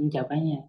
Xin chào cả nhà.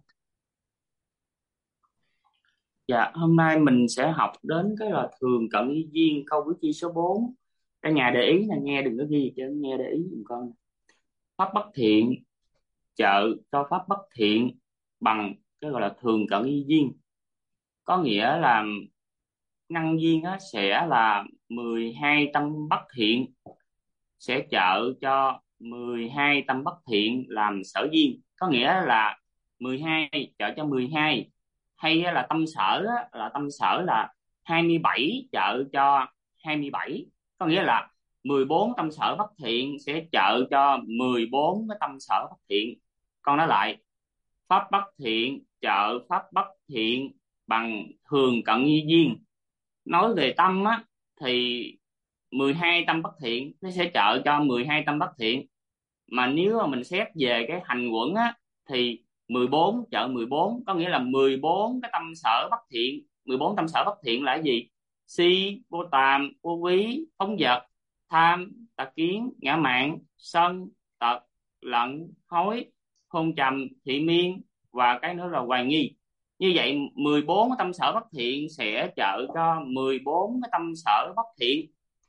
Dạ, hôm nay mình sẽ học đến cái là thường cận y duyên câu viết chi số 4. Cả nhà để ý là nghe đừng có ghi chứ nghe để ý giùm con. Pháp bất thiện trợ cho pháp bất thiện bằng cái gọi là thường cận y duyên. Có nghĩa là nhân duyên á, sẽ là 12 tâm bất thiện sẽ trợ cho 12 tâm bất thiện làm sở duyên. Có nghĩa là 12 trợ cho 12, hay là tâm sở á, là tâm sở là 27 trợ cho 27. Có nghĩa là 14 tâm sở bất thiện sẽ trợ cho 14 cái tâm sở bất thiện. Con nói lại: pháp bất thiện trợ pháp bất thiện bằng thường cận y duyên. Nói về tâm á thì 12 tâm bất thiện nó sẽ trợ cho 12 tâm bất thiện, mà nếu mà mình xét về cái hành quẩn á thì 14 trợ 14, có nghĩa là 14 cái tâm sở bất thiện. 14 tâm sở bất thiện là cái gì? Si, vô tàm, vô quý, phóng dật, tham, tà kiến, ngã mạn, sân, tật, lận, hối, hôn trầm, thị miên, và cái nữa là hoài nghi. Như vậy 14 cái tâm sở bất thiện sẽ trợ cho 14 cái tâm sở bất thiện.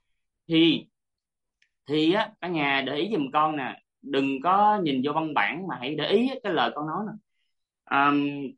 Thì á cả nhà để ý giùm con nè, đừng có nhìn vô văn bản mà hãy để ý cái lời con nói nè. à,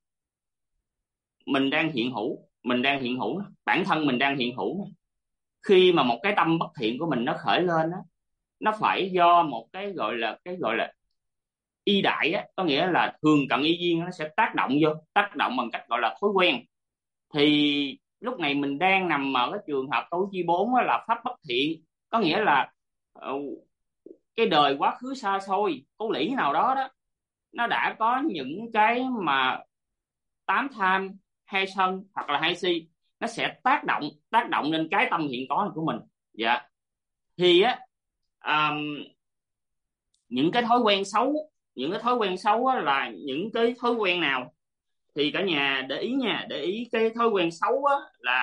mình đang hiện hữu, bản thân mình đang hiện hữu. Khi mà một cái tâm bất thiện của mình nó khởi lên á, nó phải do một cái gọi là y đại á, có nghĩa là thường cận y duyên, nó sẽ tác động bằng cách gọi là thói quen. Thì lúc này mình đang nằm ở cái trường hợp tối chi 4 á, là pháp bất thiện. Có nghĩa là ờ, cái đời quá khứ xa xôi cố lĩ nào đó đó, nó đã có những cái mà tám tham, hay sân hoặc là hay si, nó sẽ tác động lên cái tâm hiện có của mình. Dạ. Thì á, um, những cái thói quen xấu những cái thói quen xấu á, là những cái thói quen nào? Thì cả nhà để ý nha, để ý cái thói quen xấu á,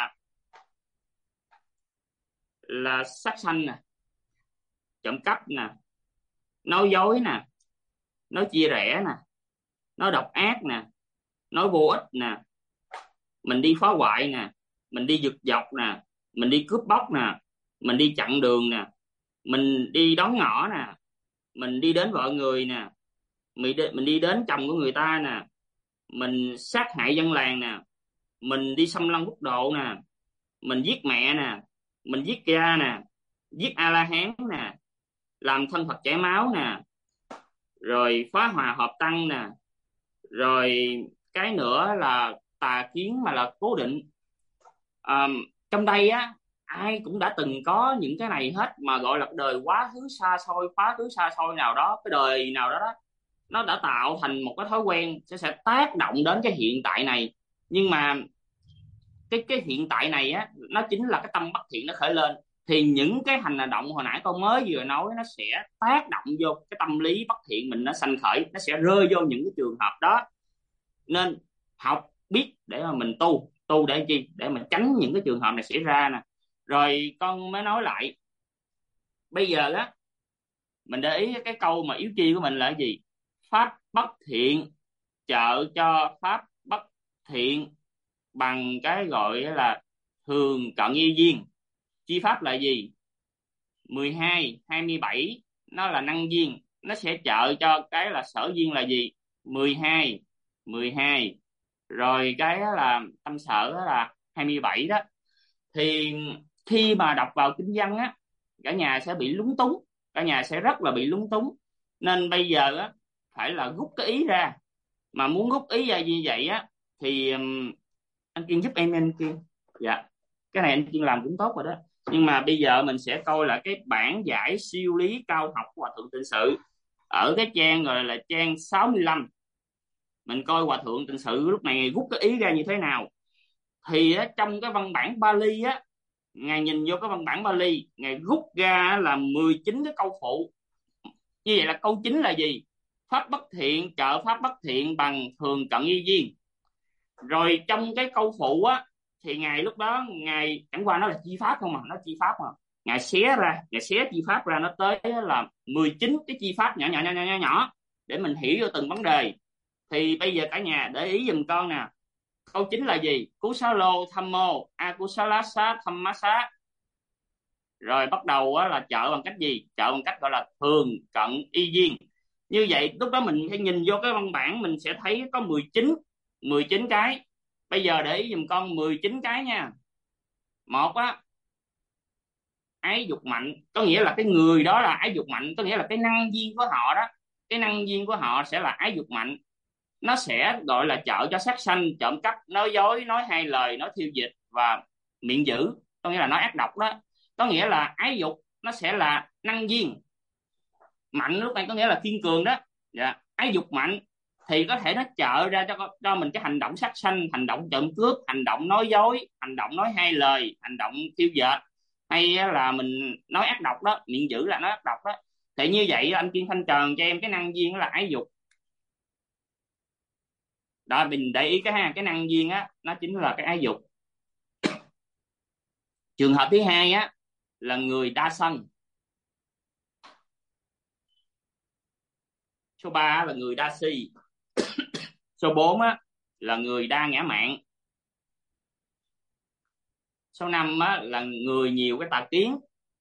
là sát sanh nè, trộm cắp nè, nói dối nè, nói chia rẽ nè, nói độc ác nè, nói vô ích nè, mình đi phá hoại nè, mình đi giật dọc nè, mình đi cướp bóc nè, mình đi chặn đường nè, mình đi đón ngõ nè, mình đi đến vợ người nè, mình đi đến chồng của người ta nè, mình sát hại dân làng nè, mình đi xâm lăng quốc độ nè, mình giết mẹ nè, mình giết cha nè, giết a la hán nè, làm thân Phật chảy máu nè, rồi phá hòa hợp tăng nè, rồi cái nữa là tà kiến mà là cố định. à, Trong đây á, ai cũng đã từng có những cái này hết, mà gọi là đời quá khứ xa xôi, quá khứ xa xôi nào đó, cái đời nào đó đó, nó đã tạo thành một cái thói quen sẽ tác động đến cái hiện tại này. Nhưng mà cái hiện tại này á, nó chính là cái tâm bất thiện nó khởi lên. Thì những cái hành động hồi nãy con mới vừa nói, nó sẽ tác động vô cái tâm lý bất thiện mình, nó sanh khởi, nó sẽ rơi vô những cái trường hợp đó. Nên học biết để mà mình tu để chi? Để mà tránh những cái trường hợp này xảy ra nè. Rồi con mới nói lại, bây giờ á, mình để ý cái câu mà yếu chi của mình là cái gì? Pháp bất thiện trợ cho pháp bất thiện bằng cái gọi là thường cận y duyên. Chi pháp là gì? 12, 27 nó là năng duyên, nó sẽ trợ cho cái là sở duyên là gì? 12, 12. Rồi cái đó là tâm sở đó là 27 đó. Thì khi mà đọc vào kinh văn á, cả nhà sẽ bị lúng túng, cả nhà sẽ rất là bị lúng túng. Nên bây giờ á, phải là rút cái ý ra. Mà muốn rút ý ra như vậy á thì anh Kiên giúp em, anh Kiên. Dạ, cái này anh Kiên làm cũng tốt rồi đó. Nhưng mà bây giờ mình sẽ coi là cái bản giải siêu lý cao học của Hòa Thượng Tịnh Sự, ở cái trang gọi là trang 65. Mình coi Hòa Thượng Tịnh Sự lúc này rút cái ý ra như thế nào. Thì á, trong cái văn bản Bali á, ngài nhìn vô cái văn bản Bali, ngài rút ra là 19 cái câu phụ. Như vậy là câu chính là gì? Pháp bất thiện trợ pháp bất thiện bằng thường cận y duyên. Rồi trong cái câu phụ á, thì ngài lúc đó ngài chẳng qua nó là chi pháp không, mà nó chi pháp mà ngài xé chi pháp ra, nó tới là 19 cái chi pháp nhỏ nhỏ nhỏ nhỏ nhỏ, để mình hiểu vô từng vấn đề. Thì bây giờ cả nhà để ý giùm con nè, câu chính là gì? Kusalo thammo akusalasa thammasa. Rồi bắt đầu á, là trợ bằng cách gì? Trợ bằng cách gọi là thường cận y duyên. Như vậy lúc đó mình phải nhìn vô cái văn bản, mình sẽ thấy có 19 cái. Bây giờ để ý giùm con 19 cái nha. Một á, ái dục mạnh, có nghĩa là cái người đó là ái dục mạnh, có nghĩa là cái năng duyên của họ đó, cái năng duyên của họ sẽ là ái dục mạnh. Nó sẽ gọi là trợ cho sát sanh, trộm cắp, nói dối, nói hai lời, nói thiêu dịch và miệng dữ, có nghĩa là nói ác độc đó. Có nghĩa là ái dục nó sẽ là năng duyên mạnh, lúc này có nghĩa là kiên cường đó. Dạ. Ái dục mạnh thì có thể nó trợ ra cho mình cái hành động sát sanh, hành động trộm cướp, hành động nói dối, hành động nói hai lời, hành động thiêu dệt, hay là mình nói ác độc đó, miệng dữ là nói ác độc đó. Thì như vậy anh Kiên Thanh Trần cho em cái năng duyên là ái dục đó. Mình để ý cái năng duyên á, nó chính là cái ái dục. Trường hợp thứ hai á là người đa sân. Số 3 là người đa si. Số 4 á là người đa ngã mạn. Số 5 á là người nhiều cái tà kiến.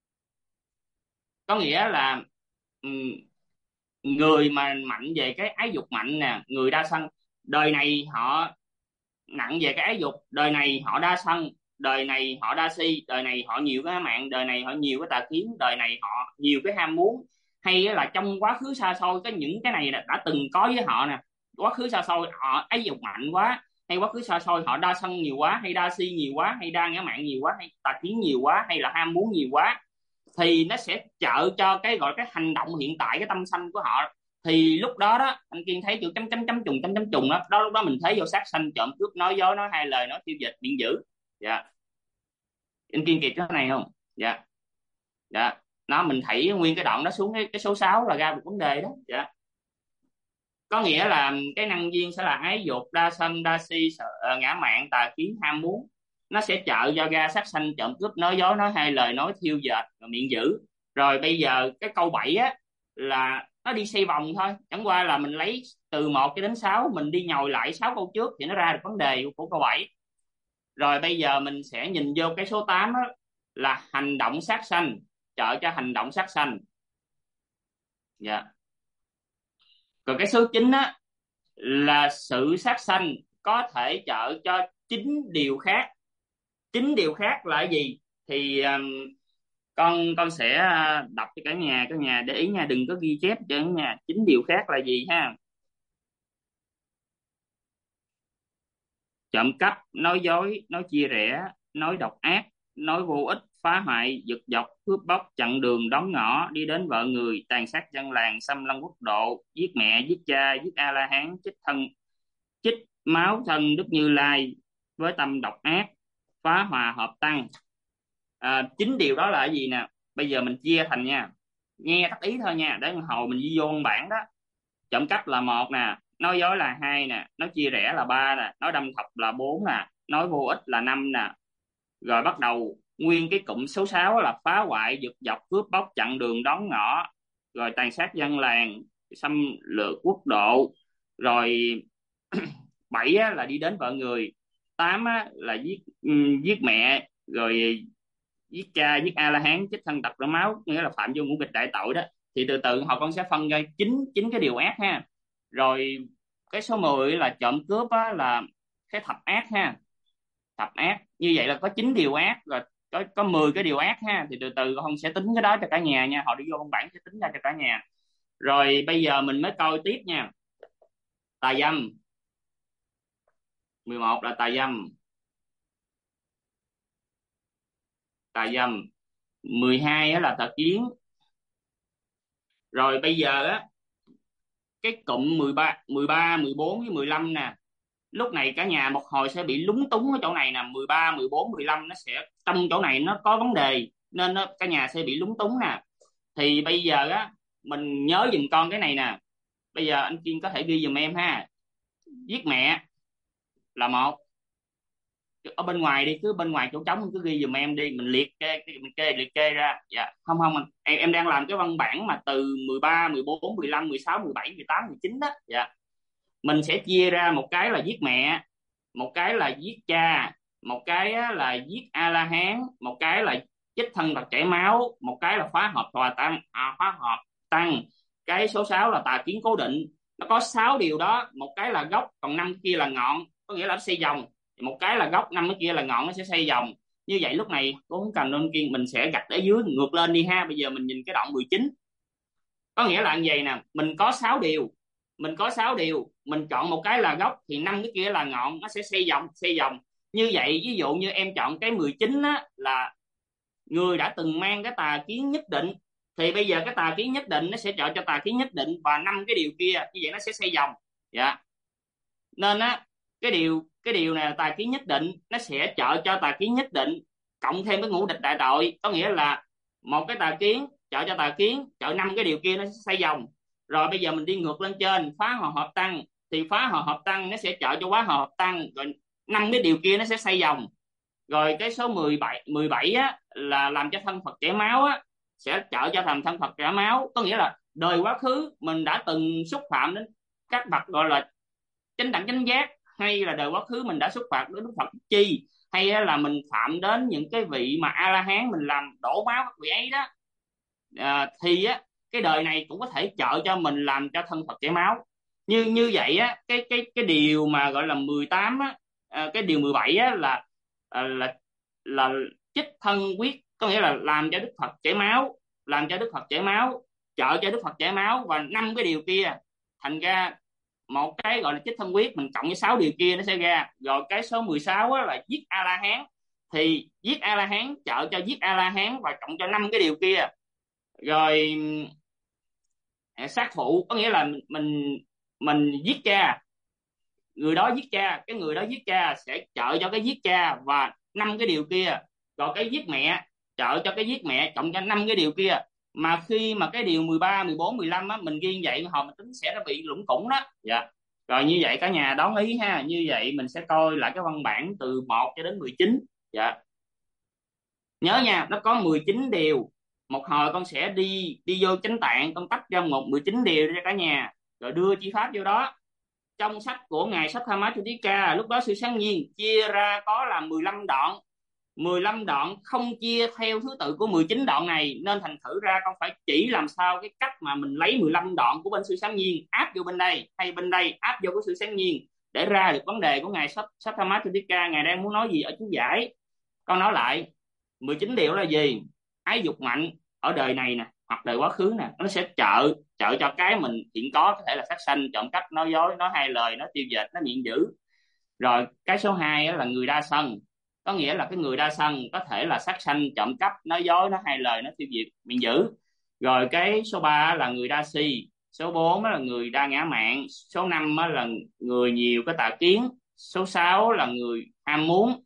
Có nghĩa là ừm, người mà mạnh về cái ái dục mạnh nè, người đa sân, đời này họ nặng về cái ái dục, đời này họ đa sân, đời này họ đa si, đời này họ nhiều cái mạng, đời này họ nhiều cái tà kiến, đời này họ nhiều cái ham muốn. Hay là trong quá khứ xa xôi có những cái này đã từng có với họ nè, quá khứ xa xôi họ ái dục mạnh quá, hay quá khứ xa xôi họ đa sân nhiều quá, hay đa si nhiều quá, hay đa ngã mạn nhiều quá, hay tà kiến nhiều quá, hay là ham muốn nhiều quá, thì nó sẽ trợ cho cái gọi cái hành động hiện tại, cái tâm sanh của họ. Thì lúc đó đó anh Kiên thấy chữ chấm chấm chấm trùng chấm chấm trùng đó, lúc đó mình thấy vô sát sanh, trộm cướp, nói dối, nói hai lời, nói tiêu dịch, miệng dữ. Dạ, anh Kiên kịp cái này không? Dạ. Dạ, nó mình thấy nguyên cái đoạn đó xuống cái số 6 là ra một vấn đề đó. Dạ, có nghĩa là cái năng duyên sẽ là ái dục, đa sân, đa si, ngã mạn, tà kiến, ham muốn. Nó sẽ trợ cho ra sát sanh, trộm cướp, nói dối, nói hai lời, nói thiêu dệt và miệng dữ. Rồi bây giờ cái câu 7 á là nó đi xoay vòng thôi, chẳng qua là mình lấy từ 1 cho đến 6, mình đi nhồi lại 6 câu trước thì nó ra được vấn đề của câu 7. Rồi bây giờ mình sẽ nhìn vô cái số 8 á, là hành động sát sanh, trợ cho hành động sát sanh. Dạ. Còn cái số 9 á là sự sát sanh có thể trợ cho 9 điều khác. 9 điều khác là cái gì? Thì con sẽ đọc cho cả nhà để ý nha, đừng có ghi chép cho cả nhà. 9 điều khác là gì ha? Trộm cắp, nói dối, nói chia rẽ, nói độc ác, nói vô ích, phá hoại, giật dọc, cướp bóc, chặn đường, đón ngõ, đi đến vợ người, tàn sát dân làng, xâm lăng quốc độ, giết mẹ, giết cha, giết A La Hán, chích máu thân Đức Như Lai với tâm độc ác, phá hòa hợp tăng. 9 điều đó là cái gì nè? Bây giờ mình chia thành nha, nghe thắc ý thôi nha, để hồi mình ghi vô văn bản đó. Trộm cắp là 1 nè, nói dối là 2 nè, nói chia rẽ là 3 nè, nói đâm thọc là 4 nè, nói vô ích là 5 nè. Rồi bắt đầu nguyên cái cụm số 6 là phá hoại, giật dọc, cướp bóc, chặn đường, đón ngõ, rồi tàn sát dân làng, xâm lược quốc độ. Rồi 7 á, là đi đến vợ người. 8 á, là giết mẹ, rồi giết cha, giết A La Hán, chích thân, tật đổ máu, nghĩa là phạm vô ngũ nghịch đại tội đó. Thì từ từ họ con sẽ phân ra chín cái điều ác ha. Rồi cái số 10 là trộm cướp á, là cái thập ác ha. Thập ác như vậy là có 9 điều ác, rồi có 10 cái điều ác ha. Thì từ từ con sẽ tính cái đó cho cả nhà nha, họ đi vô văn bản sẽ tính ra cho cả nhà. Rồi bây giờ mình mới coi tiếp nha. Tà dâm. 11 là tà dâm. Tà dâm. 12 á là tà kiến. Rồi bây giờ á, cái cụm 13, 14 với 15 nè. Lúc này cả nhà một hồi sẽ bị lúng túng ở chỗ này nè, 13, 14, 15 nó sẽ trong chỗ này nó có vấn đề, nên cả nhà sẽ bị lúng túng nè. Thì bây giờ á mình nhớ giùm con cái này nè. Bây giờ anh Kiên có thể ghi giùm em ha. Giết mẹ là 1. Ở bên ngoài đi, cứ bên ngoài chỗ trống cứ ghi giùm em đi, mình liệt kê ra. Dạ, không không em đang làm cái văn bản mà từ 13, 14, 15, 16, 17, 18, 19 đó. Dạ. mình sẽ chia ra, một cái là giết mẹ, một cái là giết cha, một cái á, là giết A La Hán, một cái là chích thân Phật chảy máu, một cái là phá hợp hòa tăng, phá hợp tăng. Cái số 6 là tà kiến cố định. Nó có 6 điều đó, một cái là gốc, còn 5 kia là ngọn, có nghĩa là nó xoay vòng. Một cái là gốc, 5 cái kia là ngọn, nó sẽ xoay vòng. Như vậy lúc này cô không cần nên kiên, mình sẽ gạch ở dưới ngược lên đi ha. Bây giờ mình nhìn cái đoạn 19, có nghĩa là như vậy nè, mình có 6 điều, mình chọn một cái là gốc thì 5 cái kia là ngọn, nó sẽ xoay vòng, xoay vòng. Như vậy ví dụ như em chọn cái 19 á, là người đã từng mang cái tà kiến nhất định, thì bây giờ cái tà kiến nhất định nó sẽ trợ cho tà kiến nhất định, và 5 cái điều kia như vậy nó sẽ xoay vòng. Dạ, nên á, cái điều này là tà kiến nhất định, nó sẽ trợ cho tà kiến nhất định, cộng thêm cái ngũ địch đại tội, có nghĩa là một cái tà kiến trợ cho tà kiến, trợ 5 cái điều kia nó sẽ xoay vòng. Rồi bây giờ mình đi ngược lên trên, phá hòa hợp tăng, thì phá hòa hợp tăng nó sẽ trợ cho quá hòa hợp tăng, rồi 5 cái điều kia nó sẽ xoay vòng. Rồi cái số 17 á, là làm cho thân Phật chảy máu á, sẽ trợ cho thành thân Phật chảy máu, có nghĩa là đời quá khứ mình đã từng xúc phạm đến các bậc gọi là chánh đẳng chánh giác, hay là đời quá khứ mình đã xúc phạm đến Đức Phật chi, hay là mình phạm đến những cái vị mà A La Hán, mình làm đổ máu các vị ấy đó, thì á, cái đời này cũng có thể trợ cho mình làm cho thân Phật chảy máu. Như như vậy á, cái điều mà gọi là 18 á, cái điều 17 á là là chích thân quyết, có nghĩa là làm cho Đức Phật chảy máu, làm cho Đức Phật chảy máu, trợ cho Đức Phật chảy máu, và 5 cái điều kia thành ra một cái gọi là chích thân quyết, mình cộng với 6 điều kia nó sẽ ra. Rồi cái số 16 á, là giết A La Hán, thì giết A La Hán trợ cho giết A La Hán và cộng cho 5 cái điều kia. Rồi sát phụ, có nghĩa là mình giết cha, người đó giết cha, cái người đó giết cha sẽ trợ cho cái giết cha và 5 cái điều kia. Rồi cái giết mẹ trợ cho cái giết mẹ, cộng cho 5 cái điều kia. Mà khi mà cái điều 13, 14, 15 á, mình ghi vậy hồi mình tính sẽ nó bị lủng củng đó. Dạ. Rồi như vậy cả nhà đón ý ha. Như vậy mình sẽ coi lại cái văn bản từ 1 cho đến 19. Dạ. Nhớ nha, nó có 19 điều. Một hồi con sẽ đi đi vô chánh tạng, con tách ra 19 điều cho cả nhà, rồi đưa chi pháp vô đó. Trong sách của ngài Satthamachattika lúc đó sư sáng nhiên chia ra có là 15 đoạn. 15 đoạn không chia theo thứ tự của 19 đoạn này, nên thành thử ra con phải chỉ làm sao cái cách mà mình lấy 15 đoạn của bên sư sáng nhiên áp vô bên đây, hay bên đây áp vô của sư sáng nhiên, để ra được vấn đề của ngài Satthamachattika ngài đang muốn nói gì ở chú giải. Con nói lại, 19 điều là gì? Ái dục mạnh ở đời này nè, hoặc đời quá khứ nè, nó sẽ trợ trợ cho cái mình hiện có thể là sát sanh, trộm cắp, nói dối, nói hai lời, nói tiêu dệt, nói miệng dữ. Rồi cái số 2 là người đa sân, có nghĩa là cái người đa sân có thể là sát sanh, trộm cắp, nói dối, nói hai lời, nói tiêu diệt, miệng dữ. Rồi cái số 3 là người đa si, số 4 là người đa ngã mạn, số 5 là người nhiều cái tà kiến, số 6 là người ham muốn,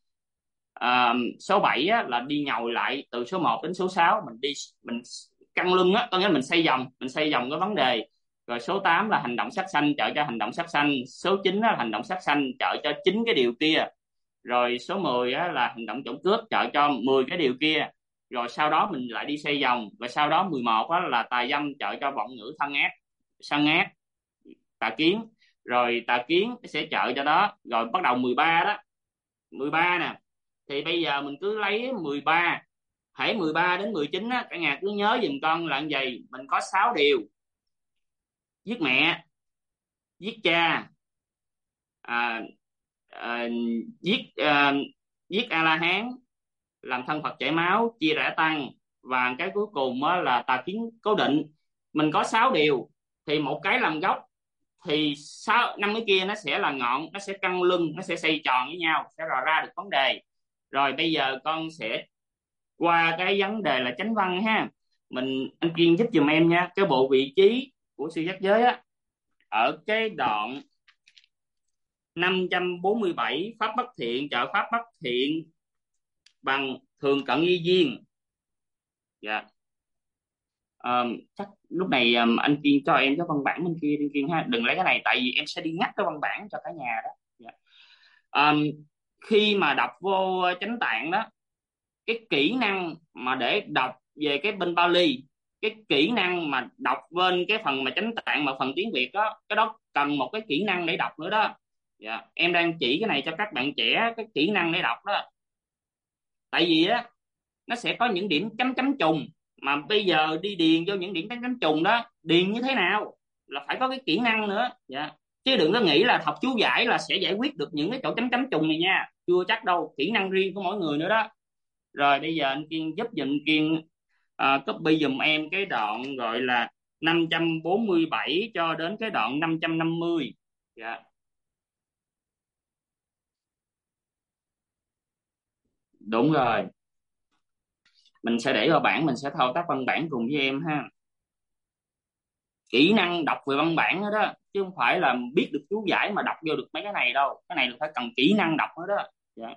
số 7 là đi nhồi lại từ số 1 đến số 6, mình căng lưng á, có nghĩa là mình xoay vòng cái vấn đề. Rồi số 8 là hành động sát sanh trợ cho hành động sát sanh, số 9 là hành động sát sanh trợ cho 9 cái điều kia. Rồi số 10 là hành động trộm cướp trợ cho 10 cái điều kia. Rồi sau đó mình lại đi xoay vòng, và sau đó 11 là tà dâm trợ cho vọng ngữ thân ác, sân ác, tà kiến. Rồi tà kiến sẽ trợ cho đó. Rồi bắt đầu 13 đó, 13 nè, thì bây giờ mình cứ lấy 13, hãy 13 đến 19 á, cả nhà cứ nhớ giùm con là như vậy. Mình có 6 điều: giết mẹ, giết cha, à, à, giết giết A La Hán, làm thân Phật chảy máu, chia rẽ tăng, và cái cuối cùng á, là tà kiến cố định. Mình có 6 điều, thì một cái làm gốc, thì 5 cái kia nó sẽ là ngọn, nó sẽ căng lưng, nó sẽ xoay tròn với nhau, sẽ ra được vấn đề. Rồi bây giờ con sẽ qua cái vấn đề là chánh văn ha. Anh Kiên giúp giùm em nha, cái bộ vị trí của sự giác giới á, ở cái đoạn 547, pháp bất thiện trợ pháp bất thiện bằng thường cận y duyên. Dạ. Chắc lúc này anh Kiên cho em cái văn bản bên kia đi Kiên ha, đừng lấy cái này tại vì em sẽ đi ngắt cái văn bản cho cả nhà đó. Dạ. Ờm, Khi mà đọc vô chánh tạng đó, cái kỹ năng mà để đọc về cái bên Bali cái kỹ năng mà đọc bên cái phần mà chánh tạng mà phần tiếng Việt đó, cái đó cần một cái kỹ năng để đọc nữa đó. Dạ, em đang chỉ cái này cho các bạn trẻ, cái kỹ năng để đọc đó. Tại vì á, nó sẽ có những điểm chấm chấm trùng, mà bây giờ đi điền vô những điểm chấm chấm trùng đó, điền như thế nào là phải có cái kỹ năng nữa. Dạ, chứ đừng có nghĩ là học chú giải là sẽ giải quyết được những cái chỗ chấm chấm trùng này nha, chưa chắc đâu, kỹ năng riêng của mỗi người nữa đó. Rồi bây giờ anh Kiên giúp giùm Kiên copy giùm em cái đoạn gọi là 547 cho đến cái đoạn 550. Dạ, đúng rồi, mình sẽ để vào bảng, mình sẽ thao tác văn bản cùng với em ha. Kỹ năng đọc về văn bản đó, đó chứ không phải là biết được chú giải mà đọc vô được mấy cái này đâu, cái này là phải cần kỹ năng đọc nữa đó. Dạ.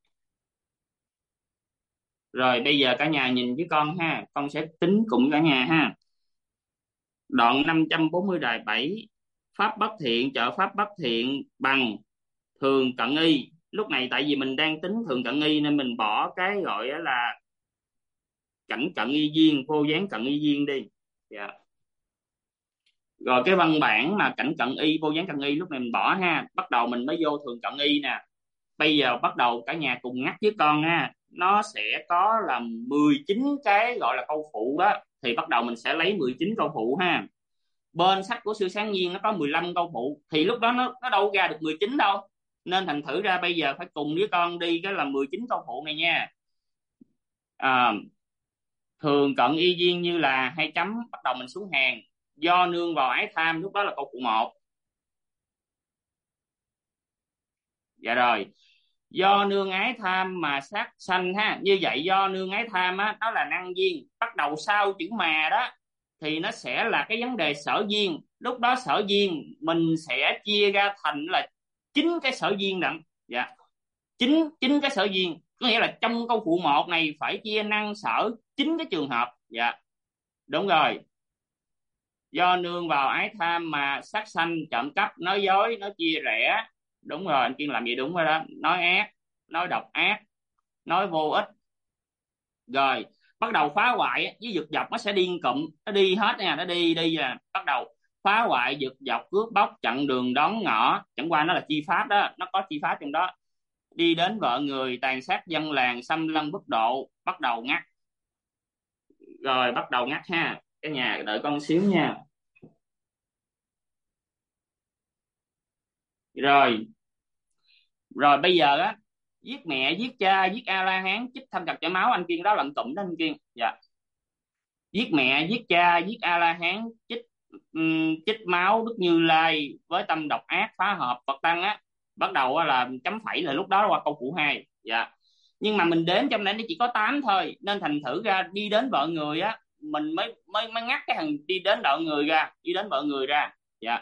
Rồi bây giờ cả nhà nhìn với con ha, con sẽ tính cùng cả nhà ha. Đoạn 540 bài 7, pháp bất thiện trợ pháp bất thiện bằng thường cận y. Lúc này tại vì mình đang tính thường cận y nên mình bỏ cái gọi là cảnh cận y duyên, vô gián cận y duyên đi. Dạ. Rồi cái văn bản mà cảnh cận y vô gián cận y lúc này mình bỏ ha, bắt đầu mình mới vô thường cận y nè. Bây giờ bắt đầu cả nhà cùng ngắt với con ha, nó sẽ có là 19 cái gọi là câu phụ đó, thì bắt đầu mình sẽ lấy 19 câu phụ ha. Bên sách của Sư Sáng Nhiên nó có 15 câu phụ, thì lúc đó nó đâu ra được 19 đâu, nên thành thử ra bây giờ phải cùng với con đi cái là 19 câu phụ này nha. à, Thường cận y duyên như là hai chấm, bắt đầu mình xuống hàng. Do nương vào ái tham, lúc đó là câu phụ một. Dạ rồi, do nương ái tham mà sát sanh ha, như vậy do nương ái tham á, nó là năng duyên, bắt đầu sau chữ mà đó thì nó sẽ là cái vấn đề sở duyên. Lúc đó sở duyên mình sẽ chia ra thành là chín cái sở duyên đặng. Dạ, chín chín cái sở duyên, có nghĩa là trong câu phụ một này phải chia năng sở chín cái trường hợp. Dạ, đúng rồi. Do nương vào ái tham mà sát sanh, trộm cắp, nói dối, nói chia rẽ. Đúng rồi, anh Kiên làm gì đúng rồi đó. Nói ác, nói độc ác, nói vô ích. Rồi bắt đầu phá hoại với giật dọc, nó sẽ điên cụm, nó đi hết nha, nó đi đi là bắt đầu phá hoại, giật dọc, cướp bóc, chặn đường đón ngõ, chẳng qua nó là chi pháp đó, nó có chi pháp trong đó. Đi đến vợ người, tàn sát dân làng, xâm lăng bất độ, bắt đầu ngắt. Rồi bắt đầu ngắt ha, cái nhà đợi con xíu nha. Rồi, rồi bây giờ á, giết mẹ, giết cha, giết a la hán, chích thăm chặt chảy máu, anh Kiên đó là cụm đó anh Kiên. Dạ, giết mẹ, giết cha, giết a la hán, chích máu Đức Như Lai với tâm độc ác, phá hợp Phật tăng á, bắt đầu á là chấm phẩy, là lúc đó qua câu phụ hai. Dạ, nhưng mà mình đếm trong này nó chỉ có 8 thôi, nên thành thử ra đi đến vợ người á, mình mới mới mới ngắt cái thằng đi đến vợ người ra, đi đến vợ người ra. Dạ,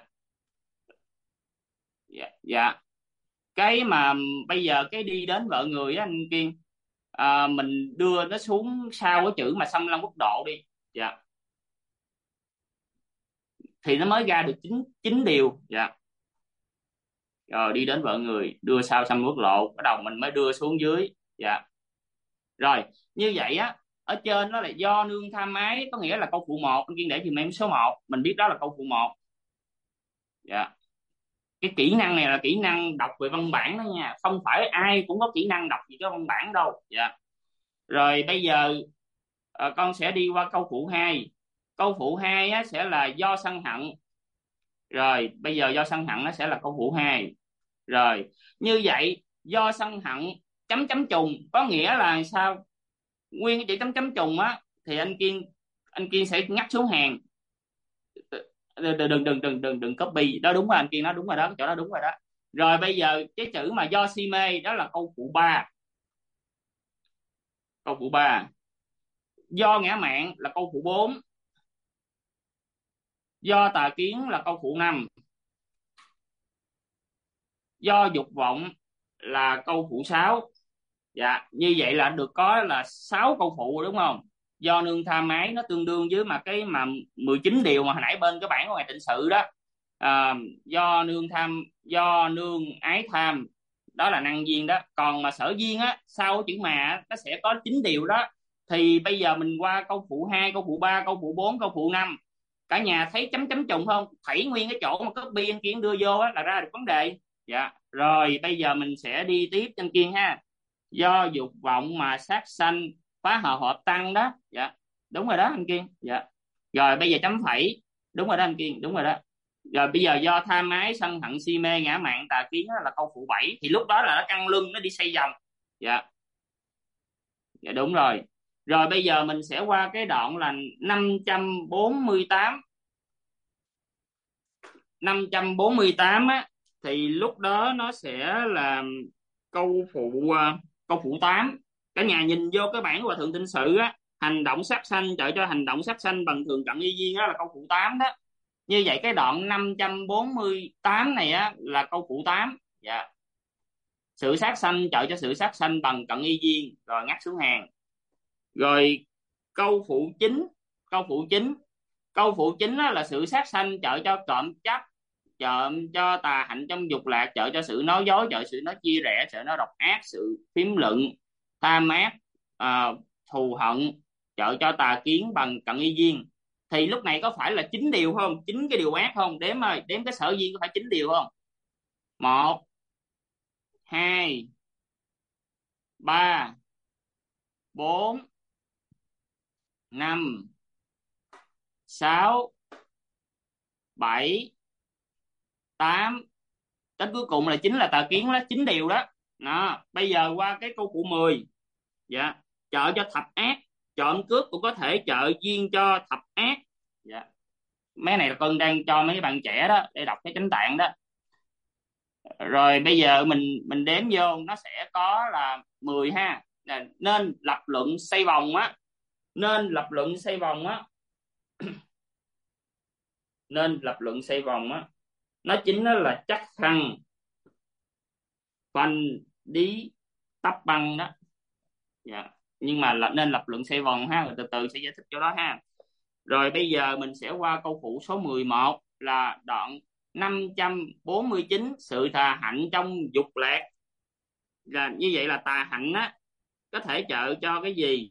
dạ, dạ. Cái mà bây giờ cái đi đến vợ người á anh Kiên, mình đưa nó xuống sau cái chữ mà xâm lăng quốc độ đi. Dạ, thì nó mới ra được chín chín điều. Dạ, rồi đi đến vợ người, đưa sau xâm quốc lộ, bắt đầu mình mới đưa xuống dưới. Dạ, rồi như vậy á, ở trên nó là do nương tham ái, có nghĩa là câu phụ một, anh Kiên để giùm em số một, mình biết đó là câu phụ một. Dạ, cái kỹ năng này là kỹ năng đọc về văn bản đó nha, không phải ai cũng có kỹ năng đọc gì cái văn bản đâu. Dạ, rồi bây giờ con sẽ đi qua câu phụ hai. Câu phụ hai á, sẽ là do sân hận. Rồi bây giờ do sân hận nó sẽ là câu phụ hai. Rồi như vậy do sân hận chấm chấm trùng, có nghĩa là sao? Nguyên cái chữ chấm chấm trùng á thì anh Kiên sẽ ngắt xuống hàng. Đừng copy đó, đúng rồi anh Kiên, nó đúng rồi đó, chỗ đó đúng rồi đó. Rồi bây giờ cái chữ mà do si mê đó là câu phụ ba. Câu phụ ba. Do ngã mạn là câu phụ bốn. Do tà kiến là câu phụ năm. Do dục vọng là câu phụ sáu. Dạ, như vậy là được có là 6 câu phụ đúng không? Do nương tham ái nó tương đương với mà cái mà 19 điều mà hồi nãy bên cái bản của ngài tịnh sự đó. Do nương ái tham, đó là năng duyên đó. Còn mà sở duyên á, sau chữ mà nó sẽ có 9 điều đó. Thì bây giờ mình qua câu phụ 2, câu phụ 3, câu phụ 4, câu phụ 5. Cả nhà thấy chấm chấm trùng không? Thảy nguyên cái chỗ mà copy anh Kiên đưa vô á là ra được vấn đề. Dạ. Rồi bây giờ mình sẽ đi tiếp anh Kiên ha. Do dục vọng mà sát sanh, phá hòa hợp tăng đó. Dạ. Đúng rồi đó anh Kiên. Dạ. Rồi bây giờ chấm phẩy. Đúng rồi đó anh Kiên, đúng rồi đó. Rồi bây giờ do tham ái, sân hận, si mê, ngã mạn, tà kiến đó là câu phụ 7, thì lúc đó là nó căng lưng, nó đi xoay vòng. Dạ. Dạ đúng rồi. Rồi bây giờ mình sẽ qua cái đoạn là 548. 548 á, thì lúc đó nó sẽ là câu phụ câu phụ 8. Cả nhà nhìn vô cái bản của Hòa Thượng Tinh Sự á, hành động sát sanh trợ cho hành động sát sanh bằng thường cận y duyên, đó là câu phụ 8 đó. Như vậy cái đoạn 548 này á là câu phụ 8. Dạ. Sự sát sanh trợ cho sự sát sanh bằng cận y duyên, rồi ngắt xuống hàng. Rồi câu phụ 9. Câu phụ 9. Câu phụ 9 là sự sát sanh trợ cho trộm chấp, trộm cho tà hạnh trong dục lạc, trợ cho sự nói dối, trợ sự nói chia rẽ, trợ nói độc ác, sự phiếm luận, tham ác, thù hận, trợ cho tà kiến bằng cận y duyên. Thì lúc này có phải là 9 điều không? 9 cái điều ác không? Đếm ơi, đếm cái sở duyên có phải 9 điều không? 1, 2, 3, 4, 5, 6, 7, 8, đến cuối cùng là chính là tà kiến đó, 9 điều đó. Đó, bây giờ qua cái câu phụ 10. Dạ. Trợ cho thập ác, trộm cướp cũng có thể trợ duyên cho thập ác. Dạ. Mấy này là con đang cho mấy bạn trẻ đó để đọc cái chánh tạng đó. Rồi bây giờ mình đếm vô nó sẽ có là 10 ha. Nên lập luận xoay vòng á. Nên lập luận xoay vòng á. Nên lập luận xoay vòng á, nó chính nó là chắc thăng phanh đi tắp băng đó. Dạ. Nhưng mà nên lập luận xoay vòng ha, rồi từ từ sẽ giải thích chỗ đó ha. Rồi bây giờ mình sẽ qua câu phụ số 11 là đoạn 549, sự tà hạnh trong dục lạc. Là như vậy là tà hạnh á có thể trợ cho cái gì?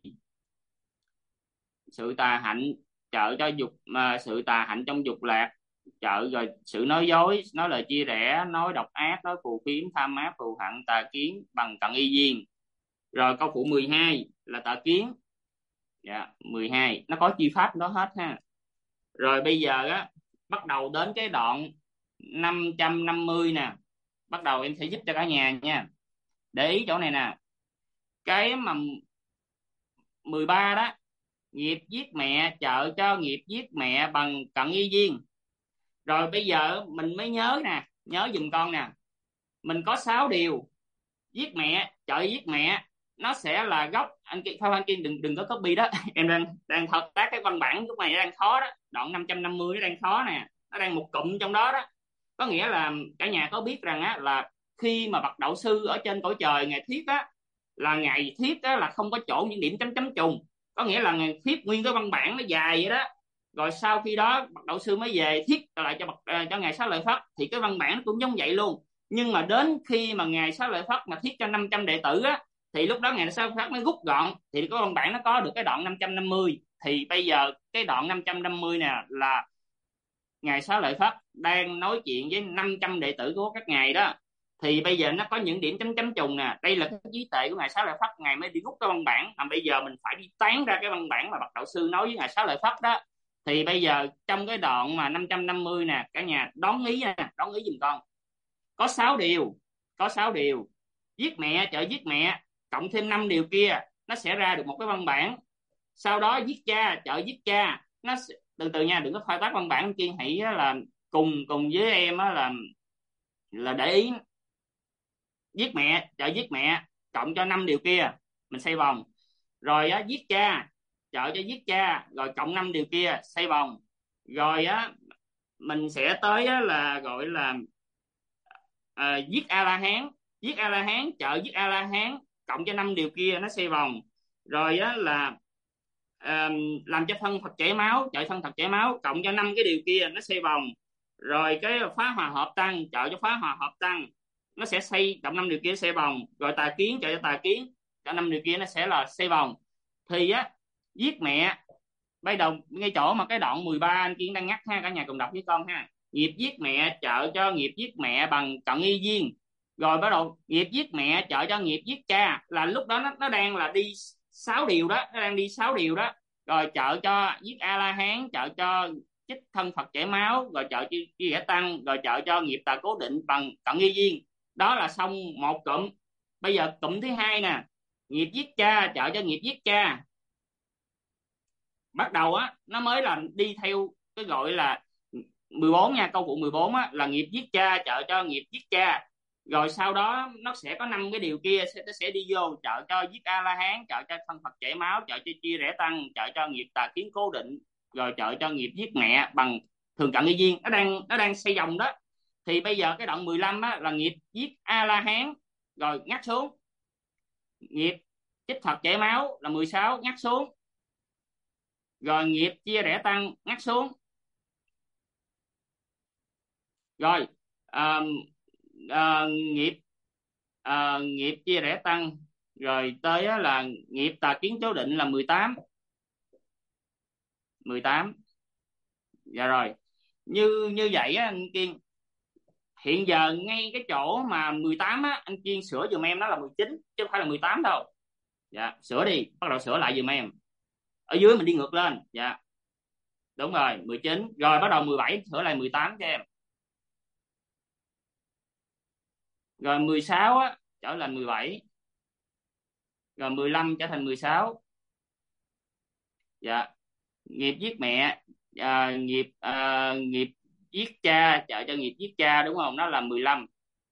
Sự tà hạnh trợ cho dục, mà sự tà hạnh trong dục lạc trợ rồi sự nói dối, nói lời chia rẽ, nói độc ác, nói phù phiếm, tham ác, thù hận, tà kiến bằng cận y duyên. Rồi câu phụ 12 là tà kiến. Dạ, 12 nó có chi pháp đó hết ha. Rồi bây giờ á, bắt đầu đến cái đoạn 550 nè. Bắt đầu em sẽ giúp cho cả nhà nha. Để ý chỗ này nè. Cái mà 13 đó, nghiệp giết mẹ trợ cho nghiệp giết mẹ bằng cận y duyên. Rồi bây giờ mình mới nhớ nè, nhớ giùm con nè. Mình có 6 điều. Giết mẹ, trợ giết mẹ nó sẽ là gốc. Anh Kiên đừng đừng có copy đó. Em đang thao tác cái văn bản lúc này đang khó đó. Đoạn 550 nó đang khó nè, nó đang một cụm trong đó đó. Có nghĩa là cả nhà có biết rằng á là khi mà bậc đạo sư ở trên cõi trời ngày thiết á, là ngày thiết á là không có chỗ những điểm chấm chấm trùng. Có nghĩa là ngày thiết nguyên cái văn bản nó dài vậy đó. Rồi sau khi đó bậc đạo sư mới về thiết lại cho ngài Xá Lợi Phất, thì cái văn bản cũng giống vậy luôn. Nhưng mà đến khi mà ngài Xá Lợi Phất mà thiết cho 500 đệ tử á, thì lúc đó ngài Xá Lợi Phất mới rút gọn, thì cái văn bản nó có được cái đoạn 550. Thì bây giờ cái đoạn 550 nè là ngài Xá Lợi Phất đang nói chuyện với 500 đệ tử của các ngài đó. Thì bây giờ nó có những điểm chấm chấm trùng nè, đây là cái trí tuệ của ngài Xá Lợi Phất, ngài mới đi rút cái văn bản, mà bây giờ mình phải đi tán ra cái văn bản mà bậc đạo sư nói với ngài Xá Lợi Phất đó. Thì bây giờ trong cái đoạn mà 550 nè, cả nhà đón ý nè, đón ý giùm con. Có 6 điều. Có 6 điều. Giết mẹ trợ giết mẹ cộng thêm 5 điều kia, nó sẽ ra được một cái văn bản. Sau đó giết cha trợ giết cha, nó từ từ nha, đừng có thao tác văn bản. Kiên hãy là cùng cùng với em là để ý. Giết mẹ trợ giết mẹ cộng cho 5 điều kia, mình xoay vòng. Rồi á, giết cha trợ cho giết cha rồi cộng 5 điều kia, xoay vòng. Rồi á, mình sẽ tới á, là gọi là giết A La Hán. Giết A La Hán trợ giết A La Hán cộng cho 5 điều kia, nó xoay vòng. Rồi á là làm cho thân Phật chảy máu trợ thân Phật chảy máu cộng cho 5 cái điều kia, nó xoay vòng. Rồi cái phá hòa hợp tăng trợ cho phá hòa hợp tăng, nó sẽ xây cộng 5 điều kia xoay vòng. Rồi tà kiến trợ cho tà kiến, cho 5 điều kia nó sẽ là xoay vòng. thì á giết mẹ. Bây đầu ngay chỗ mà cái đoạn 13 anh Kiên đang nhắc ha, cả nhà cùng đọc với con ha. Nghiệp giết mẹ trợ cho nghiệp giết mẹ bằng cận y duyên. Rồi bắt đầu nghiệp giết mẹ trợ cho nghiệp giết cha, là lúc đó nó đang là đi 6 điều đó, nó đang đi 6 điều đó. Rồi trợ cho giết A La Hán, trợ cho chích thân Phật chảy máu, rồi trợ cho chia rẽ tăng, rồi trợ cho nghiệp tà cố định bằng cận y duyên. Đó là xong một cụm. Bây giờ cụm thứ hai nè, nghiệp giết cha trợ cho nghiệp giết cha. Bắt đầu á nó mới là đi theo cái gọi là 14 nha, câu phụ 14 á là nghiệp giết cha trợ cho nghiệp giết cha. Rồi sau đó nó sẽ có 5 cái điều kia nó sẽ đi vô trợ cho giết A La Hán, trợ cho thân Phật chảy máu, trợ cho chia rẽ tăng, trợ cho nghiệp tà kiến cố định, rồi trợ cho nghiệp giết mẹ bằng thường cận y duyên. Nó đang xoay vòng đó. Thì bây giờ cái đoạn 15 á là nghiệp giết A La Hán, rồi ngắt xuống. Nghiệp chích Phật chảy máu là 16, ngắt xuống. Rồi nghiệp chia rẽ tăng, ngắt xuống. Rồi à, nghiệp nghiệp chia rẽ tăng, rồi tới á là nghiệp tà kiến cố định là 18. 18. Dạ rồi. Như vậy á anh Kiên, hiện giờ ngay cái chỗ mà 18 á anh Kiên sửa giùm em nó là 19 chứ không phải là 18 đâu. Dạ sửa đi, bắt đầu sửa lại giùm em. Ở dưới mình đi ngược lên. Dạ đúng rồi, 19. Rồi bắt đầu 17 sửa lại 18 cho em. Rồi 16 á trở thành 17. Rồi 15 trở thành 16. Dạ. Nghiệp giết mẹ, nghiệp giết cha trợ cho nghiệp giết cha đúng không, nó là 15.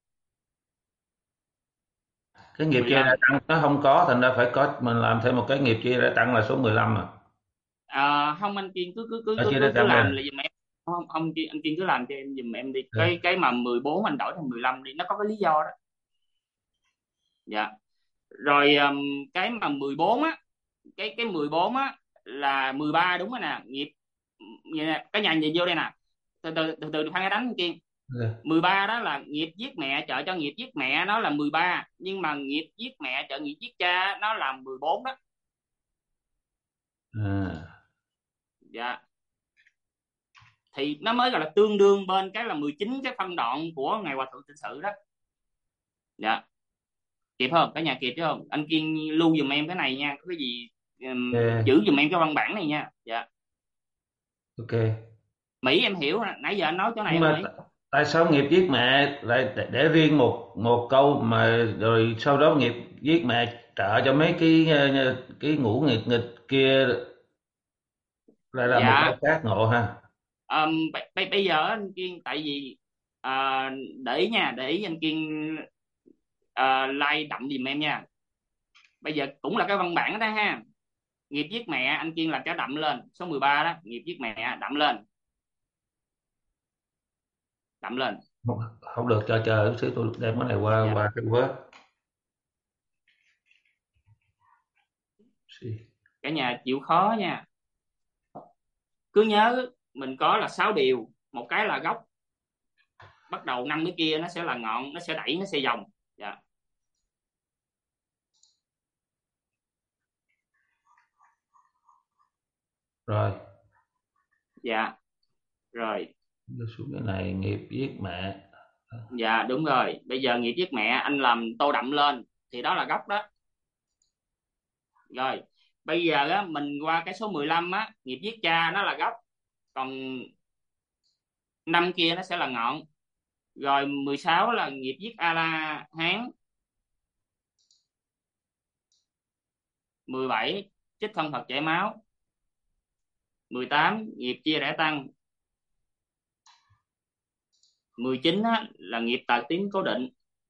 Cái nghiệp chia ra 15. tăng nó không có, thành ra phải có mình làm thêm một cái nghiệp chia ra tăng là số 15 à. Không anh Kiên cứ cứ cứ Nó cứ chia ra cứ, cứ tăng đây. làm là giùm em. Không anh Kiên cứ làm cho em giùm em đi, Ừ. cái mà 14 anh đổi thành 15 đi, nó có cái lý do đó. Dạ. Rồi cái mà 14 á, cái 14 á là 13 đúng rồi nè. Nghiệp, vậy nè cái nhà nhìn vô đây nè, từ khoan cái đánh anh Kiên. Ừ. 13 đó là nghiệp giết mẹ trợ cho nghiệp giết mẹ, nó là 13, nhưng mà nghiệp giết mẹ trợ nghiệp giết cha nó là 14 đó. À. Dạ. Thì nó mới gọi là tương đương bên cái là 19 cái phân đoạn của ngày hòa thượng tịnh sự đó. Dạ. Kịp không cả nhà, kịp chứ không anh Kiên lưu giùm em cái này nha, có cái gì giữ Ok. giùm em cái văn bản này nha. Dạ. Ok. Mỹ em hiểu rồi. Nãy giờ anh nói chỗ này Nhưng không mà Mỹ? tại sao nghiệp giết mẹ lại để riêng một một câu mà rồi sau đó nghiệp giết mẹ trợ cho mấy cái ngũ nghịch nghịch kia lại là một Dạ. câu khác ngộ ha. Bây giờ anh Kiên tại vì để ý nha, để ý anh Kiên like đậm giùm em nha. Bây giờ cũng là cái văn bản đó ha. Nghiệp giết mẹ anh Kiên làm cho đậm lên, số 13 đó, nghiệp giết mẹ đậm lên. Đậm lên. Không, không được, chờ chút xíu tôi đem cái này qua Dạ. qua cái Word. Xí. Cả nhà chịu khó nha. Cứ nhớ mình có là 6 điều, một cái là gốc, bắt đầu 5 cái kia nó sẽ là ngọn, nó sẽ đẩy, nó sẽ vòng. Dạ. Rồi, Dạ. Rồi. đưa xuống cái này nghiệp giết mẹ. Dạ đúng rồi, bây giờ nghiệp giết mẹ anh làm tô đậm lên thì đó là gốc đó. Rồi bây giờ á mình qua cái số 15 á, nghiệp giết cha nó là gốc, còn 5 kia nó sẽ là ngọn. Rồi 16 là nghiệp giết A La Hán. 17 trích thân Phật chảy máu. 18 nghiệp chia rẽ tăng. 19 á, là nghiệp tà tín cố định.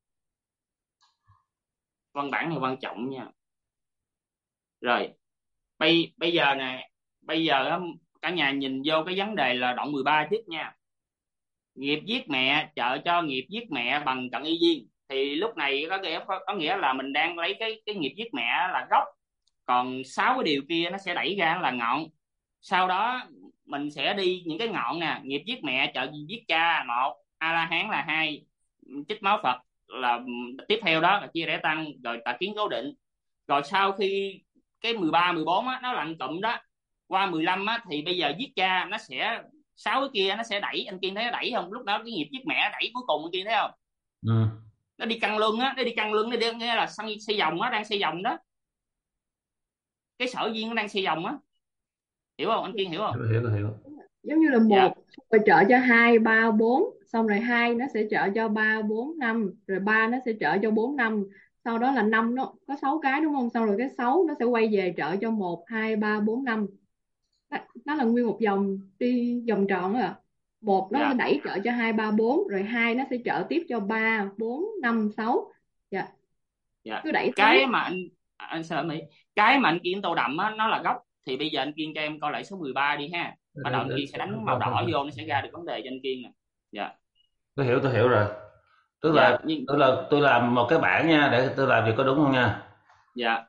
Văn bản này quan trọng nha. Rồi bây giờ nè, bây giờ á, cả nhà nhìn vô cái vấn đề là đoạn 13 tiếp nha. Nghiệp giết mẹ trợ cho nghiệp giết mẹ bằng cận y duyên. Thì lúc này có nghĩa là mình đang lấy cái nghiệp giết mẹ là gốc, còn 6 cái điều kia nó sẽ đẩy ra là ngọn. Sau đó mình sẽ đi những cái ngọn nè, nghiệp giết mẹ trợ giết cha một, A La Hán là hai, chích máu Phật là tiếp theo đó là chia rẽ tăng, rồi tà kiến cố định. Rồi sau khi cái 13 14 á nó là một cụm đó. Qua 15 á thì bây giờ giết cha nó sẽ 6 cái kia nó sẽ đẩy, anh Kiên thấy nó đẩy không? Lúc đó cái nghiệp giết mẹ đẩy cuối cùng, anh Kiên thấy không? Ừ. Nó đi căng lưng á, nó đi căng lưng, nó đi nghĩa là xây vòng á, đang xây vòng đó. Cái sở duyên nó đang xây vòng á, hiểu không anh Kiên, hiểu không? Hiểu. Giống như là Dạ, một rồi trợ cho hai ba bốn, xong rồi hai nó sẽ trợ cho ba bốn năm, rồi ba nó sẽ trợ cho bốn năm, sau đó là năm nó có 6 cái đúng không, xong rồi cái 6 nó sẽ quay về trợ cho một hai ba bốn năm. Nó là nguyên một vòng đi vòng tròn à. Một nó sẽ dạ, đẩy trợ cho hai ba bốn, rồi hai nó sẽ trợ tiếp cho ba bốn năm sáu. Dạ, dạ. cứ đẩy Cái tới. mà anh xin lỗi Mỹ, cái mà anh Kiên tô đậm á nó là gốc. Thì bây giờ anh Kiên cho em coi lại số 13 đi ha. Bắt đầu anh Kiên sẽ đánh màu đỏ vô, nó sẽ ra được vấn đề cho anh Kiên nè. Dạ, Tôi hiểu rồi. Tức dạ, là tôi làm một cái bảng nha, để tôi làm việc có đúng không nha. dạ,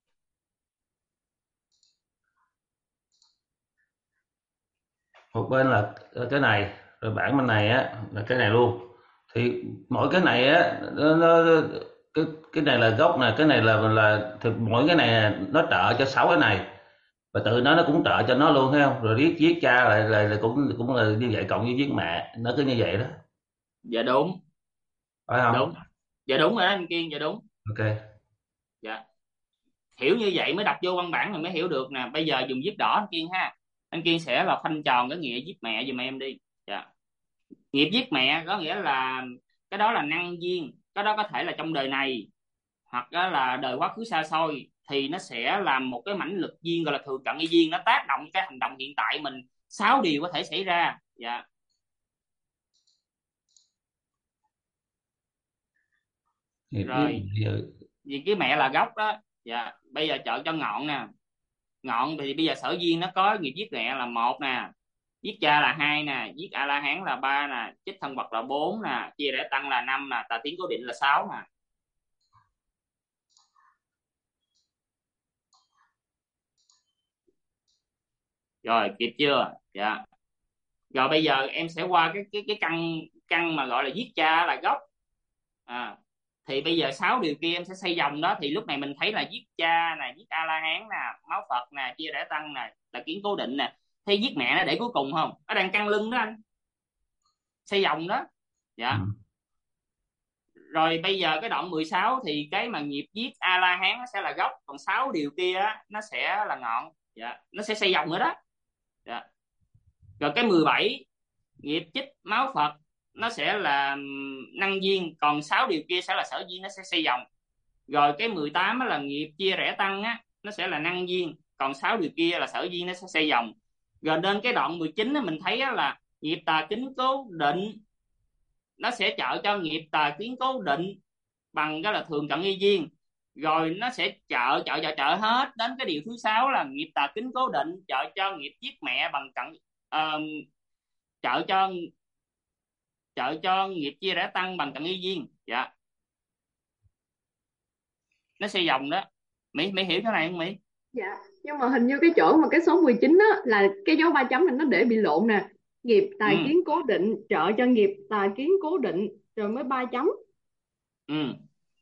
Một bên là cái này, rồi bảng bên này á là cái này luôn. Thì mỗi cái này á cái này là gốc nè, cái này là thì mỗi cái này nó trợ cho 6 cái này, và tự nó cũng trợ cho nó luôn, thấy không? Rồi giết cha là cũng là như vậy, cộng với giết mẹ nó cứ như vậy đó, dạ đúng, phải không? đúng, dạ đúng rồi đó anh Kiên, dạ đúng. Ok. Dạ, hiểu như vậy mới đọc vô văn bản rồi mới hiểu được nè. Bây giờ dùng viết đỏ anh Kiên ha. Anh Kiên sẽ là khoanh tròn cái nghĩa giết mẹ giùm em đi. Dạ. Nghiệp giết mẹ có nghĩa là cái đó là năng duyên, cái đó có thể là trong đời này hoặc đó là đời quá khứ xa xôi, thì nó sẽ làm một cái mãnh lực duyên gọi là thường cận y duyên, nó tác động cái hành động hiện tại mình. 6 điều có thể xảy ra. Dạ. Nghiệp Rồi, giờ vì cái mẹ là gốc đó. Dạ, bây giờ chọn cho ngọn nè. Ngọn thì bây giờ sở duyên nó có nghiệp giết mẹ là một nè, giết cha là hai nè, giết a la hán là ba nè, chích thân Phật là bốn nè, chia rẽ tăng là năm nè, tà tiến cố định là sáu nè. Rồi kịp chưa? Dạ. Rồi bây giờ em sẽ qua cái căn căn mà gọi là giết cha là gốc. À, thì bây giờ 6 điều kia em sẽ xây vòng đó. Thì lúc này mình thấy là giết cha nè, giết a la hán nè, máu Phật nè, chia rẽ tăng nè, là kiến cố định nè. Thế giết mẹ nó để cuối cùng không? Nó đang căng lưng đó anh, xây vòng đó. ừ. Dạ. Rồi bây giờ cái đoạn 16 thì cái mà nghiệp giết a la hán nó sẽ là gốc, còn 6 điều kia á, nó sẽ là ngọn. Dạ, nó sẽ xây vòng nữa đó. Dạ. Rồi cái 17 nghiệp chích máu Phật nó sẽ là năng duyên, còn 6 điều kia sẽ là sở duyên, nó sẽ xây vòng. Rồi cái 18 là nghiệp chia rẽ tăng á, nó sẽ là năng duyên, còn 6 điều kia là sở duyên, nó sẽ xây vòng. Rồi đến cái đoạn 19 mình thấy là nghiệp tà kính cố định nó sẽ trợ cho nghiệp tà kiến cố định bằng cái là thường cận y duyên. Rồi nó sẽ trợ hết đến cái điều thứ 6 là nghiệp tà kính cố định trợ cho nghiệp giết mẹ bằng cận trợ cho nghiệp chia rẽ tăng bằng cận y duyên. Dạ, nó xây vòng đó. Mỹ hiểu chỗ này không Mỹ? Dạ, nhưng mà hình như cái chỗ mà cái số 19 á là cái dấu ba chấm này nó để bị lộn nè. Nghiệp tài Ừ, kiến cố định trợ cho nghiệp tài kiến cố định rồi mới ba chấm. ừ,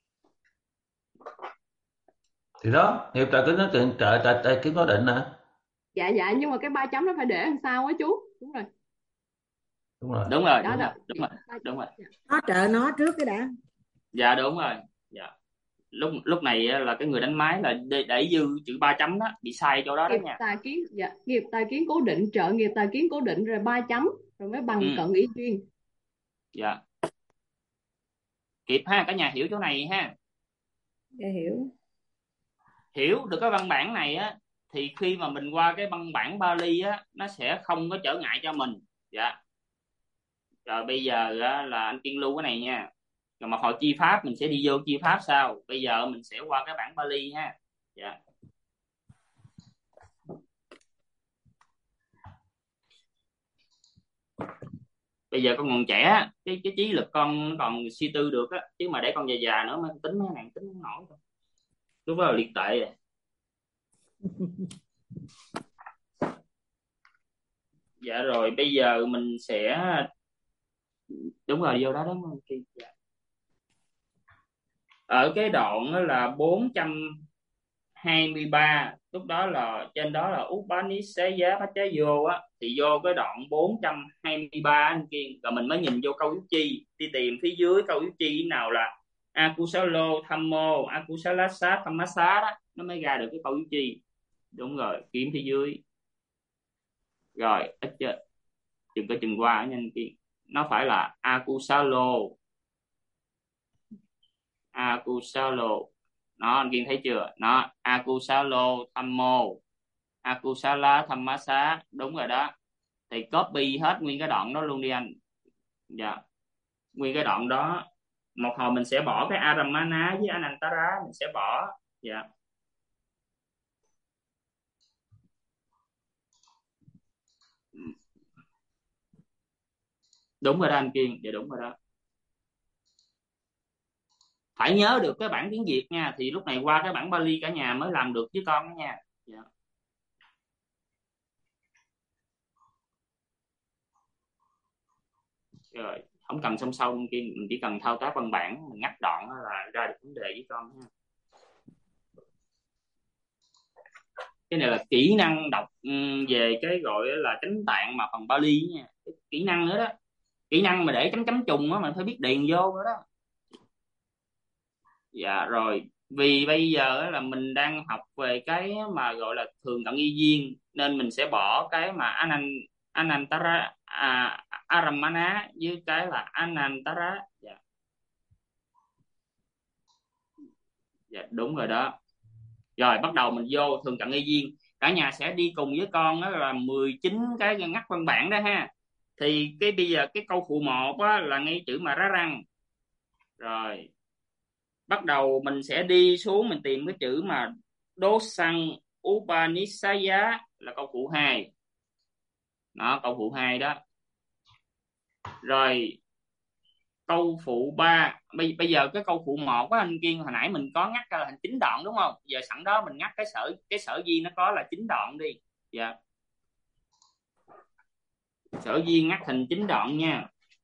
Thì đó, nghiệp trợ kính nó trợ tài kiến cố định nè. Dạ dạ, nhưng mà cái ba chấm nó phải để làm sao á chú? Đúng rồi. Đúng rồi. đúng rồi, Đó đó. đúng Dạ, rồi, ba chấm. đúng rồi. Dạ. Nó trợ nó trước cái đã. Dạ đúng rồi. Dạ, lúc lúc này là cái người đánh máy là để dư chữ ba chấm đó, bị sai chỗ đó đó Nghiệp nha. tài kiến, dạ, nghiệp tài kiến cố định trợ nghiệp tài kiến cố định rồi ba chấm rồi mới bằng Ừ, cận ý duyên. dạ, kịp ha, cả nhà hiểu chỗ này ha. Để hiểu. Hiểu được cái văn bản này á thì khi mà mình qua cái văn bản Bali á nó sẽ không có trở ngại cho mình. Dạ. Rồi bây giờ á, là anh Kiên lưu cái này nha. Rồi một hồi chi pháp mình sẽ đi vô chi pháp sau. Bây giờ mình sẽ qua cái bản Bali ha. Dạ. Bây giờ con còn trẻ, cái trí lực con còn suy tư được á, chứ mà để con già già nữa mà tính mấy này tính không nổi đâu. Lúc đó là liệt tệ rồi. Dạ rồi bây giờ mình sẽ, đúng rồi vô đó đúng không Kiên? Dạ. Ở cái đoạn đó là 423 lúc đó là trên đó là Upanishad Pachayo á, thì vô cái đoạn 423 anh Kiên, rồi mình mới nhìn vô câu yếu chi, đi tìm phía dưới câu yếu chi nào là Akusalo Thammo Akusalasa Thammasa đó, nó mới ra được cái câu yếu chi. Đúng rồi, kiếm phía dưới. Rồi ít chưa, chừng có chừng qua nha anh Kiên, nó phải là Akusalo. Nó anh Kiên thấy chưa, nó Akusalo Thammo Akusala Thammasa, đúng rồi đó. Thì copy hết nguyên cái đoạn đó luôn đi anh. Dạ, nguyên cái đoạn đó. Một hồi mình sẽ bỏ cái Aramana với Anantara, mình sẽ bỏ. Dạ, đúng rồi đó anh Kiên, dạ đúng rồi đó. Phải nhớ được cái bản tiếng Việt nha, thì lúc này qua cái bản Bali cả nhà mới làm được với con đó nha. Dạ. Rồi không cần song song kia, mình chỉ cần thao tác văn bản, mình ngắt đoạn là ra được vấn đề với con ha. Cái này là kỹ năng đọc về cái gọi là chánh tạng mà phần Bali nha, cái kỹ năng nữa đó, kỹ năng mà để chấm chấm trùng á mình phải biết điền vô nữa đó. Dạ rồi, vì bây giờ á là mình đang học về cái mà gọi là thường cận y duyên, nên mình sẽ bỏ cái mà Anantara Aramana với cái là Anantara. Dạ. Dạ đúng rồi đó. Rồi bắt đầu mình vô thường cận y duyên, cả nhà sẽ đi cùng với con đó là 19 cái ngắt văn bản đó ha. Thì cái bây giờ cái câu phụ 1 á là ngay chữ mà rá răng. Rồi bắt đầu mình sẽ đi xuống, mình tìm cái chữ mà đố xăng Upanishaya là câu phụ 2 đó, câu phụ 2 đó. Rồi câu phụ 3, bây giờ cái câu phụ 1 á anh Kiên, hồi nãy mình có ngắt ra là thành 9 đoạn đúng không, giờ sẵn đó mình ngắt cái sở duyên nó có là 9 đoạn đi. Dạ, sở duyên ngắt thành 9 đoạn nha.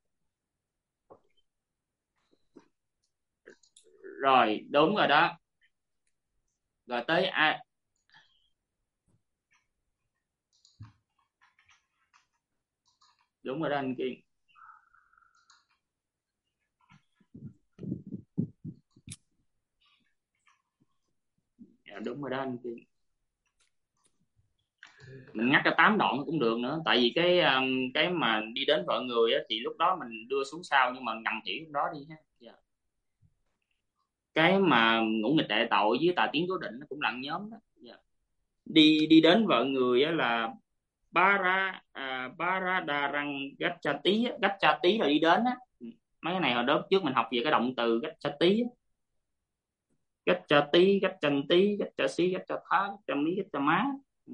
Rồi đúng rồi đó. Rồi tới đúng rồi đó anh Kiên. Dạ, đúng rồi đó anh Kiên. Mình ngắt ra 8 đoạn cũng được nữa, tại vì cái mà đi đến vợ người á, thì lúc đó mình đưa xuống sau, nhưng mà ngầm hiểu trong đó đi ha. Dạ. Cái mà ngũ nghịch đại tội với tà kiến cố định nó cũng là nhóm đó. Dạ. Đi đến vợ người á là Baradarang Gacchati là đi đến á. Mấy cái này hồi đó trước mình học về cái động từ Gacchati á. Gacchati, Gacchanti, Gacchasi, Gacchatha, Gacchamí, Gacchamá.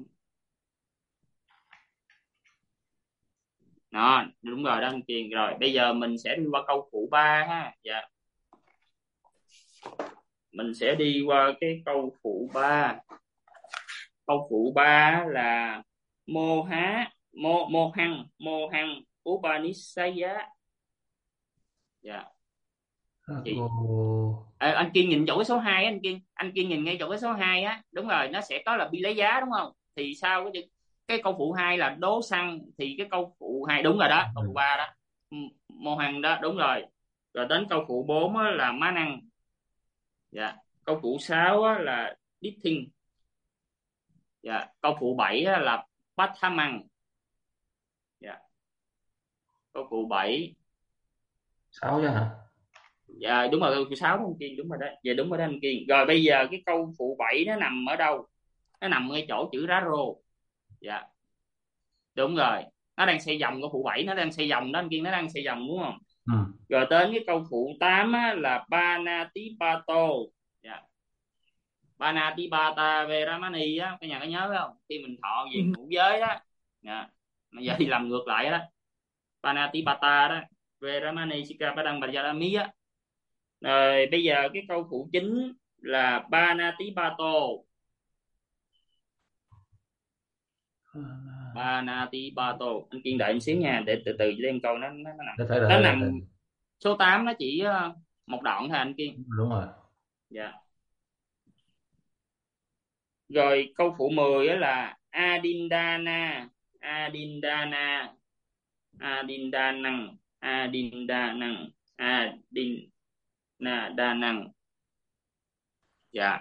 Đó, đúng rồi đó anh Kiên. Rồi bây giờ mình sẽ đi qua câu phụ 3 ha. Dạ, mình sẽ đi qua cái câu phụ 3. Câu phụ 3 là Mohan Upanishaya. Dạ. Anh Kiên nhìn chỗ cái số 2 á, anh Kiên nhìn ngay chỗ cái số 2 á, đúng rồi, nó sẽ có là bi lấy giá đúng không, thì sau cái câu phụ 2 là đố xăng, thì cái câu phụ 2 đúng rồi đó, câu phụ 3 đó Mohan đó, đúng rồi. Rồi đến câu phụ 4 á, là má năng. Dạ. Câu phụ 6 á, là đít thinh. Dạ. Câu phụ 7 á, là bát tha măng. Dạ. Câu phụ 7 6 chứ hả? dạ đúng rồi, câu phụ 6 đó anh Kiên, đúng rồi đó. Dạ đúng rồi đó anh Kiên. Rồi bây giờ cái câu phụ 7 nó nằm ở đâu? Nó nằm ngay chỗ chữ rá rô. Dạ đúng rồi, nó đang xoay vòng. Câu phụ 7 nó đang xoay vòng đó anh Kiên, nó đang xoay vòng đúng không? Rồi đến cái câu phụ 8 á, là Panatipato. Dạ. Panatipata Veramani á, cả nhà có nhớ không, khi mình thọ về ngũ giới đó. Dạ. Mà giờ thì làm ngược lại đó. Panatipata đó, Veramani Sikapadang Bhajarami á. Rồi bây giờ cái câu phụ chính là Panatipato. Panatipato. Anh Kiên đợi em xíu nha, để từ từ đem câu nó nằm. Nó nằm số 8, nó chỉ một đoạn thôi anh Kiên. Đúng rồi. Dạ. Rồi câu phụ 10 á là Adindana, Adindana, Adindanang, Adindanang, Adindanang. Dạ.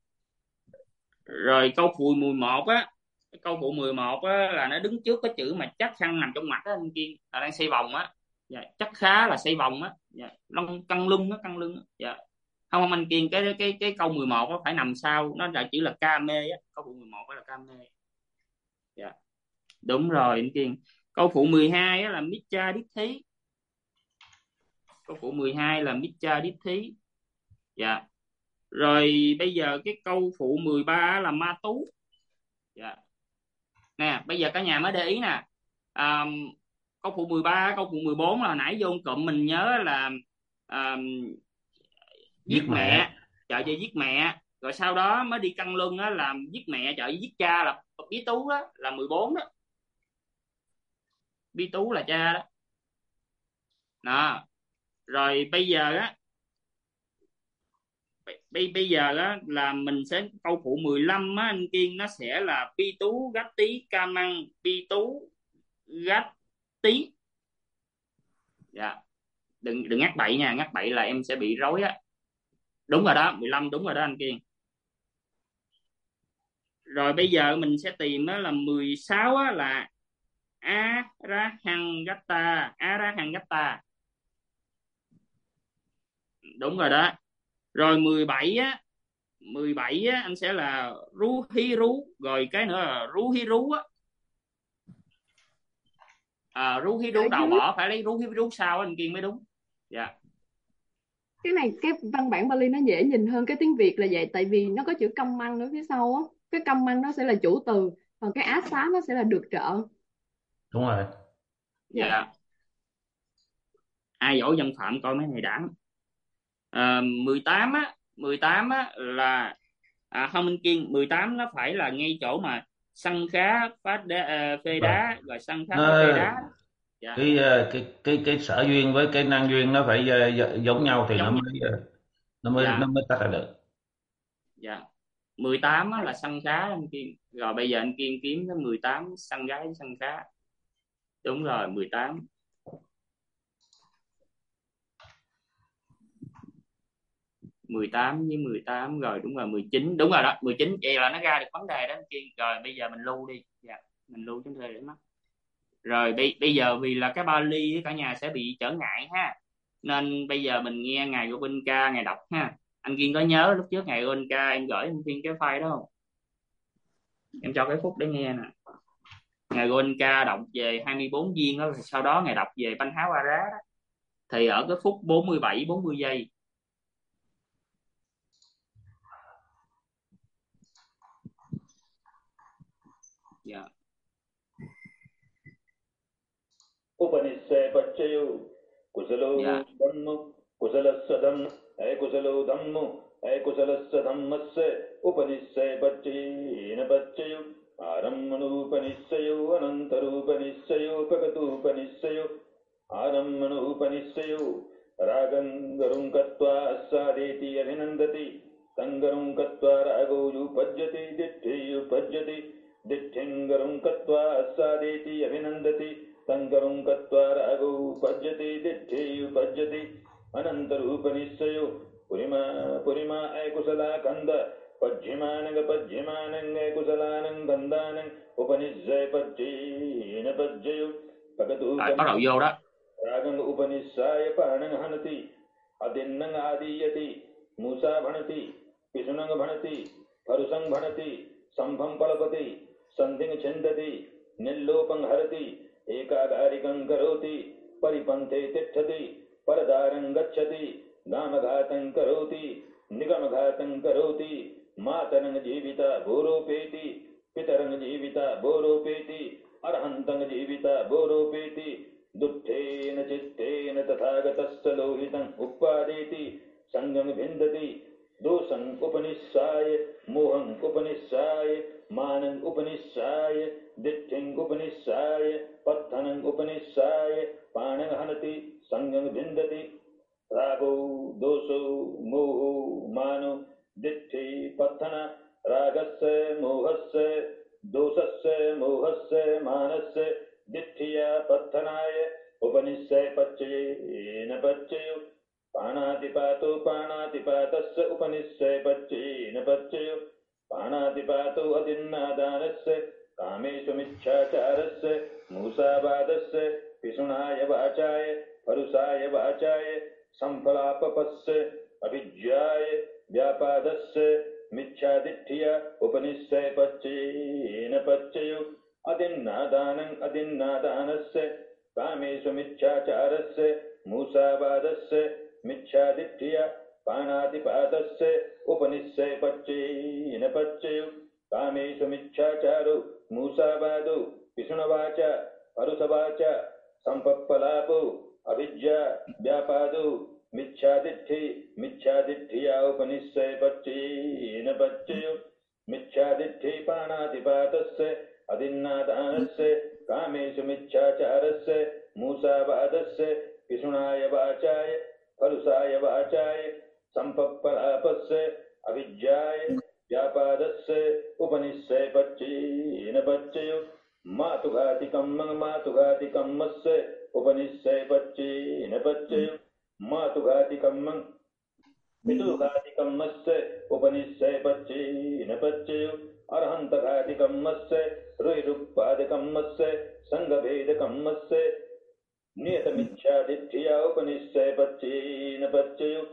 Rồi câu phụ 11 á, cái câu phụ 11 á là nó đứng trước cái chữ mà chắc khăn nằm trong mặt á anh Kiên, là đang xoay vòng á. Dạ, chắc khá là xoay vòng á. Dạ, lông căng lưng á, căng lưng á. Dạ. Không không anh Kiên, cái câu 11 á phải nằm sau, nó là chữ là Kame á, câu phụ 11 á là Kame. Dạ. Đúng rồi anh Kiên. Câu phụ 12 á là Micca Đích. Câu phụ 12 là Micca Đích. Dạ. Rồi bây giờ cái câu phụ 13 á là Ma Tú. Dạ. Nè, bây giờ cả nhà mới để ý nè. À, câu phụ 13, câu phụ 14 là nãy vô cụm mình nhớ là à, giết mẹ, chợ cho giết mẹ. Rồi sau đó mới đi căng lưng á, làm giết mẹ chợ với giết cha là Bí Tú đó, là 14 đó. Bí Tú là cha đó. Đó. Rồi bây giờ á, bây giờ á là mình sẽ câu phụ 15 á anh Kiên, nó sẽ là Pi Tú Gắt Tí Ca Măng, Pi Tú Gắt Tí. Dạ. Đừng ngắt bậy nha, ngắt bậy là em sẽ bị rối á. Đúng rồi đó, 15 đúng rồi đó anh Kiên. Rồi bây giờ mình sẽ tìm đó là 16 á là Arahangata, Arahangata. Đúng rồi đó. Rồi 17 á, 17 á anh sẽ là Ruhiru, rồi cái nữa là Ruhiru á. Ruhiru đầu bỏ phải lấy Ruhiru sau anh Kiên mới đúng. Dạ. Cái này cái văn bản Bali nó dễ nhìn hơn cái tiếng Việt là vậy, tại vì nó có chữ câm măng ở phía sau á. Cái câm măng nó sẽ là chủ từ, còn cái á xá nó sẽ là được trợ. Đúng rồi. Dạ. Ai giỏi dân phạm coi mấy này đã. 18 á, 18 á là không anh Kiên, 18 nó phải là ngay chỗ mà xăng khá phát đá, phê đá, rồi xăng khá phát phê Nó đá. Dạ. cái sở duyên với cái năng duyên nó phải giống nhau thì Giống như. Dạ. nó mới tách ra được. Dạ. 18 á là xăng khá anh Kiên. Rồi bây giờ anh Kiên kiếm cái 18 xăng gái xăng khá. Đúng rồi, 18. 18 với 18 rồi, đúng rồi 19, đúng rồi đó, 19 vậy là nó ra được vấn đề đó anh Kiên. Rồi bây giờ mình lưu đi. Dạ, mình lưu chúng thuê để mắt. Rồi bây giờ vì là cái Bali cả nhà sẽ bị trở ngại ha, nên bây giờ mình nghe ngài Govinka ngài đọc ha. Anh Kiên có nhớ lúc trước ngài Govinka em gửi anh Kiên cái file đó không? Em cho cái phút để nghe nè. Ngài Govinka đọc về 24 viên đó, sau đó ngài đọc về Bánh Háo Ara đó. Thì ở cái phút 47 40 giây. Dạ. उपनिषय बच्चयो कुशलो Dạ. धम्म कुशलस्य धम्म है कुशलो धम्म है कुशलस्य धम्मस्य उपनिषय बच्चेन बच्चयो आरम्भणोपनिषयो अनन्तरोपनिषयो भगतोपनिषयो आरम्भणोपनिषयो रागं गरुं कत्वा सादेति अभिनन्दति तङ्गरुं कत्वा रागो युपज्यते दिट्ठेयुपज्यते दिट्ठिं गरुं कत्वा सादेति अभिनन्दति तङ्करुं कत्वा रागौ पज्यते दिट्ठेयुपज्यते अनन्तरूपनिश्चयो पुरिमा ऐकुशला कन्द पज्यमानङ् ऐकुशलानङ् गन्धानङ् उपनिश्चय पज्येन पज्ययो Rồi bắt đầu vô đó. रागं उपनिश्चाय पाणं हनति अदिन्नङ् आदीयति मूसा भणति पिशुनङ् भणति परुषं भणति सम्भं पलपति सन्धिं छिन्दति निल्लोपं हरति एकागारिकं करोति परिपन्थे तिष्ठति परदारं गच्छति गामघातं करोति निगमघातं करोति मातरं जीविता भोरोपेति पितरं जीविता भोरोपेति अर्हन्तं जीविता भोरोपेति दुःखेन चित्तेन तथागतस्य लोहितं उपादेति संगं भिन्दति दोषं उपनिश्चाय मोहं उपनिश्चाय मानं उपनिश्चाय दिट्ठिं उपनिश्चाय पत्थनं उपनिश्चाय पाणं हनति संगं भिन्दति रागो दोषो मोहो मानो दिट्ठि पत्थन राग रागस्य मोहस्य दोषस्य मोहस्य मानस्य दिट्ठिया पत्थनाय उपनिषय पच्चयेन पच्चयो पाणातिपातो पाणातिपातस्य उपनिषय पच्चयेन पच्चयो पाणातिपातो अदिन्नादानस्य कामेषु मिच्छाचारस्य मूसावादस्य पिशुनाय वाचाय परुषाय वाचाय संफलापपस्य अभिज्ञाय व्यापादस्य मिच्छादिठ्ठिया उपनिषय पच्चयेन पच्चयो अदिन्नादानस्य कामेषु मिच्छाचारस्य मूसावादस्य मिच्छादिठ्ठिया पाणातिपातस्य उपनिषय पच्चयेन पच्चयो कामेषु मिच्छाचारो मूसावादो पिशुनवाचा परुषवाचा संपप्पलापो अभिज्ञा व्यापादो मिच्छादिठ्ठिया उपनिषय पच्चयेन पच्चयो मिच्छादिठ्ठि पाणातिपातस्य अदिन्नादानस्य कामेषु मिच्छाचारस्य मूसावादस्य पिशुनाय वाचाय परुषाय वाचाय संपप्पलापस्य अभिज्ञाय व्यापादस्य उपनिषय पच्चयेन पच्चयो मातुघातिकम्मस्य उपनिषय पच्चयेन पच्चयो मातुघातिकम्मं पितुघातिकम्मस्य उपनिषय पच्चयेन पच्चयो अरहन्तघातिकम्मस्य रुय्रुक्पादकम्मस्य संघभेदकम्मस्य नियतमिच्छादिठ्ठिया उपनिषय पच्चयेन पच्चयो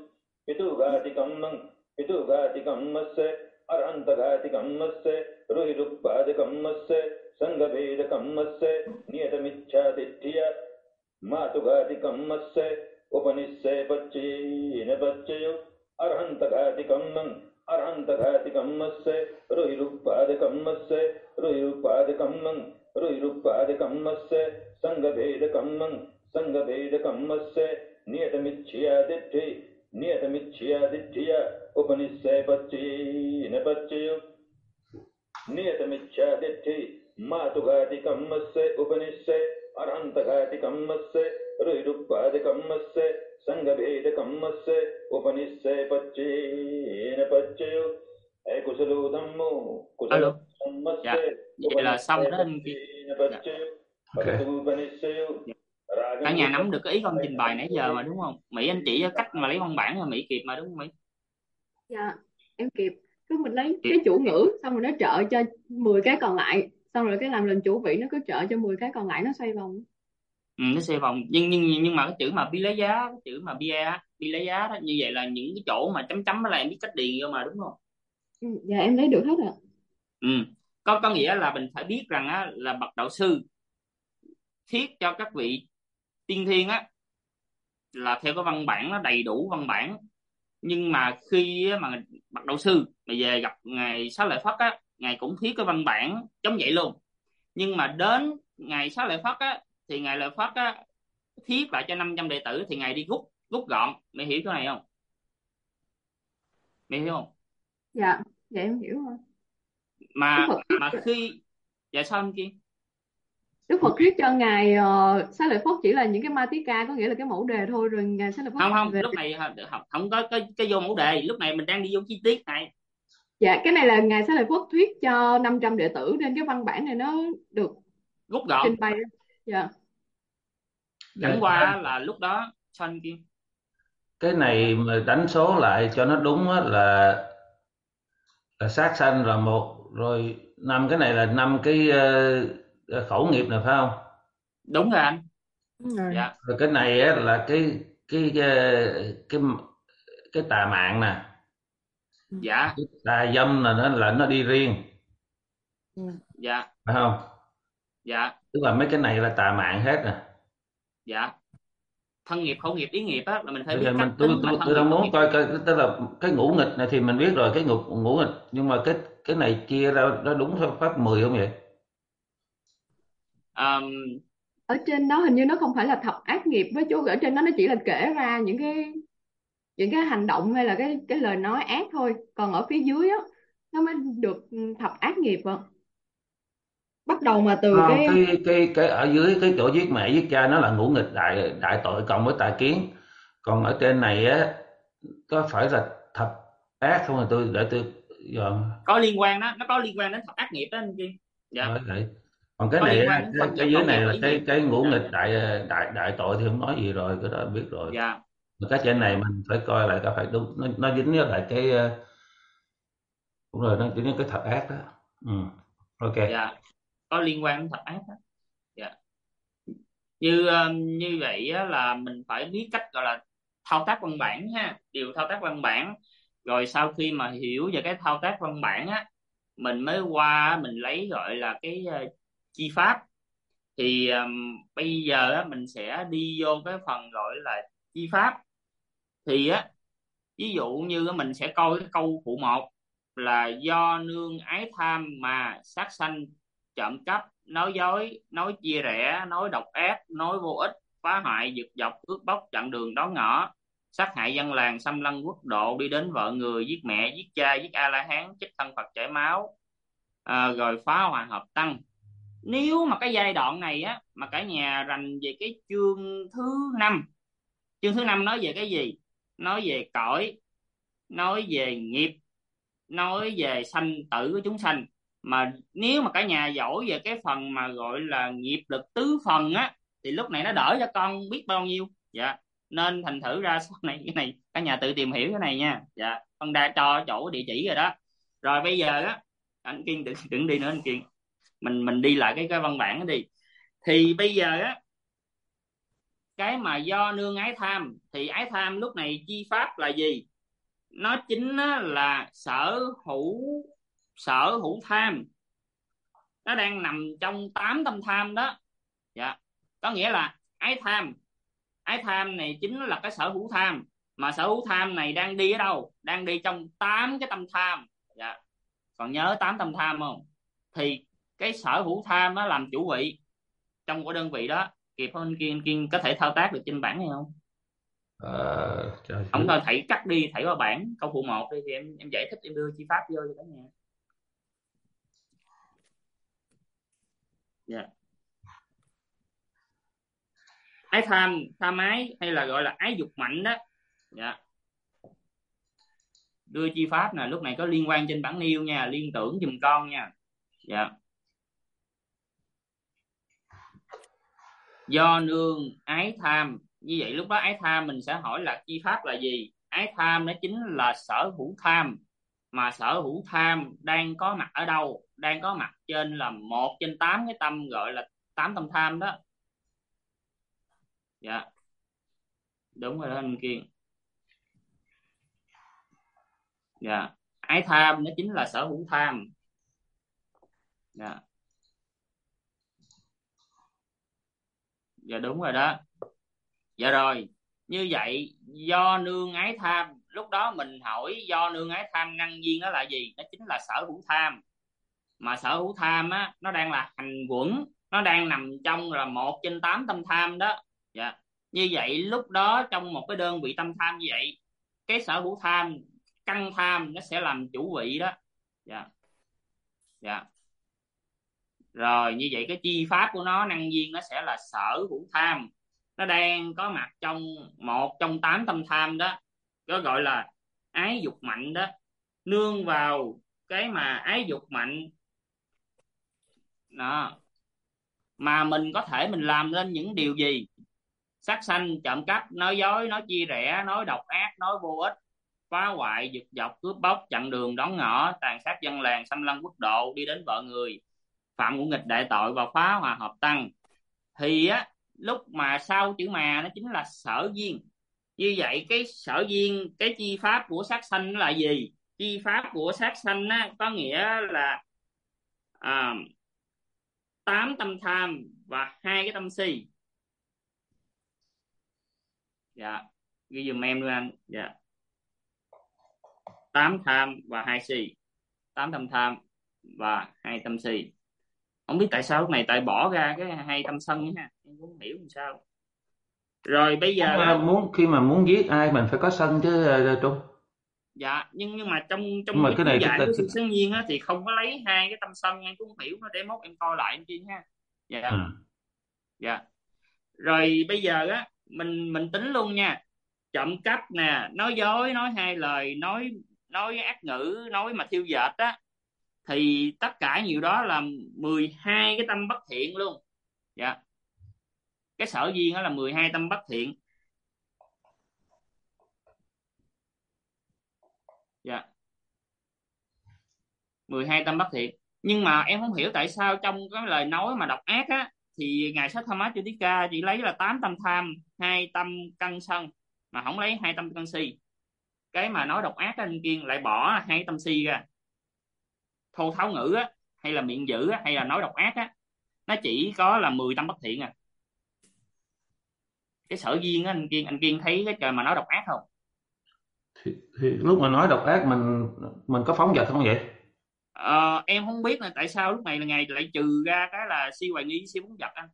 पितुघातिकम्मस्य अरहन्तघातिकम्मस्य रुय्रुक्पादकम्मस्य संघभेदकम्मस्य नियतमिच्छादिठ्ठिया मातुघातिकम्मस्य उपनिषय पच्चयेन पच्चयो अरहन्तघातिकम्मस्य रुय्रुक्पादकम्मस्य संघभेदकम्मस्य नियतमिच्छादिठ्ठिया उपनिषय पच्चयेन पच्चयो नियतमिच्छादिठ्ठि मातुघातिकम्मस्य उपनिषय अरहन्तघातिकम्मस्य रुय्रुक्पादकम्मस्य संघभेदकम्मस्य उपनिषय पच्चयेन पच्चयो कुशलो धम्मो Alo, कुशलधम्मस्य dạ, vậy là xong đó anh Kiên. उपनिषयेन Dạ. पच्चयो Ok. उपनिषयो Cả nhà nắm được cái ý con trình bày nãy giờ mà đúng không? Mỹ anh chỉ cách mà lấy văn bản là Mỹ kịp mà đúng không Mỹ? Dạ em kịp. Cứ mình lấy cái chủ ngữ xong rồi nó trợ cho 10 cái còn lại, xong rồi cái làm lần chủ vị nó cứ trợ cho 10 cái còn lại, nó xoay vòng. Nó xoay vòng, nhưng mà cái chữ mà bi lấy giá, cái chữ mà bi lấy giá đó, như vậy là những cái chỗ mà chấm chấm đó là em biết cách điền vô mà đúng không? Dạ em lấy được hết ạ. Có nghĩa là mình phải biết rằng á, là bậc đạo sư thiết cho các vị tiên thiên á là theo cái văn bản nó đầy đủ văn bản, nhưng mà khi mà bậc đạo sư mà về gặp ngài Xá Lợi Phất á, ngài cũng thiết cái văn bản giống vậy luôn, nhưng mà đến ngài Xá Lợi Phất á thì ngài Lợi Phất á thiết lại cho 500 đệ tử thì ngài đi rút gọn. Mày hiểu cái này không? Mày hiểu không? Dạ em hiểu rồi. mà Đức Phật mà khi dạ sao anh Kiên? Đức Phật thuyết cho ngài Xá Lợi Phất chỉ là những cái Matika, có nghĩa là cái mẫu đề thôi, rồi ngài Xá Lợi Phất Không, về. lúc này không có cái vô mẫu đề, lúc này mình đang đi vô chi tiết này. Dạ cái này là ngài Xá Lợi Phất thuyết cho 500 đệ tử, nên cái văn bản này nó được Rút gọn. trình bày. Dạ Chẳng qua là lúc đó sao anh Kiên? Cái này mà đánh số lại cho nó đúng á là sát sanh là một, rồi 5 cái này là 5 cái khẩu nghiệp này phải không? Đúng rồi anh. Đúng rồi. Dạ. Rồi cái này á là cái tà mạng nè, Dạ. cái tà dâm là nó đi riêng, Dạ. phải không? Dạ. Tức là mấy cái này là tà mạng hết nè. Dạ. Thân nghiệp, khẩu nghiệp, ý nghiệp á là mình phải Bây biết giờ cách tính mà thân tôi nghiệp, đang khẩu muốn nghiệp. coi tức là cái ngũ nghịch này thì mình biết rồi, cái ngũ nghịch, nhưng mà cái này chia ra nó đúng theo pháp 10 không vậy? ở trên đó hình như nó không phải là thập ác nghiệp, với chú ở trên đó nó chỉ là kể ra những cái hành động hay là cái lời nói ác thôi, còn ở phía dưới á nó mới được thập ác nghiệp ạ. Bắt đầu mà từ Không, cái ở dưới cái chỗ giết mẹ giết cha nó là ngũ nghịch đại tội cộng với tà kiến, còn ở trên này á có phải là thập ác không? Để tôi Dọn có liên quan đó, nó có liên quan đến thập ác nghiệp đó anh Kiên. Dạ, nói vậy. Còn cái có này liên á, quan đến phân cái nhập dưới khẩu này nghiệp là bởi cái vì cái ngũ dạ, nghịch đại đại đại tội thì không nói gì rồi, cái đó biết rồi. dạ, Mà cái trên này dạ, mình phải coi lại có phải đúng, nó dính với lại cái đúng rồi, nó dính với cái thập ác đó. Ok. dạ, có liên quan đến thập ác đó. Dạ. Như vậy á, là mình phải biết cách gọi là thao tác văn bản ha, điều thao tác văn bản. Rồi sau khi mà hiểu về cái thao tác văn bản á, mình mới qua mình lấy gọi là cái chi pháp. Thì bây giờ á, mình sẽ đi vô cái phần gọi là chi pháp. Thì á, ví dụ như á, mình sẽ coi cái câu phụ 1 là do nương ái tham mà sát sanh, trộm cắp, nói dối, nói chia rẽ, nói độc ác, nói vô ích, phá hoại, giật dọc, cướp bóc, chặn đường đón ngõ, sát hại dân làng, xâm lăng quốc độ, đi đến vợ người, giết mẹ, giết cha, giết A La Hán, chích thân Phật chảy máu, rồi phá hòa hợp tăng. Nếu mà cái giai đoạn này á mà cả nhà rành về cái chương thứ năm nói về cái gì? Nói về cõi, nói về nghiệp, nói về sanh tử của chúng sanh. Mà nếu mà cả nhà giỏi về cái phần mà gọi là nghiệp lực tứ phần á, thì lúc này nó đỡ cho con biết bao nhiêu. Dạ, nên thành thử ra sau này cái này cả nhà tự tìm hiểu cái này nha. Dạ, con đã cho chỗ địa chỉ rồi đó. Rồi bây giờ á, anh Kiên đừng đi nữa anh Kiên, mình đi lại cái văn bản đó đi. Thì bây giờ á, cái mà do nương ái tham, thì ái tham lúc này chi pháp là gì? Nó chính là sở hữu tham. Nó đang nằm trong 8 tâm tham đó. Dạ, có nghĩa là ái tham này chính là cái sở hữu tham. Mà sở hữu tham này đang đi ở đâu? Đang đi trong 8 cái tâm tham. Dạ, còn nhớ 8 tâm tham không? Thì cái sở hữu tham nó làm chủ vị trong cái đơn vị đó. Kịp không anh Kiên có thể thao tác được trên bảng này không? Trời Không ơi. thôi thảy cắt đi, thảy vào bảng câu phụ 1 đi, thì em giải thích, em đưa chi pháp vô cho cả nhà. Dạ. Ái tham, tham ái hay là gọi là ái dục mạnh đó. Dạ, đưa chi pháp nè, lúc này có liên quan trên bảng nêu nha, liên tưởng giùm con nha. Dạ, do nương ái tham. Như vậy lúc đó ái tham mình sẽ hỏi là chi pháp là gì? Ái tham nó chính là sở hữu tham. Mà sở hữu tham đang có mặt ở đâu? Đang có mặt trên là 1 trên 8 cái tâm, gọi là 8 tâm tham đó. Dạ, đúng rồi đó anh Kiên. Dạ, ái tham nó chính là sở hữu tham. Dạ, dạ đúng rồi đó. Dạ rồi, như vậy do nương ái tham, lúc đó mình hỏi do nương ái tham năng duyên đó là gì? Nó chính là sở hữu tham. Mà sở hữu tham á, nó đang là hành quẩn, nó đang nằm trong là 1 trên 8 tâm tham đó. Dạ, như vậy lúc đó trong một cái đơn vị tâm tham như vậy, cái sở hữu tham, căn tham nó sẽ làm chủ vị đó. Dạ, dạ. Rồi như vậy cái chi pháp của nó năng duyên nó sẽ là sở hữu tham. Nó đang có mặt trong 1 trong 8 tâm tham đó. Có gọi là ái dục mạnh đó. Nương vào cái mà ái dục mạnh đó, mà mình có thể mình làm lên những điều gì? Sát sanh, trộm cắp, nói dối, nói chia rẽ, nói độc ác, nói vô ích, phá hoại, giật dọc, cướp bóc, chặn đường đón ngõ, tàn sát dân làng, xâm lăng quốc độ, đi đến vợ người, phạm ngũ nghịch đại tội và phá hòa hợp tăng. Thì á, lúc mà sau chữ mà nó chính là sở duyên. Như vậy cái sở duyên, cái chi pháp của sát sanh là gì? Chi pháp của sát sanh á, có nghĩa là 8 tâm tham và 2 cái tâm si. Dạ, ghi dùm em luôn anh. Dạ, 8 tham và 2 si. 8 tâm tham và 2 tâm si. Không biết tại sao lúc này tại bỏ ra cái 2 tâm sân ha, em cũng không hiểu làm sao. Rồi bây giờ á, Khi mà muốn giết ai mình phải có sân chứ Trung. dạ, nhưng mà trong Nhưng mà cái cái chú này giải của sự sáng nhiên á thì không có lấy 2 cái tâm sân, em cũng không hiểu nó, để mốt em coi lại em chi ha. Dạ, dạ. Rồi bây giờ á, mình tính luôn nha. Trộm cắp nè, nói dối, nói 2 lời, nói nói ác ngữ, nói mà thiêu dệt á, thì tất cả nhiều đó là 12 cái tâm bất thiện luôn. Dạ, cái sở duyên đó là 12 tâm bất thiện. Dạ, 12 tâm bất thiện. Nhưng mà em không hiểu tại sao trong cái lời nói mà độc ác á, thì ngài Satthamacchatika chỉ lấy là 8 tâm tham, 2 tâm căn sân, mà không lấy 2 tâm căn si. Cái mà nói độc ác á, anh Kiên lại bỏ 2 tâm si ra. Thô tháo ngữ á, hay là miệng dữ á, hay là nói độc ác á, nó chỉ có là 10 tâm bất thiện à. Cái sở duyên á, anh Kiên thấy cái trời mà nói độc ác không? Thì lúc mà nói độc ác mình có phóng dật không vậy? Em không biết là tại sao lúc này là ngài lại trừ ra cái là si hoài nghi, si phóng dật anh.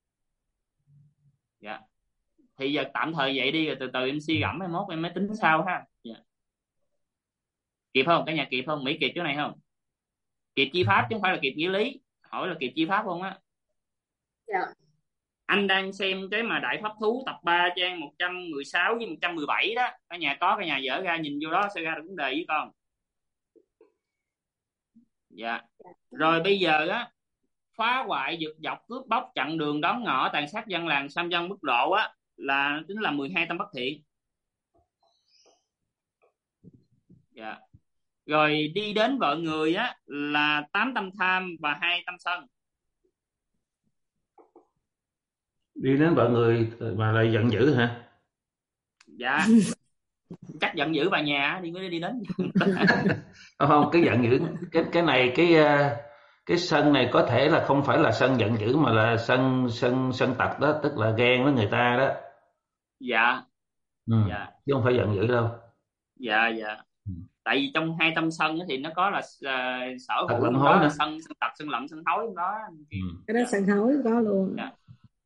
Dạ, thì giờ tạm thời vậy đi, rồi từ từ em suy gẫm, mai mốt em mới tính sau ha. Dạ. Kịp không cả nhà, kịp không? Mỹ kịp chỗ này không? Kịp chi pháp chứ không phải là kịp nghĩa lý. Hỏi là kịp chi pháp không á? Dạ. Anh đang xem cái mà Đại Pháp Thú tập 3 trang 116 với 117 đó. Cả nhà có, cả nhà dở ra nhìn vô đó sẽ ra được vấn đề với con. Dạ. Rồi bây giờ á, phá hoại giật dọc cướp bóc chặn đường đón ngõ tàn sát dân làng xâm dân mức độ á, là tính là 12 tâm bất thiện. Dạ. Rồi đi đến vợ người á là 8 tâm tham và 2 tâm sân. Đi đến vợ người mà lại giận dữ hả? Dạ, chắc giận dữ bà nhà đi mới đi đến. Không, cái giận dữ, cái này, cái sân này có thể là không phải là sân giận dữ mà là sân tật đó, tức là ghen với người ta đó. Dạ. Dạ. Chứ không phải giận dữ đâu. Dạ. Dạ. Tại vì trong 2 tâm sân thì nó có là sở Tật hữu lận trong hối đó là nữa. sân tật, sân lận, sân hối trong đó. Cái đó sân hối có luôn. Dạ.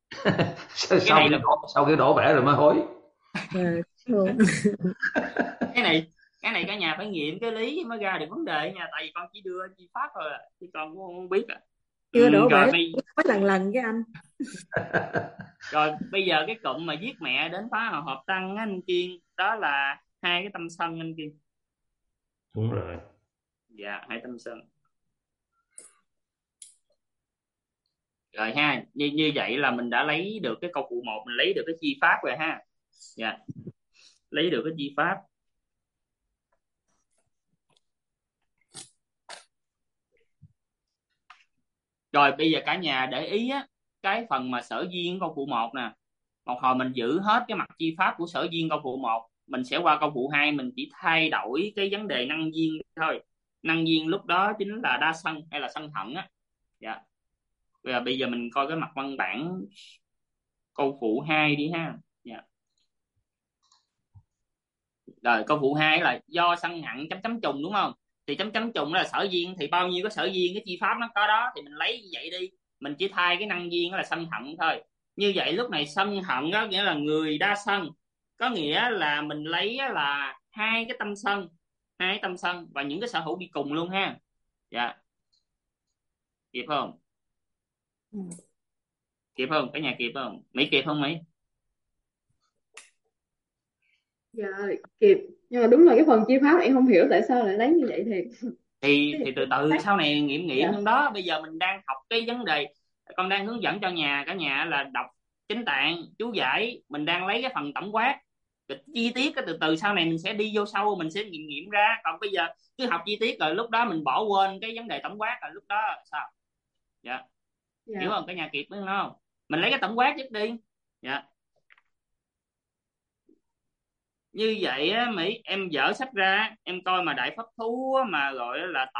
Sau khi đổ bể rồi mới hối. Luôn. cái này cả nhà phải nghiệm cái lý mới ra được vấn đề nha, tại vì con chỉ đưa chi pháp thôi à, chứ con cũng không biết à. Chưa đổ bể Rồi lần cái anh. Rồi bây giờ cái cụm mà giết mẹ đến phá hòa hợp tăng á, anh Kiên, đó là 2 cái tâm sân anh Kiên. Đúng rồi. Dạ, 2 tâm sân. Rồi ha, như vậy là mình đã lấy được cái câu phụ 1, mình lấy được cái chi pháp rồi ha. Dạ, lấy được cái chi pháp. Rồi bây giờ cả nhà để ý á, cái phần mà sở duyên câu phụ 1 nè, một hồi mình giữ hết cái mặt chi pháp của sở duyên câu phụ 1, mình sẽ qua câu phụ 2, mình chỉ thay đổi cái vấn đề năng duyên thôi. Năng duyên lúc đó chính là đa sân hay là sân hận á. Dạ. Bây giờ mình coi cái mặt văn bản câu phụ 2 đi ha. Dạ. Rồi câu phụ 2 là do sân hận chấm chấm trùng đúng không? Thì chấm chấm trùng là sở duyên, thì bao nhiêu cái sở duyên cái chi pháp nó có đó thì mình lấy như vậy đi, mình chỉ thay cái năng duyên là sân hận thôi. Như vậy lúc này sân hận đó nghĩa là người đa sân, có nghĩa là mình lấy là 2 cái tâm sân, 2 cái tâm sân và những cái sở hữu đi cùng luôn ha. Dạ, kịp không? Kịp không cả nhà, kịp không? Mỹ kịp không Mỹ? Dạ kịp, nhưng mà đúng là cái phần chi pháp em không hiểu tại sao lại lấy như vậy thiệt. Thì từ từ sau này nghiệm Dạ. trong đó. Bây giờ mình đang học cái vấn đề, con đang hướng dẫn cho cả nhà là đọc chính tạng chú giải, mình đang lấy cái phần tổng quát. Cái chi tiết cái từ từ sau này mình sẽ đi vô sâu, mình sẽ nghiệm ra. Còn bây giờ cứ học chi tiết rồi lúc đó mình bỏ quên cái vấn đề tổng quát rồi lúc đó sao? Dạ. Dạ. Hiểu không cả nhà, kịp đúng không? Mình lấy cái tổng quát trước đi. Dạ. Như vậy á Mỹ, em dở sách ra em coi mà Đại Pháp Thú á, mà gọi là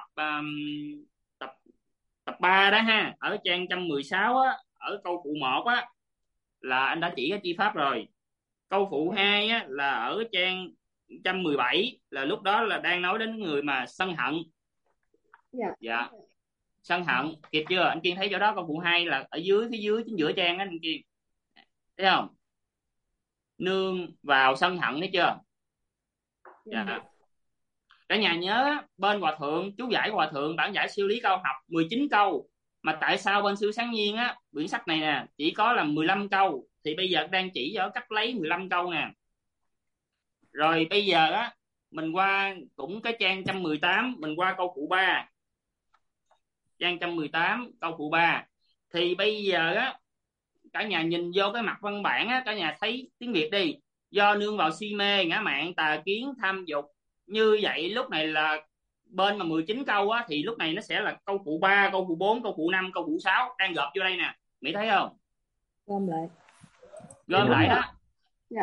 tập 3 đó ha, ở trang 116 á, ở câu phụ 1 á là anh đã chỉ cái chi pháp rồi. Câu phụ 2 á là ở trang 117, là lúc đó là đang nói đến người mà sân hận. Dạ. Dạ, sân hận, kịp chưa? Anh Kiên thấy chỗ đó câu phụ 2 là ở phía dưới chính giữa trang á anh Kiên, thấy không? Nương vào sân hận, thấy chưa? Dạ. Cả nhà nhớ bên hòa thượng chú giải hòa thượng bản giải siêu lý câu học 19 câu, mà tại sao bên siêu sáng nhiên á quyển sách này nè chỉ có là 15 câu, thì bây giờ đang chỉ ở cách lấy 15 câu nè. Rồi bây giờ á mình qua cũng cái trang 118, mình qua câu phụ 3. Trang 118 câu phụ 3. Thì bây giờ á, cả nhà nhìn vô cái mặt văn bản á, cả nhà thấy tiếng Việt đi. Do nương vào si mê, ngã mạn, tà kiến, tham dục. Như vậy lúc này là bên mà 19 câu á, thì lúc này nó sẽ là câu phụ 3, câu phụ 4, câu phụ 5, câu phụ 6 đang gộp vô đây nè. Mỹ thấy không? Gom lại. Gom Đúng lại rồi. đó. Dạ.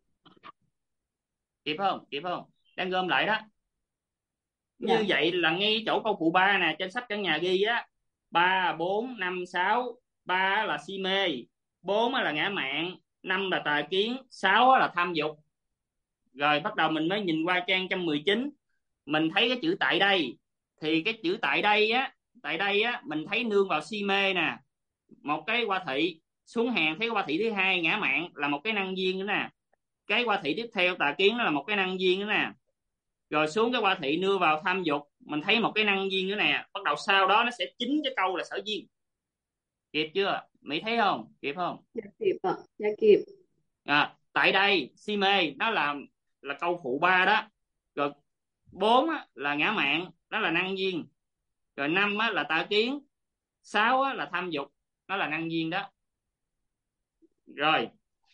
Kịp không? Kịp không? Đang gom lại đó. Như Dạ. vậy là ngay chỗ câu phụ 3 nè, trên sách cả nhà ghi á, 3, 4, 5, 6. 3 là si mê, 4 là ngã mạn, 5 là tà kiến, 6 là tham dục. Rồi bắt đầu mình mới nhìn qua trang 119, mình thấy cái chữ tại đây. Thì cái chữ tại đây á mình thấy nương vào si mê nè, một cái qua thị. Xuống hàng thấy qua thị thứ hai ngã mạn là một cái năng viên nữa nè. Cái qua thị tiếp theo tà kiến nó là một cái năng viên nữa nè. Rồi xuống cái qua thị nưa vào tham dục, mình thấy một cái năng viên nữa nè. Bắt đầu sau đó nó sẽ chính cái câu là sở duyên. Kịp chưa? Mỹ thấy không? Kịp không? Dạ kịp ạ. Dạ kịp. Tại đây si mê nó là câu phụ 3 đó. Rồi 4 là ngã mạn, đó là năng viên. Rồi 5 là tà kiến, 6 là tham dục, đó là năng viên đó. Rồi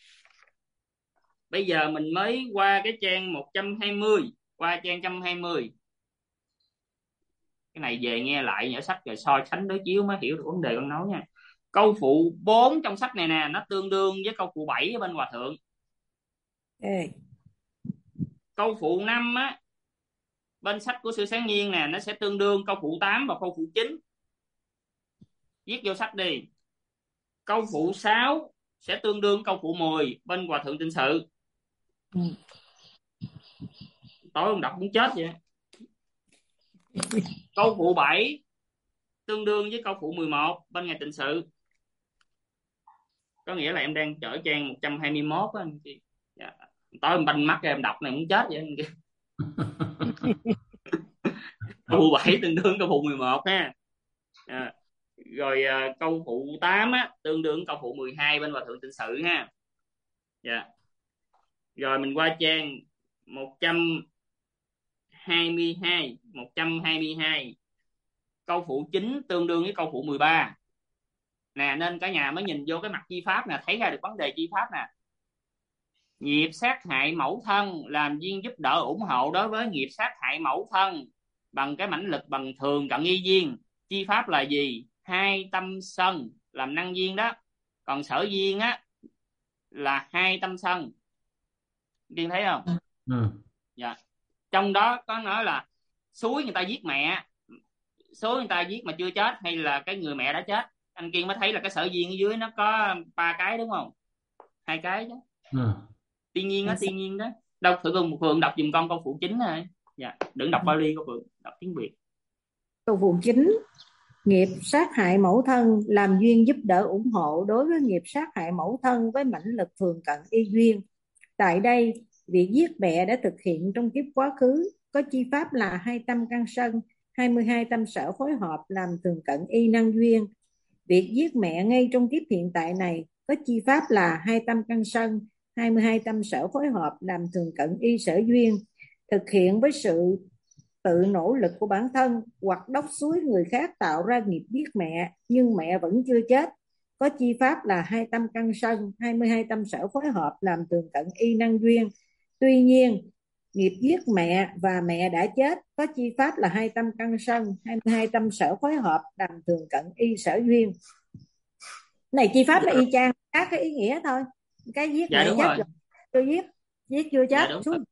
bây giờ mình mới qua cái trang 120. Qua trang 120. Cái này về nghe lại nhỡ sách rồi so sánh đối chiếu mới hiểu được vấn đề con nói nha. Câu phụ 4 trong sách này nè, nó tương đương với câu phụ 7 ở bên Hòa Thượng. Ê. Câu phụ 5 á, bên sách của Sư Sáng Nhiên nè, nó sẽ tương đương câu phụ 8 và câu phụ 9. Viết vô sách đi. Câu phụ 6 sẽ tương đương câu phụ 10 bên Hòa Thượng Tịnh Sự. Tối ông đọc muốn chết vậy. Câu phụ 7 tương đương với câu phụ 11 bên Ngài Tịnh Sự. Có nghĩa là em đang chở trang 121 á anh chị. Dạ. Tối em banh mắt em đọc này muốn chết vậy anh kia. Câu phụ 7 tương đương câu phụ 11 ha. Rồi câu phụ 8 á tương đương câu phụ 12 bên Hòa Thượng Tịnh Sự ha. Dạ. Rồi mình qua trang 122. Câu phụ 9 tương đương với câu phụ 13 nè, nên cả nhà mới nhìn vô cái mặt chi pháp nè, thấy ra được vấn đề chi pháp nè. Nghiệp sát hại mẫu thân làm duyên giúp đỡ ủng hộ đối với nghiệp sát hại mẫu thân bằng cái mãnh lực bằng thường cận y duyên. Chi pháp là gì? Hai tâm sân làm năng duyên đó. Còn sở duyên á là hai tâm sân. Điên thấy không? Dạ. Trong đó có nói là suối người ta giết mẹ, số người ta giết mà chưa chết, hay là cái người mẹ đã chết. Anh Kiên mới thấy là cái sở duyên ở dưới nó có 3 cái đúng không? 2 cái chứ. Tuy nhiên đó. Đâu thử cùng Phượng đọc giùm con câu phụ 9 này. Dạ, đừng đọc Bali của Phượng, đọc tiếng Việt. Câu phụ 9. Nghiệp sát hại mẫu thân làm duyên giúp đỡ ủng hộ đối với nghiệp sát hại mẫu thân với mãnh lực thường cận y duyên. Tại đây, việc giết mẹ đã thực hiện trong kiếp quá khứ, có chi pháp là hai tâm căn sân, 22 tâm sở phối hợp làm thường cận y năng duyên. Việc giết mẹ ngay trong kiếp hiện tại này, có chi pháp là hai tâm căn sân, 22 tâm sở phối hợp làm thường cận y sở duyên. Thực hiện với sự tự nỗ lực của bản thân hoặc đốc suối người khác tạo ra nghiệp giết mẹ nhưng mẹ vẫn chưa chết, có chi pháp là hai tâm căn sân, 22 tâm sở phối hợp làm thường cận y năng duyên. Tuy nhiên nghiệp giết mẹ và mẹ đã chết, có chi pháp là hai tâm căn sân, 22 tâm sở phối hợp làm thường cận y sở duyên. Này chi pháp là y chang, khác cái ý nghĩa thôi. Cái giết Dạ, mẹ đúng chết rồi. rồi chưa giết chưa chết. Dạ, xuống.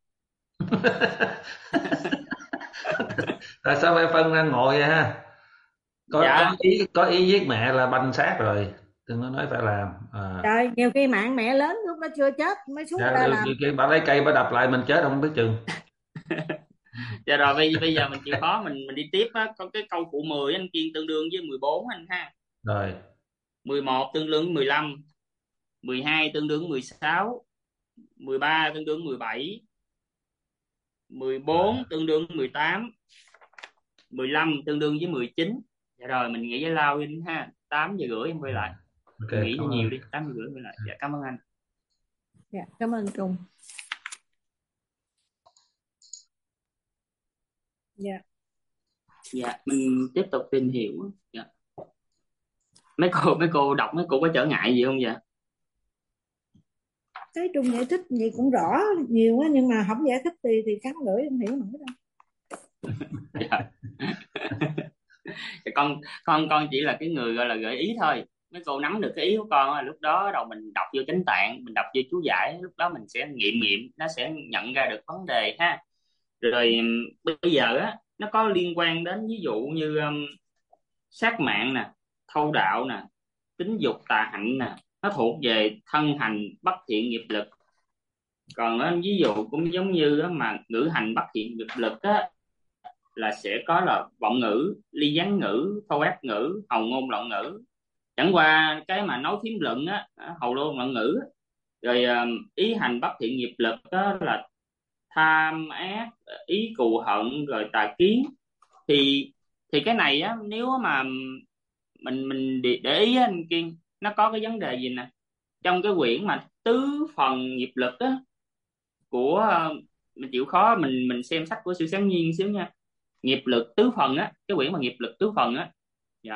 Tại sao phải phân ra ngồi vậy ha? Có ý giết mẹ là banh xác rồi, đừng có nói phải làm. Trời, nhiều khi mạng mẹ lớn lúc đó chưa chết mới xuống ra làm. Khi bà lấy cây bà đập lại mình chết không biết chừng. Dạ rồi bây giờ mình chịu khó mình đi tiếp á. Có cái câu phụ 10 anh Kiên tương đương với 14 anh ha. Rồi 11 tương đương với 15, 12 tương đương với 16, 13 tương đương với 17, 14 tương đương với 18, 15 tương đương với 19. Dạ rồi mình nghỉ giải lao đi ha. 8:30 em quay lại. Nghỉ cho nhiều đi, 8:30 quay lại. Dạ cảm ơn anh. Dạ, cảm ơn Trung. Dạ. Dạ, mình tiếp tục tìm hiểu. Dạ. Mấy cô đọc mấy cô có trở ngại gì không vậy? Cái Trung giải thích gì cũng rõ nhiều á, nhưng mà không giải thích thì cắn lưỡi không hiểu nổi đâu. Dạ. con chỉ là cái người gọi là gợi ý thôi. Mấy cô nắm được cái ý của con á, lúc đó đầu mình đọc vô chánh tạng, mình đọc vô chú giải, lúc đó mình sẽ nghiệm, nó sẽ nhận ra được vấn đề ha. Rồi bây giờ á nó có liên quan đến ví dụ như sát mạng nè, thâu đạo nè, tính dục tà hạnh nè, nó thuộc về thân hành bất thiện nghiệp lực. Còn ví dụ cũng giống như á, mà ngữ hành bất thiện nghiệp lực á, là sẽ có là vọng ngữ, ly gián ngữ, thô ác ngữ, hầu ngôn loạn ngữ. Chẳng qua cái mà nói phiếm luận á, hầu ngôn loạn ngữ á. Rồi ý hành bất thiện nghiệp lực đó là tham ác, ý cù hận, rồi tà kiến. Thì cái này á, nếu mà mình để ý á, anh Kiên, nó có cái vấn đề gì nè. Trong cái quyển mà tứ phần nghiệp lực á của mình chịu khó mình xem sách của Sư Sáng Nhiên xíu nha. Nghiệp lực tứ phần á, cái quyển mà nghiệp lực tứ phần á. Dạ.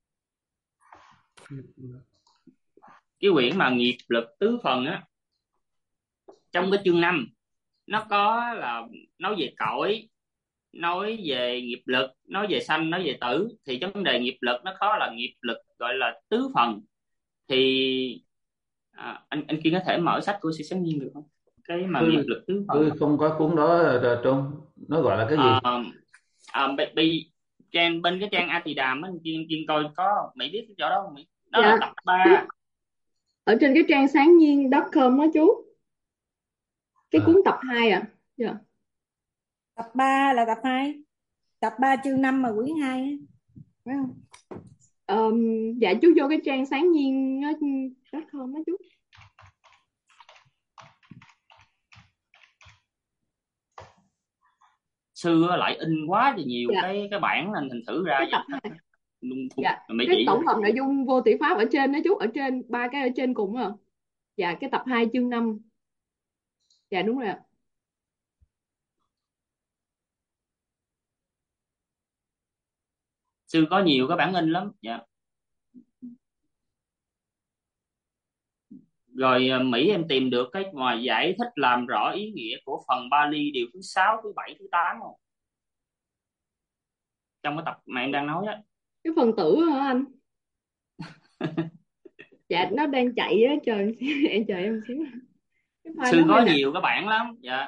Cái quyển mà nghiệp lực tứ phần á, trong cái chương 5 nó có là nói về cõi, nói về nghiệp lực, nói về sanh, nói về tử. Thì vấn đề nghiệp lực nó có là nghiệp lực gọi là tứ phần. Thì anh Kiên có thể mở sách của Sư Sáng Nhiên được không? Cái mà nghiệp lực tứ phần. Không có cuốn đó Trung, nó gọi là cái gì? Bên cái trang A Tỳ Đàm anh Kiên coi có Mỹ biết cái chỗ đó không Mỹ? Đó Dạ. là tập 3. Ở trên cái trang sáng nhiên.com đó chú. Cái cuốn tập 2 ạ. Dạ. Tập 3 là tập 2. Tập 3 chương 5 mà quyển 2 á. Phải không? Dạ chú vô cái trang sáng nhiên.com đó chú. Sư lại in quá thì nhiều. Dạ. cái bản nên thành thử ra cái tập 2. Dạ. Mấy Cái chị tổng hợp nội dung vô tỷ pháp ở trên đó chú, ở trên 3 cái ở trên cùng à. Dạ, cái tập 2 chương 5. Dạ đúng rồi ạ. Sư có nhiều cái bản in lắm. Dạ. Rồi Mỹ em tìm được cái mà giải thích làm rõ ý nghĩa của phần Bali điều thứ 6, thứ 7, thứ 8 không? Trong cái tập mà em đang nói á. Cái phần tử hả anh? Dạ nó đang chạy á, chờ em chờ em xíu. Cái file Sư nó có hơi nặng. nhiều cái bản lắm. Dạ.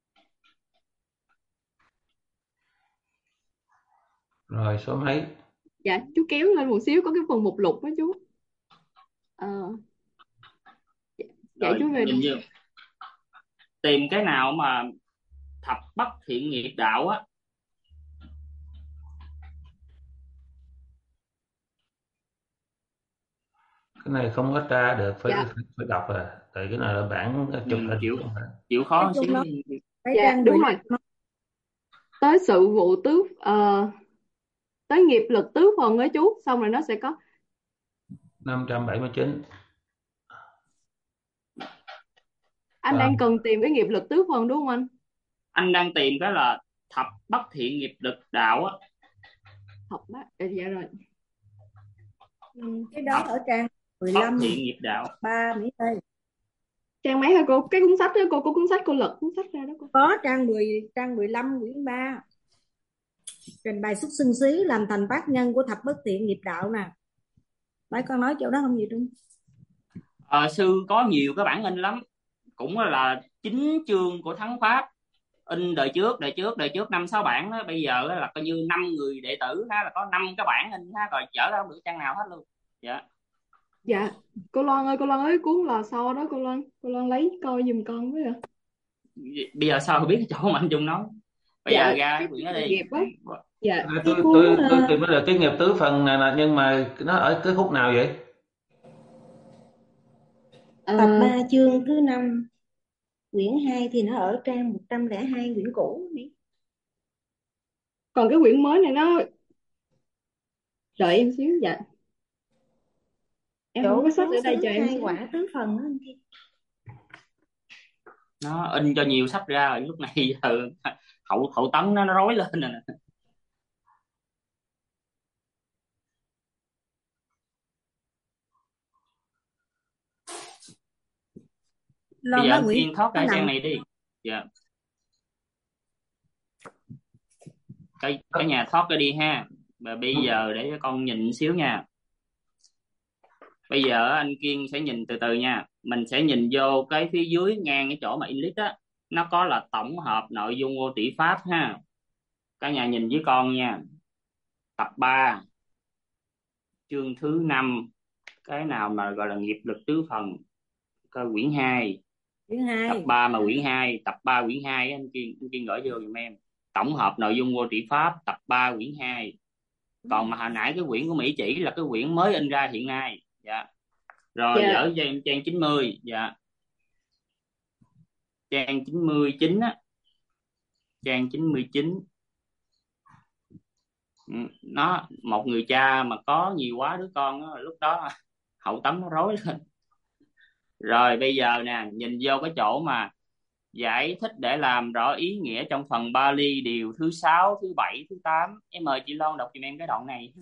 Rồi số mấy? Dạ chú kéo lên một xíu, có cái phần mục lục đó chú. Dạ Rồi, chú về nhìn vô tìm cái nào mà thập bất thiện nghiệp đạo á. Cái này không có tra được, phải Dạ. phải đọc tại cái này là bản chụp hình. Chịu khó xíu. Dạ đúng rồi. Tới sự vụ tứ tới nghiệp lực tứ phần đó chú, xong rồi nó sẽ có 579. Anh đang cần tìm cái nghiệp lực tứ phần đúng không anh? Anh đang tìm cái là thập bất thiện nghiệp lực đạo á. Dạ rồi. Cái đó ở trang 15. Bất thiện nghiệp đạo. 3 Mỹ Tây. Trang mấy hả cô? Cái cuốn sách đó cô, có cuốn sách cô lật cuốn sách ra đó cô. Có trang 15 quyển 3. Trình bày xuất sinh xí làm thành tác nhân của thập bất thiện nghiệp đạo nè. Đấy, con nói chỗ đó không gì Trung? Sư có nhiều cái bản in lắm. Cũng là 9 chương của Thắng Pháp. In đời trước 5-6 bản đó. Bây giờ là coi như 5 người đệ tử ha, là có 5 cái bản in ha, rồi chở ra không được trang nào hết luôn. Dạ. Dạ. Cô Loan ơi, cuốn lò xo đó cô Loan lấy coi giùm con với ạ. Bây giờ sao biết cái chỗ mà anh Trung nói. Bây giờ ra quyển đó đi. Dạ. Tôi tìm được cái nghiệp tứ phần này, nhưng mà nó ở cái khúc nào vậy? Tập 3 chương thứ 5 quyển 2 thì nó ở trang 102 quyển cũ. Còn cái quyển mới này nó đợi em xíu. Dạ. Em không có sách ở đây, chờ em xíu. Quả tứ phần đó anh kia. Nó in cho nhiều sách ra rồi, lúc này giờ hậu tấn nó rối lên nè. Bây giờ ba anh Nguyễn Kiên thoát có cái trang nằm. này đi. Dạ. Cả nhà thoát cái đi ha. Và bây giờ để cho con nhìn xíu nha. Bây giờ anh Kiên sẽ nhìn từ từ nha. Mình sẽ nhìn vô cái phía dưới ngang cái chỗ mà index á, nó có là tổng hợp nội dung ô tỷ pháp ha. Cả nhà nhìn với con nha. Tập 3 chương thứ 5, cái nào mà gọi là nghiệp lực tứ phần, coi quyển 2. Quyển Tập 2. 3 mà quyển 2, tập 3 quyển 2 anh Kiên gửi vô giùm em. Tổng hợp nội dung vô trị pháp tập 3 quyển 2. Còn mà hồi nãy cái quyển của Mỹ chỉ là cái quyển mới in ra hiện nay. Dạ. Rồi Dạ. ở trang 90. Dạ. Trang 99 á. Trang 99. Nó một người cha mà có nhiều quá đứa con đó, lúc đó hậu tấm nó rối lên. Rồi bây giờ nè, nhìn vô cái chỗ mà giải thích để làm rõ ý nghĩa trong phần Bali điều thứ 6, thứ 7, thứ 8. Em mời chị Loan đọc giùm em cái đoạn này.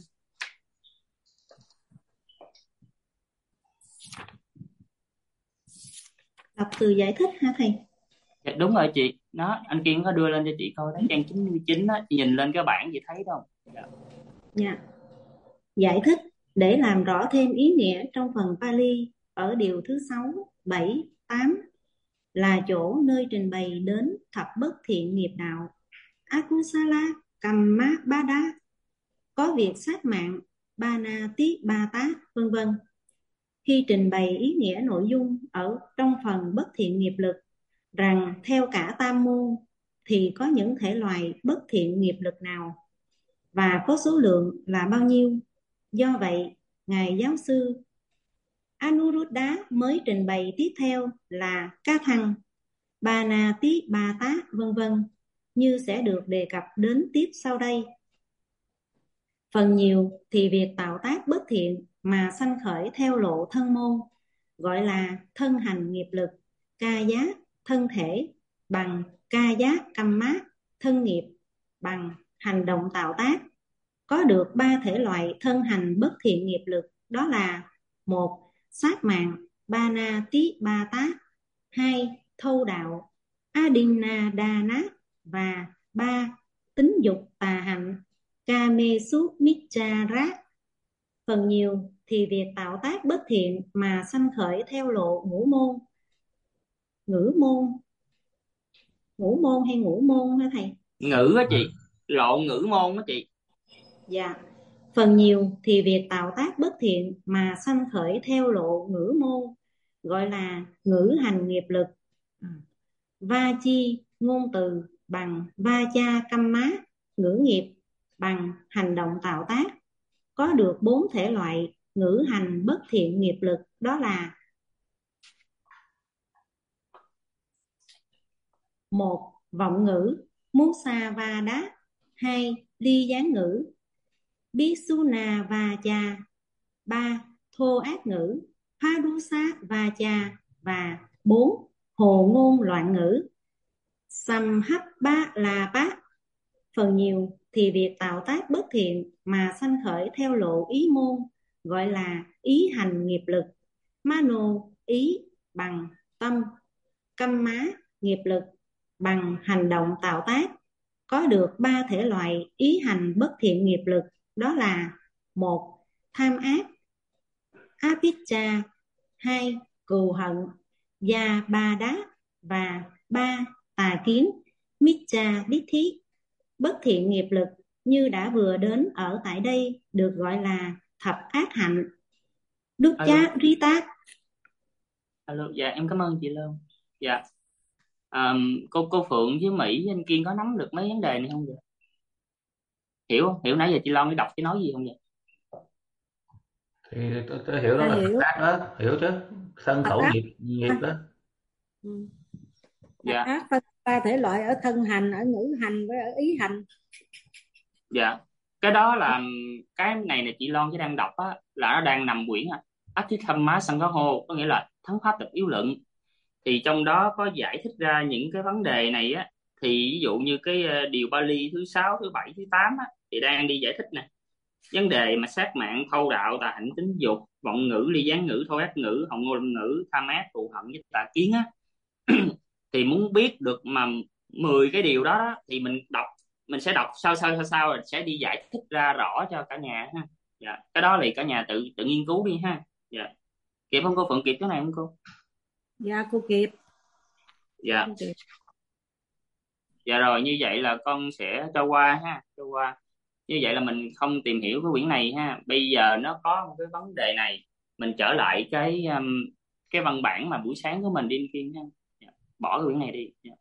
Đọc từ giải thích hả thầy? Dạ, đúng rồi chị. Nó anh Kiên có đưa lên cho chị coi đó, trang 99 á, nhìn lên cái bảng chị thấy đâu. Dạ. Dạ. Giải thích để làm rõ thêm ý nghĩa trong phần Pali ở điều thứ 6, 7, 8 là chỗ nơi trình bày đến thập bất thiện nghiệp đạo Akusala Kamma-bada, có việc sát mạng Banati-bata, vân vân. Khi trình bày ý nghĩa nội dung ở trong phần bất thiện nghiệp lực rằng theo cả tam môn thì có những thể loại bất thiện nghiệp lực nào và có số lượng là bao nhiêu. Do vậy, Ngài Giáo sư Anuruddha mới trình bày tiếp theo là ca thăng, Banati-bata, vân vân, như sẽ được đề cập đến tiếp sau đây. Phần nhiều thì việc tạo tác bất thiện mà sanh khởi theo lộ thân môn gọi là thân hành nghiệp lực, ca giá thân thể bằng ca giá kamma, thân nghiệp bằng hành động tạo tác. Có được 3 thể loại thân hành bất thiện nghiệp lực, đó là: 1. Sát mạng Banati-bata, 2. Thâu đạo Adinadana, và 3. Tính dục tà hạnh Kamesu Michara. Phần nhiều thì việc tạo tác bất thiện mà sanh khởi theo lộ ngũ môn hay ngũ môn hả thầy? Ngữ á chị, lộ ngữ môn á chị. Dạ. Phần nhiều thì việc tạo tác bất thiện mà sanh khởi theo lộ ngữ môn gọi là ngữ hành nghiệp lực. Va chi ngôn từ bằng va cha kamma, ngữ nghiệp bằng hành động tạo tác. Có được 4 thể loại ngữ hành bất thiện nghiệp lực, đó là: 1. Vọng ngữ Musavada, 2. Ly gián ngữ Bisuna Vacha, 3. Thô ác ngữ Padusa Vacha, và 4. Hồ ngôn loạn ngữ Samhabbalapa. Phần nhiều thì việc tạo tác bất thiện mà sanh khởi theo lộ ý môn gọi là ý hành nghiệp lực. Mano ý bằng tâm, Kamma nghiệp lực bằng hành động tạo tác. Có được 3 thể loại ý hành bất thiện nghiệp lực, đó là: 1. Tham ác Avijja, 2. Cừu hận Vyapada, và 3. Tà kiến Micca Ditti. Bất thiện nghiệp lực như đã vừa đến ở tại đây được gọi là thập ác hạnh Dukkha Rita. Alo, dạ em cảm ơn chị Lương. Dạ. Cô Phượng với Mỹ với anh Kiên có nắm được mấy vấn đề này không vậy? Hiểu nãy giờ chị Loan đọc cái nói gì không vậy? Thì tôi hiểu đó là hiểu. thập ác đó, hiểu chứ, sân Thập khẩu ác. nghiệp đó. Thập Dạ. ác phân 3 thể loại ở thân hành, ở ngữ hành với ở ý hành. Dạ. Cái đó là cái này là chị Loan chỉ đang đọc á, là nó đang nằm quyển Atthikhamma Sanghaho, có nghĩa là thắng pháp tập yếu luận. Thì trong đó có giải thích ra những cái vấn đề này á, thì ví dụ như cái điều Bali thứ 6, thứ 7, thứ 8 á, thì đang đi giải thích nè. Vấn đề mà sát mạng, thâu đạo, tà hạnh, tính dục, vọng ngữ, ly gián ngữ, thô ác ngữ, hồng ngôn ngữ, tham ác, thù hận với tà kiến á, Thì muốn biết được mà 10 cái điều đó, thì mình sẽ đọc sau rồi sẽ đi giải thích ra rõ cho cả nhà ha. Dạ, cái đó thì cả nhà tự tự nghiên cứu đi ha. Dạ, kịp không cô Phượng, kịp cái này không cô? Dạ cô kịp. Dạ. Cô kịp. Dạ rồi, như vậy là con sẽ cho qua ha, cho qua. Như vậy là mình không tìm hiểu cái quyển này ha. Bây giờ nó có một cái vấn đề này, mình trở lại cái văn bản mà buổi sáng của mình đi kia ha. Dạ, bỏ cái quyển này đi. Dạ.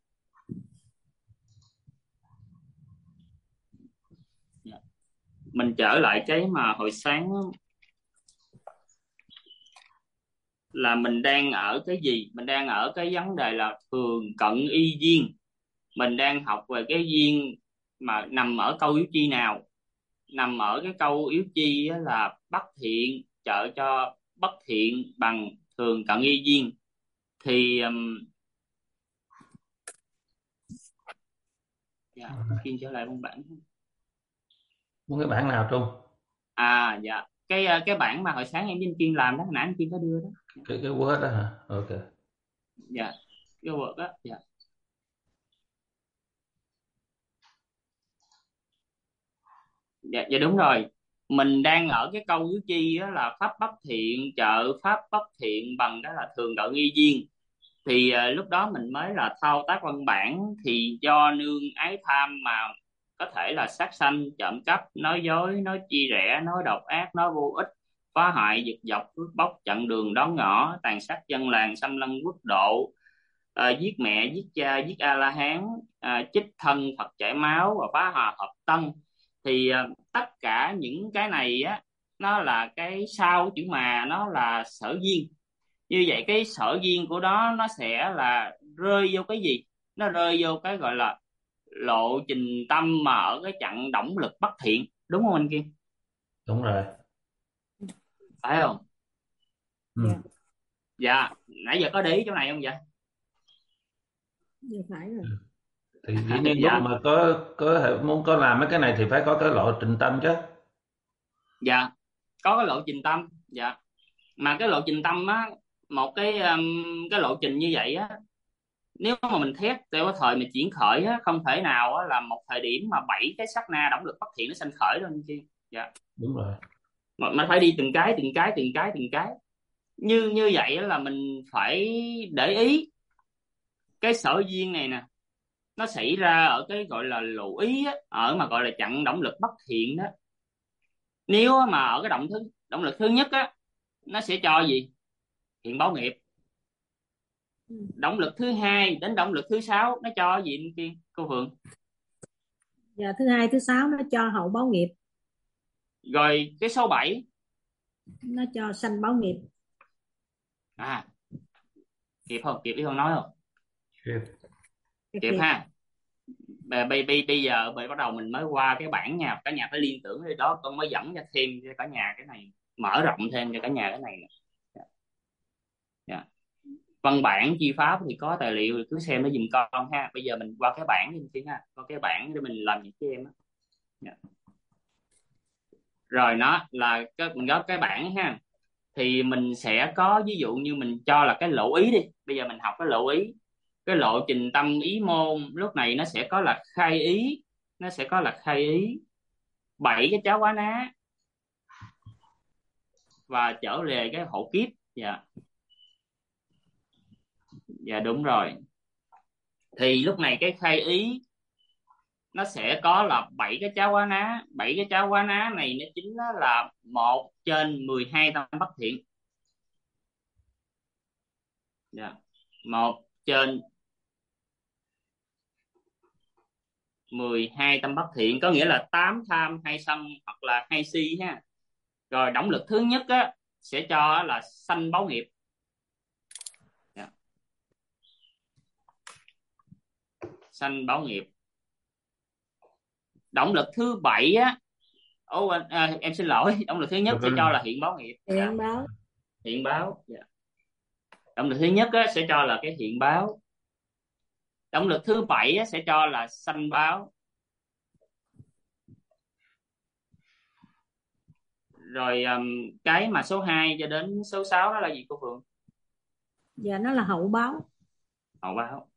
Dạ. Mình trở lại cái mà hồi sáng đó, là mình đang ở cái gì? Mình đang ở cái vấn đề là thường cận y duyên. Mình đang học về cái duyên mà nằm ở câu yếu chi nào? Nằm ở cái câu yếu chi á, là bất thiện trợ cho bất thiện bằng thường cận y duyên. Thì dạ, Kiên trở lại văn bản. Muốn cái bản nào Trung? Dạ, cái bản mà hồi sáng em với anh Kiên làm đó, hồi nãy anh Kiên có đưa đó. Cái Word đó hả? Ok. Dạ, cái Word đó. Dạ. Dạ đúng rồi. Mình đang ở cái câu yếu chi đó là pháp bất thiện trợ pháp bất thiện bằng đó là thường cận y duyên. Thì lúc đó mình mới là thao tác văn bản, thì do nương ái tham mà có thể là sát sanh, trộm cắp, nói dối, nói chi rẻ, nói độc ác, nói vô ích, phá hại, giật dọc, cướp bóc, chặn đường đón ngõ, tàn sát dân làng, xâm lăng quốc độ, giết mẹ, giết cha, giết A La Hán, chích thân Phật chảy máu và phá hòa hợp tâm. Thì tất cả những cái này á, nó là cái sau chữ mà, nó là sở duyên. Như vậy cái sở duyên của nó sẽ là rơi vô cái gì? Nó rơi vô cái gọi là lộ trình tâm mà ở cái chặng động lực bất thiện, đúng không anh Kiên? Đúng rồi. Phải không? Ừ. Dạ. Dạ, nãy giờ có để ý chỗ này không vậy? Dạ phải rồi. Thì dĩ nhiên lúc Dạ. mà muốn có làm mấy cái này thì phải có cái lộ trình tâm chứ. Dạ, có cái lộ trình tâm. Dạ, mà cái lộ trình tâm á, một cái lộ trình như vậy á, nếu mà mình thét theo cái thời mà chuyển khởi á, không thể nào á, là một thời điểm mà 7 cái sát na động lực bất thiện nó sanh khởi đâu anh Kiên. Dạ, Đúng rồi. mà phải đi từng cái. Như vậy á là mình phải để ý cái sở duyên này nè, nó xảy ra ở cái gọi là lộ ý á, ở mà gọi là chặn động lực bất thiện đó. Nếu mà ở cái động lực thứ nhất á, nó sẽ cho gì? Hiện báo nghiệp. Động lực thứ hai đến động lực thứ sáu nó cho gì anh Kiên, cô Phượng? Dạ thứ hai thứ sáu nó cho hậu báo nghiệp, Rồi cái số 7 nó cho sanh báo nghiệp. Kịp không? Kịp ý con nói không? Kịp Kịp. ha. Bây giờ bắt đầu mình mới qua cái bảng nha, cả nhà phải liên tưởng đi đó, con mới dẫn cho thêm cho cả nhà cái này, mở rộng thêm cho cả nhà cái này nè. Dạ. Văn bản chi pháp thì có tài liệu thì cứ xem nó giùm con ha. Bây giờ mình qua cái bảng đi chị ha, qua cái bảng để mình làm việc cho em á. Dạ. Rồi nó là mình có cái bảng ha, thì mình sẽ có ví dụ như mình cho là cái lộ ý đi. Bây giờ mình học cái lộ ý, cái lộ trình tâm ý môn, lúc này nó sẽ có là khai ý, nó sẽ có là khai ý 7 cái cháo quá ná và trở về cái hộ kiếp. Dạ. Dạ đúng rồi. Thì lúc này cái khai ý nó sẽ có là 7 cái cháo quá ná. 7 cái cháo quá ná này nó chính là 1/12 tâm bất thiện. Dạ. 1/12 tâm bất thiện có nghĩa là 8 tham, 2 sân hoặc là 2 si ha. Rồi động lực thứ nhất á, sẽ cho là sanh báo nghiệp. Dạ. Sanh báo nghiệp. Động lực thứ 7 á, em xin lỗi, động lực thứ nhất sẽ cho là hiện báo nghiệp. Hiện báo. Hiện báo. Dạ. Động lực thứ nhất á, sẽ cho là cái hiện báo. Động lực thứ 7 á, sẽ cho là sanh báo. Rồi cái mà số 2 cho đến số 6 đó là gì cô Phượng? Dạ nó là hậu báo. hậu báo.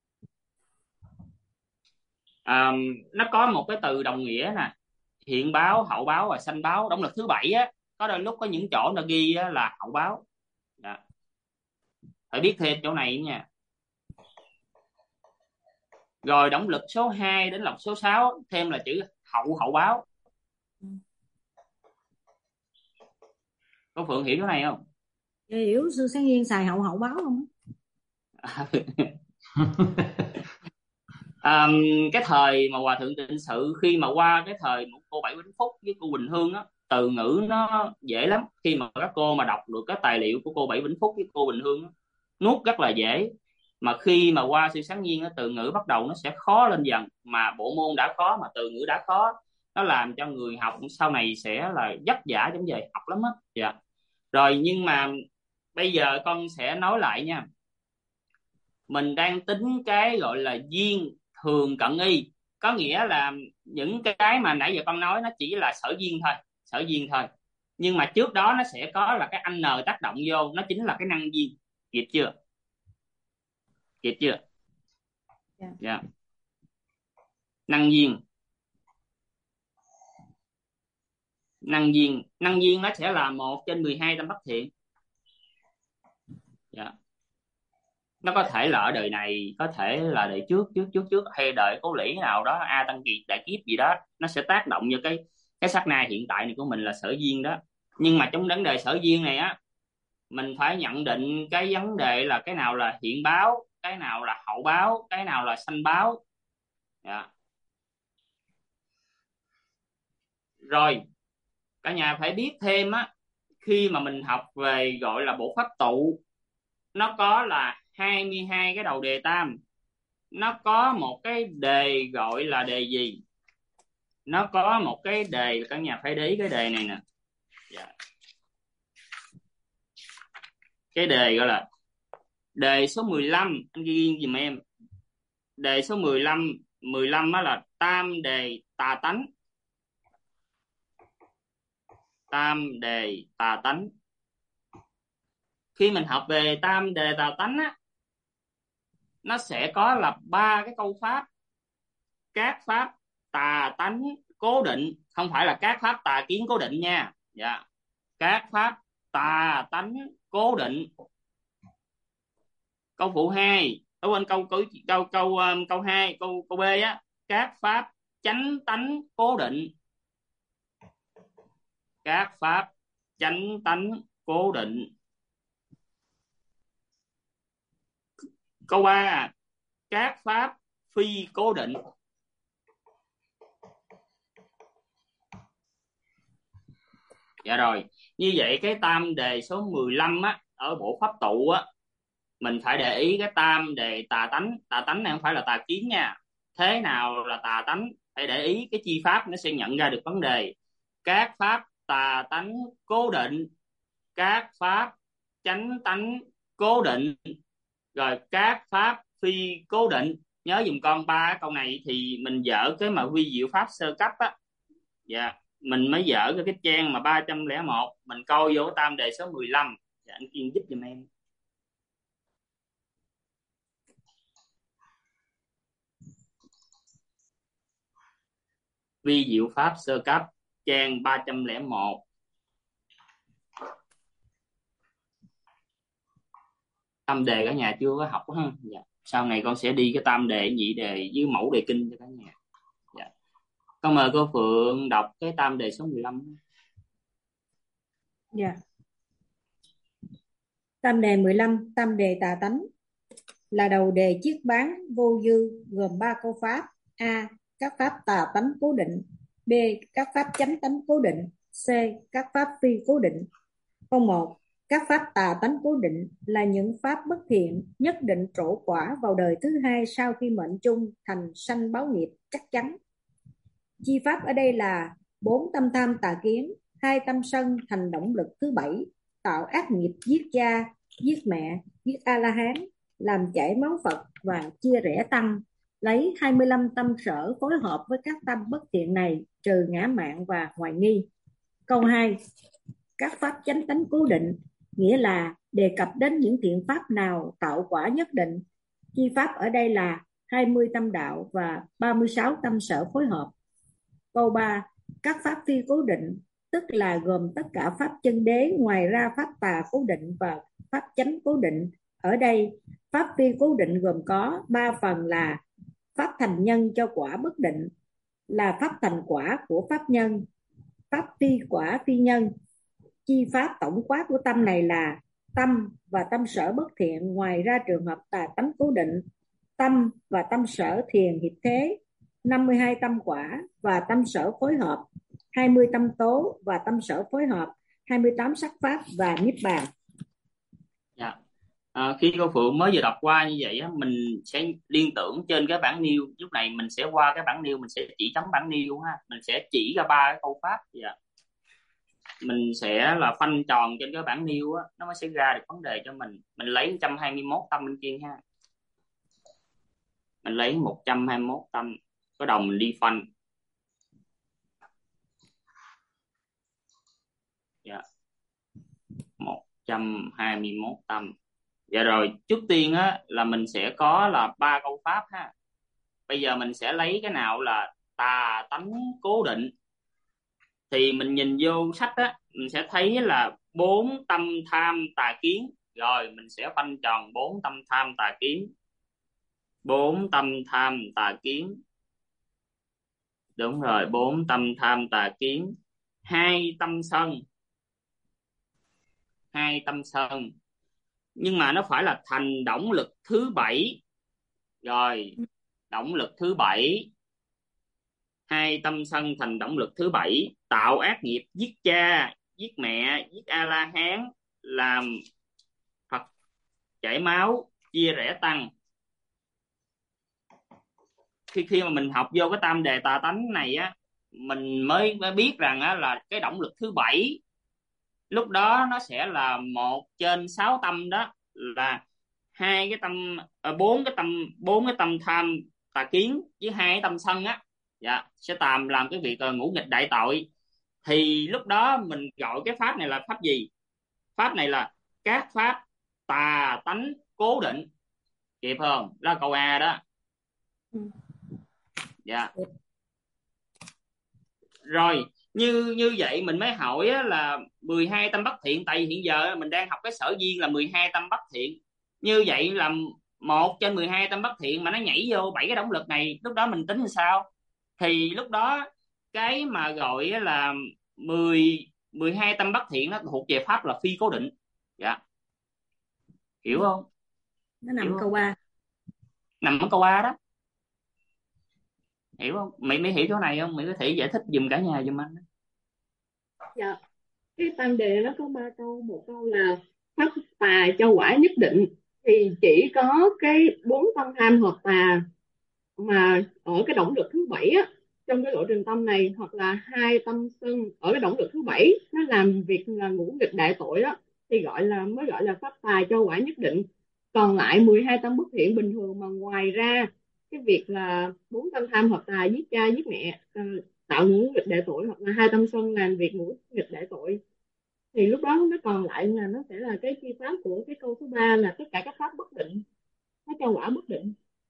Nó có một cái từ đồng nghĩa nè, hiện báo, hậu báo và sanh báo. Động lực thứ 7 á, có đôi lúc có những chỗ nó ghi á, là hậu báo. Dạ. Phải biết thêm chỗ này nha. Rồi động lực số 2 đến động số 6 thêm là chữ hậu báo. Cô Phượng hiểu chỗ này không? Hiểu. Sư Sáng Nhiên xài hậu báo không? Cái thời mà Hòa Thượng Tịnh Sự, khi mà qua cái thời một cô Bảy Vĩnh Phúc với cô Quỳnh Hương á, từ ngữ nó dễ lắm. Khi mà các cô mà đọc được cái tài liệu của cô Bảy Vĩnh Phúc với cô Quỳnh Hương á, nuốt rất là dễ. Mà khi mà qua Sư Sáng Nhiên á, từ ngữ bắt đầu nó sẽ khó lên dần. Mà bộ môn đã khó mà từ ngữ đã khó, nó làm cho người học sau này sẽ là vất vả trong về học lắm á. Dạ. Rồi nhưng mà bây giờ con sẽ nói lại nha. Mình đang tính cái gọi là duyên thường cận y, có nghĩa là những cái mà nãy giờ con nói nó chỉ là sở duyên thôi, nhưng mà trước đó nó sẽ có là cái anh n tác động vô, nó chính là cái năng duyên. Kịp chưa? Dạ. Năng duyên nó sẽ là 1/12 tâm bất thiện. Dạ. Nó có thể là ở đời này, có thể là đời trước hay đời cố lĩ nào đó, a tăng kỳ đại kiếp gì đó, nó sẽ tác động vô cái sát na hiện tại này của mình là sở duyên đó. Nhưng mà trong vấn đề sở duyên này á, mình phải nhận định cái vấn đề là cái nào là hiện báo, cái nào là hậu báo, cái nào là sanh báo. Dạ. Rồi cả nhà phải biết thêm á, khi mà mình học về gọi là bộ pháp tụ, nó có là 22 cái đầu đề tam. Nó có một cái đề gọi là đề gì? Nó có một cái đề, cả nhà phải để ý cái đề này nè. Dạ. Cái đề gọi là đề số 15, anh ghi giùm em. Đề số 15 đó là tam đề tà tánh. Tam đề tà tánh. Khi mình học về tam đề tà tánh á, nó sẽ có là 3 cái câu pháp. Các pháp tà tánh cố định, không phải là các pháp tà kiến cố định nha. Dạ. Các pháp tà tánh cố định. Câu phụ 2, quên câu 2, câu B á, các pháp chánh tánh cố định. Các pháp chánh tánh cố định. Câu 3, các pháp phi cố định. Dạ rồi, như vậy cái tam đề số 15 á, ở bộ pháp tụ á, mình phải để ý cái tam đề tà tánh. Tà tánh này không phải là tà kiến nha. Thế nào là tà tánh? Phải để ý cái chi pháp, nó sẽ nhận ra được vấn đề. Các pháp tà tánh cố định, các pháp chánh tánh cố định, rồi các pháp phi cố định. Nhớ dùm con 3 câu này thì mình dở cái mà vi diệu pháp sơ cấp á. Dạ, mình mới dở cái trang mà 301, mình coi vô tam đề số 15. Dạ, anh Kiên giúp giùm em. Vi diệu pháp sơ cấp, trang 301. Tam đề cả nhà chưa có học ha. Dạ. Sau này con sẽ đi cái tam đề, nhị đề với mẫu đề kinh cho cả nhà. Dạ. Con mời cô Phượng đọc cái tam đề số 15. Dạ. Tam đề 15, tam đề tà tánh, là đầu đề chiết bán vô dư, gồm 3 câu pháp. A. Các pháp tà tánh cố định. B. Các pháp chánh tánh cố định. C. Các pháp phi cố định. Câu 1. Các pháp tà tánh cố định là những pháp bất thiện, nhất định trổ quả vào đời thứ 2 sau khi mệnh chung thành sanh báo nghiệp chắc chắn. Chi pháp ở đây là 4 tâm tham tà kiến, 2 tâm sân thành động lực thứ 7, tạo ác nghiệp giết cha, giết mẹ, giết A-la-hán, làm chảy máu Phật và chia rẽ tăng. Lấy 25 tâm sở phối hợp với các tâm bất thiện này, trừ ngã mạn và hoài nghi. Câu 2. Các pháp chánh tánh cố định, nghĩa là đề cập đến những thiện pháp nào tạo quả nhất định, Chi pháp ở đây là 20 tâm đạo và 36 tâm sở phối hợp. Câu 3. Các pháp phi cố định, tức là gồm tất cả pháp chân đế ngoài ra pháp tà cố định và pháp chánh cố định. Ở đây, pháp phi cố định gồm có 3 phần là pháp thành nhân cho quả bất định, là pháp thành quả của pháp nhân, pháp phi quả phi nhân. Chi pháp tổng quát của tâm này là tâm và tâm sở bất thiện ngoài ra trường hợp tà tánh cố định, tâm và tâm sở thiền hiệp thế, 52 tâm quả và tâm sở phối hợp, 20 tâm tố và tâm sở phối hợp, 28 sắc pháp và niết bàn. Dạ. Khi cô Phượng mới vừa đọc qua như vậy á, mình sẽ liên tưởng trên cái bảng nêu. Lúc này mình sẽ qua cái bảng nêu, mình sẽ chỉ chấm bảng nêu ha, mình sẽ chỉ ra 3 cái câu pháp. Dạ. Mình sẽ là khoanh tròn trên cái bảng nêu á, nó mới sẽ ra được vấn đề cho mình. Mình lấy 121 tâm bên kia ha, mình lấy 121 tâm, có đầu mình đi khoanh. Dạ. 121 tâm. Dạ rồi, trước tiên á là mình sẽ có là 3 câu pháp ha. Bây giờ mình sẽ lấy cái nào là tà tánh cố định. Thì mình nhìn vô sách á, mình sẽ thấy là 4 tâm tham tà kiến. Rồi mình sẽ khoanh tròn 4 tâm tham tà kiến. 4 tâm tham tà kiến. Đúng rồi, 4 tâm tham tà kiến. 2 tâm sân. 2 tâm sân. Nhưng mà nó phải là thành động lực thứ 7. Rồi, động lực thứ 7. 2 tâm sân thành động lực thứ 7, tạo ác nghiệp, giết cha, giết mẹ, giết A-la-hán, làm Phật chảy máu, chia rẽ tăng. Khi mà mình học vô cái tam đề tà tánh này á, mình mới biết rằng á, là cái động lực thứ 7 lúc đó nó sẽ là 1 trên 6 tâm, đó là 2 cái tâm, 4 cái tâm tham tà kiến với 2 cái tâm sân á. Dạ, sẽ làm cái việc ngũ nghịch đại tội. Thì lúc đó mình gọi cái pháp này là pháp gì? Pháp này là các pháp tà tánh cố định. Kịp không? Đó là câu A đó. Dạ. Rồi, như vậy mình mới hỏi á, là 12 tâm bất thiện. Tại vì hiện giờ mình đang học cái sở duyên là 12 tâm bất thiện. Như vậy là 1 trên 12 tâm bất thiện mà nó nhảy vô 7 cái động lực này, lúc đó mình tính làm sao? Thì lúc đó cái mà gọi là 12 tâm bất thiện nó thuộc về pháp là phi cố định. Dạ. Hiểu không? Nó nằm ở câu A. Nằm ở câu A đó. Hiểu không? Mày hiểu chỗ này không? Mày có thể giải thích giùm cả nhà giùm anh. Dạ. Cái tam đề nó có 3 câu. Một câu là pháp tà cho quả nhất định, thì chỉ có cái 4 tâm tham hợp tà mà ở cái động lực thứ 7 á, trong cái lộ trình tâm này, hoặc là 2 tâm sân ở cái động lực thứ 7 nó làm việc là ngũ nghịch đại tội đó, thì mới gọi là pháp tà cho quả nhất định. Còn lại 12 tâm bất thiện bình thường mà ngoài ra cái việc là 4 tâm tham hợp tà, giết cha giết mẹ, tạo ngũ nghịch đại tội, hoặc là 2 tâm sân làm việc ngũ nghịch đại tội, thì lúc đó nó còn lại là nó sẽ là cái chi pháp của cái câu số 3 là tất cả các pháp bất định, nó cho quả bất định.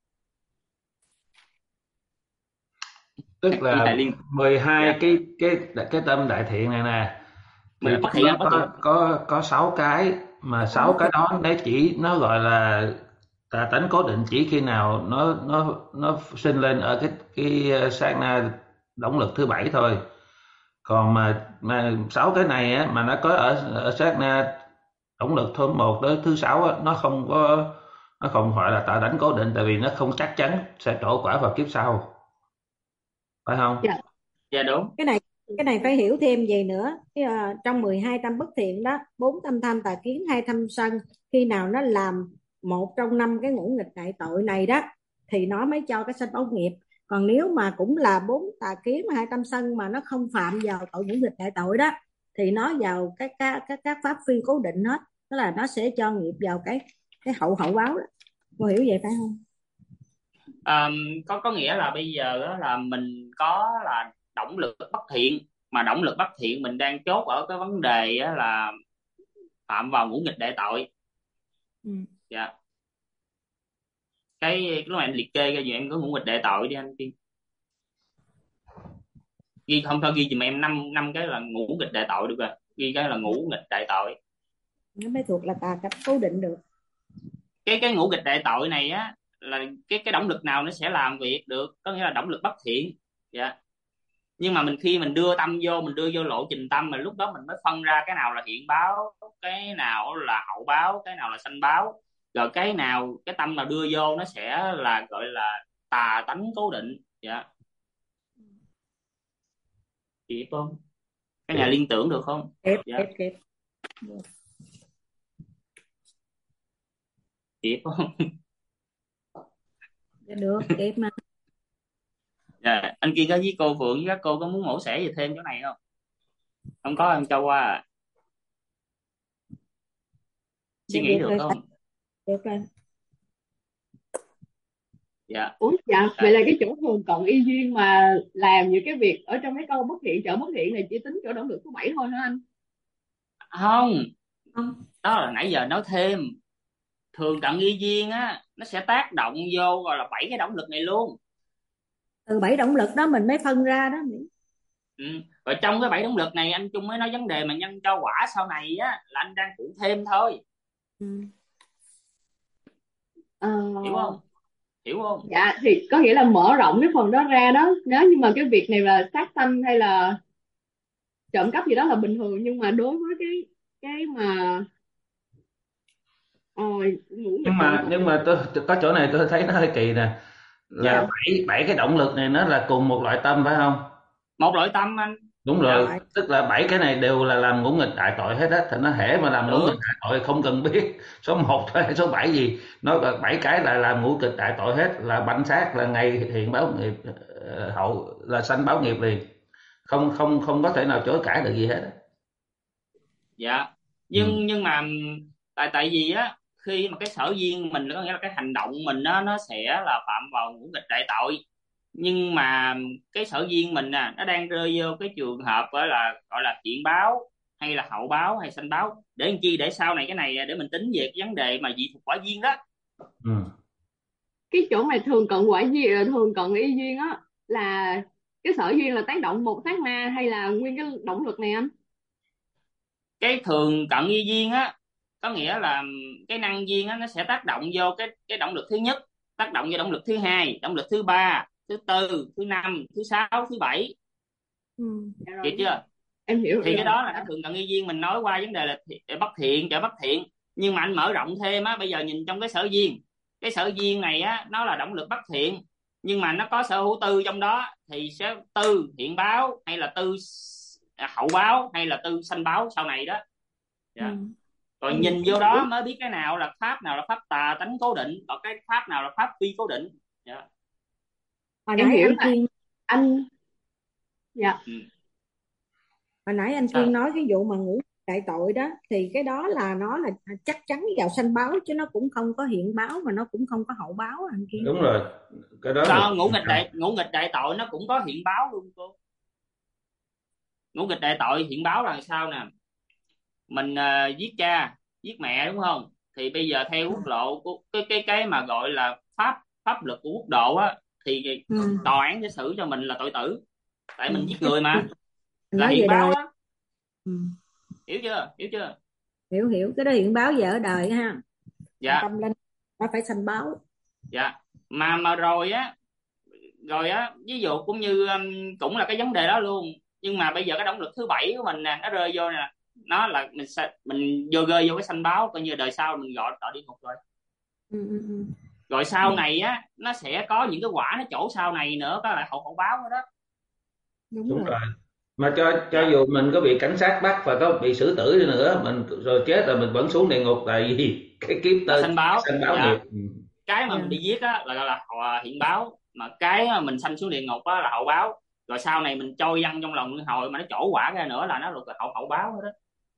Tức là 12 cái tâm đại thiện này nè, thì có 6 cái, mà 6 cái đó nó gọi là tà tánh cố định chỉ khi nào nó sinh lên ở cái sát na động lực thứ 7 thôi. Còn mà 6 cái này á, mà nó có ở sát na động lực thứ 1 tới thứ 6 á, nó không gọi là tà tánh cố định, tại vì nó không chắc chắn sẽ trổ quả vào kiếp sau, phải không? Dạ đúng. Cái này phải hiểu thêm gì nữa. Trong 12 tâm bất thiện đó, 4 tâm tham tà kiến, 2 tâm sân, khi nào nó làm 1 trong 5 cái ngũ nghịch đại tội này đó thì nó mới cho cái sanh báo nghiệp. Còn nếu mà cũng là 4 tà kiến và 2 tâm sân mà nó không phạm vào tội ngũ nghịch đại tội đó, thì nó vào các pháp phi cố định hết, tức là nó sẽ cho nghiệp vào cái hậu báo đó. Cô hiểu vậy phải không? Có nghĩa là bây giờ đó là mình có là động lực bất thiện, mà động lực bất thiện mình đang chốt ở cái vấn đề là phạm vào ngũ nghịch đại tội. Dạ. cái lúc này anh liệt kê ra dùm em có ngũ nghịch đại tội đi anh Kiên. Ghi không thôi, ghi dùm em năm cái là ngũ nghịch đại tội được rồi, ghi cái là ngũ nghịch đại tội. Nó mới thuộc là tà cách cố định được. Cái ngũ nghịch đại tội này á là cái động lực nào nó sẽ làm việc được, có nghĩa là động lực bất thiện. Dạ. Nhưng mà khi mình đưa tâm vô, mình đưa vô lộ trình tâm, mà lúc đó mình mới phân ra cái nào là hiện báo, cái nào là hậu báo, cái nào là sanh báo, rồi cái nào cái tâm nào đưa vô nó sẽ là gọi là tà tánh cố định. Dạ. Kịp không? Cái nhà liên tưởng được không? Dạ. Kịp không? Dạ được, kịp mà. Dạ. Anh Kiên có với cô Phượng với các cô có muốn mổ xẻ gì thêm chỗ này không? Không có em cho qua. Suy nghĩ được không? Được rồi. Dạ. Dạ, vậy là cái chỗ thường cận y duyên mà làm những cái việc ở trong cái câu bất thiện trợ bất thiện này chỉ tính chỗ động lực số 7 thôi hả anh? Không, đó là nãy giờ nói thêm. Thường cận y duyên á nó sẽ tác động vô gọi là 7 cái động lực này luôn. Từ 7 động lực đó mình mới phân ra đó. Rồi trong cái 7 động lực này anh Trung mới nói vấn đề mà nhân cho quả sau này á là anh đang phụ thêm thôi. Hiểu không? Hiểu không? Dạ, thì có nghĩa là mở rộng cái phần đó ra đó. Nếu như mà cái việc này là sát sanh hay là trộm cắp gì đó là bình thường, nhưng mà đối với cái mà nhưng mà tôi có chỗ này tôi thấy nó hơi kỳ nè, là bảy cái động lực này nó là cùng một loại tâm phải không? Một loại tâm anh. Đúng rồi, tức là 7 cái này đều là làm ngũ nghịch đại tội hết á, thì nó hễ mà làm ngũ nghịch đại tội không cần biết số 1 hay số 7 gì, nó 7 cái là làm ngũ nghịch đại tội hết, là banh xác là ngày hiện báo nghiệp, hậu là sanh báo nghiệp liền, không có thể nào chối cãi được gì hết. Dạ. Nhưng mà tại vì á khi mà cái sở duyên mình, có nghĩa là cái hành động mình nó sẽ là phạm vào ngũ nghịch đại tội, nhưng mà cái sở duyên mình nó đang rơi vô cái trường hợp gọi là thiện báo hay là hậu báo hay sanh báo, để làm chi, để sau này cái này để mình tính về cái vấn đề mà dị thuộc quả duyên đó. Cái chỗ này thường cận quả duyên, thường cận y duyên á, là cái sở duyên là tác động một sát na hay là nguyên cái động lực này anh? Cái thường cận y duyên á có nghĩa là cái năng duyên á nó sẽ tác động vô cái động lực thứ nhất, tác động vô động lực thứ hai, động lực thứ ba, thứ tư, thứ năm, thứ sáu, thứ bảy. Hiểu chưa? Em hiểu. Thì cái đó là cái thường cận y duyên mình nói qua vấn đề là bất thiện trợ bất thiện, nhưng mà anh mở rộng thêm á, bây giờ nhìn trong cái sở duyên, cái sở duyên này á nó là động lực bất thiện, nhưng mà nó có sở hữu tư trong đó, thì sẽ tư hiện báo hay là tư hậu báo hay là tư sanh báo sau này đó. Rồi nhìn vô đó mới biết cái nào là pháp tà tánh cố định, còn cái pháp nào là pháp phi cố định. Em hiểu anh. Dạ. Hồi nãy anh Kiên nói cái vụ mà ngũ đại tội đó, thì cái đó là nó là chắc chắn vào sanh báo, chứ nó cũng không có hiện báo mà nó cũng không có hậu báo anh Kiên. Đúng rồi, cái đó là... ngũ nghịch đại tội nó cũng có hiện báo luôn cô. Ngũ nghịch đại tội hiện báo là sao nè? Mình giết cha giết mẹ đúng không, thì bây giờ theo quốc lộ cái mà gọi là pháp luật của quốc độ á, thì tòa án sẽ xử cho mình là tội tử, tại mình giết người mà, là hiện báo đó. Hiểu chưa? Hiểu cái đó hiện báo giờ ở đời ha. Dạ. Tâm linh nó phải sanh báo. Dạ. Mà rồi á ví dụ cũng như cũng là cái vấn đề đó luôn, nhưng mà bây giờ cái động lực thứ 7 của mình nè, nó rơi vô nè, nó là mình rơi vô cái sanh báo, coi như đời sau mình gọi đi ngục rồi. Rồi sau này á nó sẽ có những cái quả nó chỗ sau này nữa, có lại hậu báo nữa đó. Đúng rồi. Mà cho dù mình có bị cảnh sát bắt và có bị xử tử đi nữa, mình rồi chết rồi mình vẫn xuống địa ngục, tại vì cái kiếp tới sanh báo nghiệp. Cái mà mình đi giết á là gọi là hiện báo, mà cái mà mình sanh xuống địa ngục á là hậu báo. Rồi sau này mình trôi văng trong lòng luân hồi mà nó trổ quả ra nữa là nó là hậu báo nữa đó.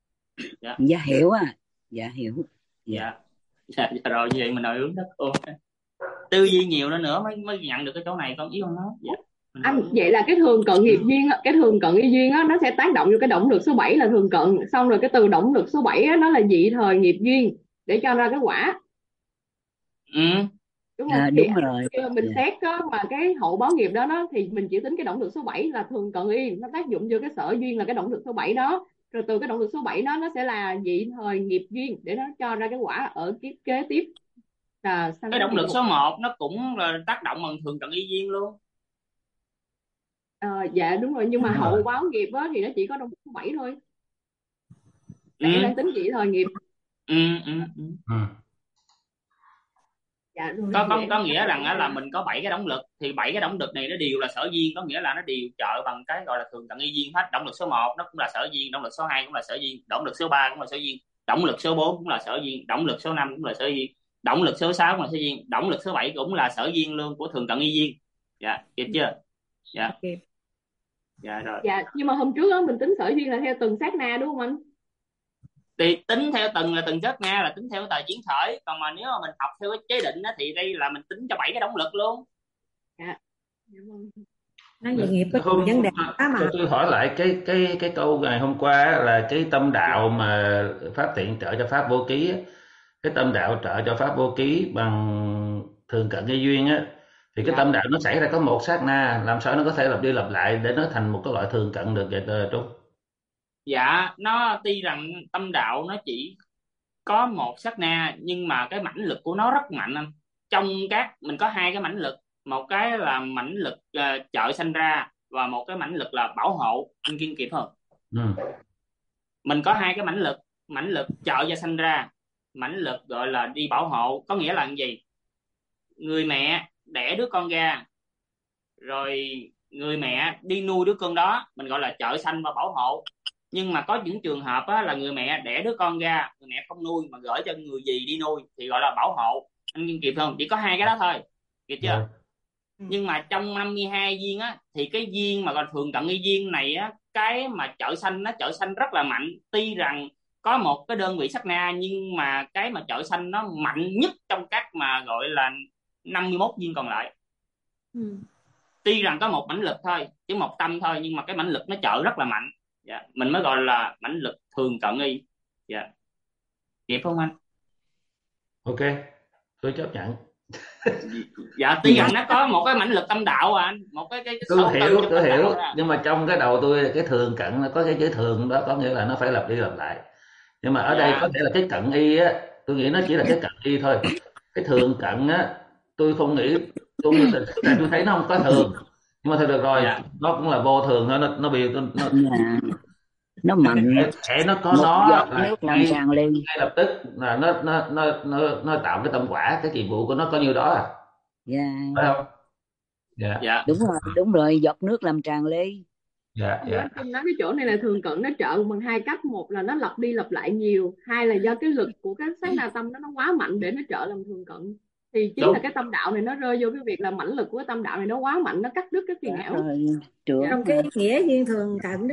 Dạ hiểu à. Dạ hiểu. Dạ rồi, như vậy mình nội hướng đó cô. Tư duy nhiều nữa mới nhận được cái chỗ này, con ý con nói. Anh, vậy là cái thường cận nghiệp duyên, cái thường cận y duyên á, nó sẽ tác động vô cái động lực số 7 là thường cận, xong rồi cái từ động lực số 7 á, nó là dị thời nghiệp duyên để cho ra cái quả. đúng không? Thì Đúng rồi. khi mà mình xét đó, mà cái hậu báo nghiệp đó thì mình chỉ tính cái động lực số 7 là thường cận y, nó tác dụng vô cái sở duyên là cái động lực số 7 đó, rồi từ cái động lực số 7 đó nó sẽ là dị thời nghiệp duyên để nó cho ra cái quả ở kiếp kế tiếp là sanh Cái đến động địa lực ngục. số 1 nó cũng là tác động bằng thường cận y duyên luôn. Dạ đúng rồi, nhưng mà Đúng hậu rồi. báo nghiệp á thì nó chỉ có động lực số 7 thôi, Ừ, tại em đang tính dị thời nghiệp. ừ, ừ, ừ. Ừ. Dạ rồi có thì có em có nghĩa trả rằng lời là ra. mình có 7 cái động lực, thì 7 cái động lực này nó đều là sở duyên, có nghĩa là nó đều trợ bằng cái gọi là thường cận y duyên hết. Động lực số 1 nó cũng là sở duyên, động lực số 2 cũng là sở duyên, động lực số 3 cũng là sở duyên, động lực số 4 cũng là sở duyên, động lực số 5 cũng là sở duyên, động lực số 6 cũng là sở duyên, động lực số 7 cũng là sở duyên luôn của thường cận y duyên. Dạ kịp chưa? Dạ. Kịp. Dạ rồi. Dạ, nhưng mà hôm trước á mình tính sở duyên là theo từng sát na đúng không anh? Thì tính theo từng là từng sát na, là tính theo cái tờ chuyển khởi, còn mà nếu mà mình học theo cái chế định á, thì đây là mình tính cho 7 cái động lực luôn. Dạ. Dạ vâng. Nói về nghiệp có nhiều vấn đề quá mà. Tôi hỏi lại cái câu ngày hôm qua á, là cái tâm đạo mà pháp thiện trợ cho pháp vô ký á, cái tâm đạo trợ cho pháp vô ký bằng thường cận gây duyên á, thì cái Dạ. tâm đạo nó xảy ra có một sát na, làm sao nó có thể lặp đi lặp lại để nó thành một cái loại thường cận được vậy Trung? Dạ, nó tuy rằng tâm đạo nó chỉ có một sát na, nhưng mà cái mãnh lực của nó rất mạnh anh. Trong mình có hai cái mãnh lực, một cái là mãnh lực trợ sanh ra, và một cái mãnh lực là bảo hộ. Anh Kiên kịp không? Ừ. Mình có hai cái mãnh lực trợ cho sanh ra, mãnh lực gọi là đi bảo hộ. Có nghĩa là cái gì? Người mẹ đẻ đứa con ra, rồi người mẹ đi nuôi đứa con đó, mình gọi là trợ sanh và bảo hộ. Nhưng mà có những trường hợp á, là người mẹ đẻ đứa con ra, người mẹ không nuôi mà gửi cho người gì đi nuôi, thì gọi là bảo hộ. Anh Kiên kịp không? Chỉ có hai cái đó thôi, kịp chưa? Rồi. Nhưng mà trong 52 duyên á, thì cái duyên mà gọi là thường cận y duyên này á, cái mà trợ sanh nó trợ sanh rất là mạnh. Tuy rằng có một cái đơn vị sát na, nhưng mà cái mà trợ sanh nó mạnh nhất trong các mà gọi là 51 duyên còn lại. Tuy rằng có một mãnh lực thôi, chỉ một tâm thôi, nhưng mà cái mãnh lực nó trợ rất là mạnh. Dạ. Mình mới gọi là mãnh lực thường cận y. Dạ. Kịp không anh? Ok, tôi chấp nhận. Dạ, tuy rằng nó có một cái mãnh lực tâm đạo à anh, một cái Tôi số hiểu, từ trong tôi tâm đạo hiểu, ra. nhưng mà trong cái đầu tôi cái thường cận nó có cái chữ thường đó, có nghĩa là nó phải lặp đi lặp lại. Nhưng mà ở đây có Dạ. thể là cái cận y á, tôi nghĩ nó chỉ là cái cận y thôi. Cái thường cận á, tôi không nghĩ, tại tôi thấy nó không có thường. Nhưng mà thôi được rồi, Dạ. nó cũng là vô thường thôi, nó bị Dạ. Nó mạnh, thể nó có một nó giọt là nước làm ngay tràn ly. ngay lập tức là nó tạo cái tâm quả, cái nhiệm vụ của nó có nhiêu đó à, Dạ. phải không? Dạ. Dạ. Đúng rồi, giọt nước làm tràn ly. Dạ. Dạ. Dạ. Trung nói cái chỗ này là thường cận nó trợ bằng hai cách, một là nó lặp đi lặp lại nhiều, hai là do cái lực của cái sát na tâm nó quá mạnh để nó trợ làm thường cận. Thì chính Đúng. là cái tâm đạo này nó rơi vô cái việc là mãnh lực của cái tâm đạo này nó quá mạnh, nó cắt đứt cái phiền não. Rồi, trưởng Trong cái nghĩa duyên thường cận đó.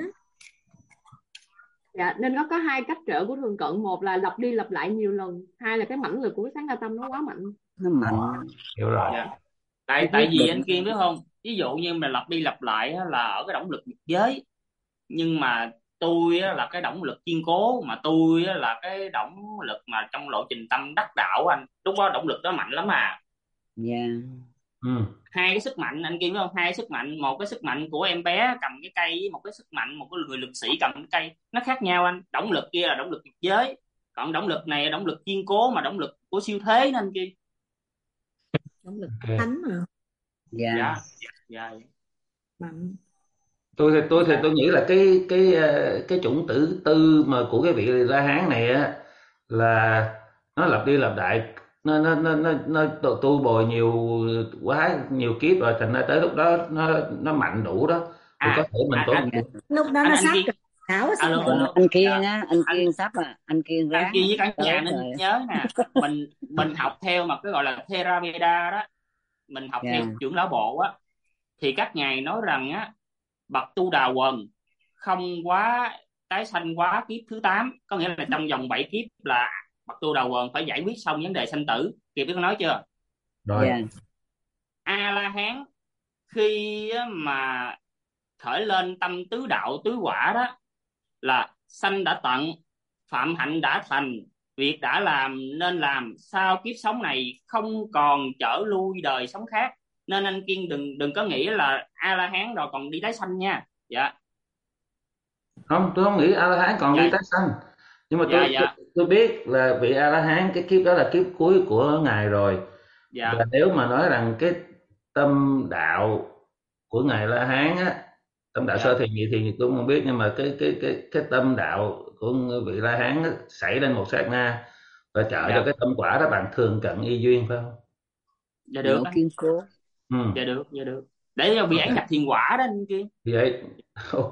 Dạ, nên nó có hai cách trợ của thường cận, một là lặp đi lặp lại nhiều lần, hai là cái mãnh lực của cái sát na tâm nó quá mạnh. nó mạnh. Hiểu rồi. Dạ. Tại vì anh Kiên biết không, ví dụ như mình lặp đi lặp lại á, là ở cái động lực biệt giới, nhưng mà tôi á, là cái động lực kiên cố, mà tôi á, là cái động lực mà trong lộ trình tâm đắc đạo anh, lúc đó động lực đó mạnh lắm à. Dạ. Ừ. Hai cái sức mạnh anh Kiên biết không, hai sức mạnh, một cái sức mạnh của em bé cầm cái cây, với một cái sức mạnh một cái người lực sĩ cầm cái cây, nó khác nhau anh. Động lực kia là động lực biệt giới, còn động lực này là động lực kiên cố, mà động lực của siêu thế nên Kiên. Động lực Ok. thánh mà. Dạ. Dạ. Dạ. Mạnh. Tôi nghĩ là cái chủng tử tư mà của cái vị La Hán này á, là nó lặp đi lặp lại, nó tu bồi quá nhiều kiếp rồi, thành ra tới lúc đó nó mạnh đủ đó, thì có thể mình tốn. Lúc đó nó sát Kiên. cực não á, sát Alo, cực. alo. Anh Kiên á, anh Kiên sắp à, anh Kiên Anh ráng Kiên với cả nhà tới nên rồi. nhớ nè, mình học theo mà cái gọi là Theravada đó, mình học Dạ. theo trưởng lão bộ á, thì các ngài nói rằng á, bậc tu đà quần không quá tái sanh quá kiếp thứ 8, có nghĩa là trong vòng 7 kiếp là bậc tu đà quần phải giải quyết xong vấn đề sanh tử. Kịp biết nói chưa? Rồi. Dạ. A La Hán khi á, mà khởi lên tâm tứ đạo tứ quả đó, là sanh đã tận, phạm hạnh đã thành, việc đã làm nên làm, sau kiếp sống này không còn trở lui đời sống khác. Nên anh Kiên đừng có nghĩ là A La Hán rồi còn đi tái sanh nha. Dạ. Không, tôi không nghĩ A La Hán còn đi Dạ. tái sanh, nhưng mà Dạ. Dạ. tôi biết là vị A La Hán cái kiếp đó là kiếp cuối của ngài rồi. Dạ. Và nếu mà nói rằng cái tâm đạo của ngài La Hán á, tâm đạo Dạ. sơ thiền nhị thiền thì tôi không biết, nhưng mà cái tâm đạo của vị La Hán á, xảy lên một sát na và trợ Dạ. cho cái tâm quả đó bằng thường cận y duyên, phải không? Dạ được Độ anh. kiên cố. Dạ được. Dạ được, để cho vị ấy nhập thiền quả đó anh Kiên. Vậy ok,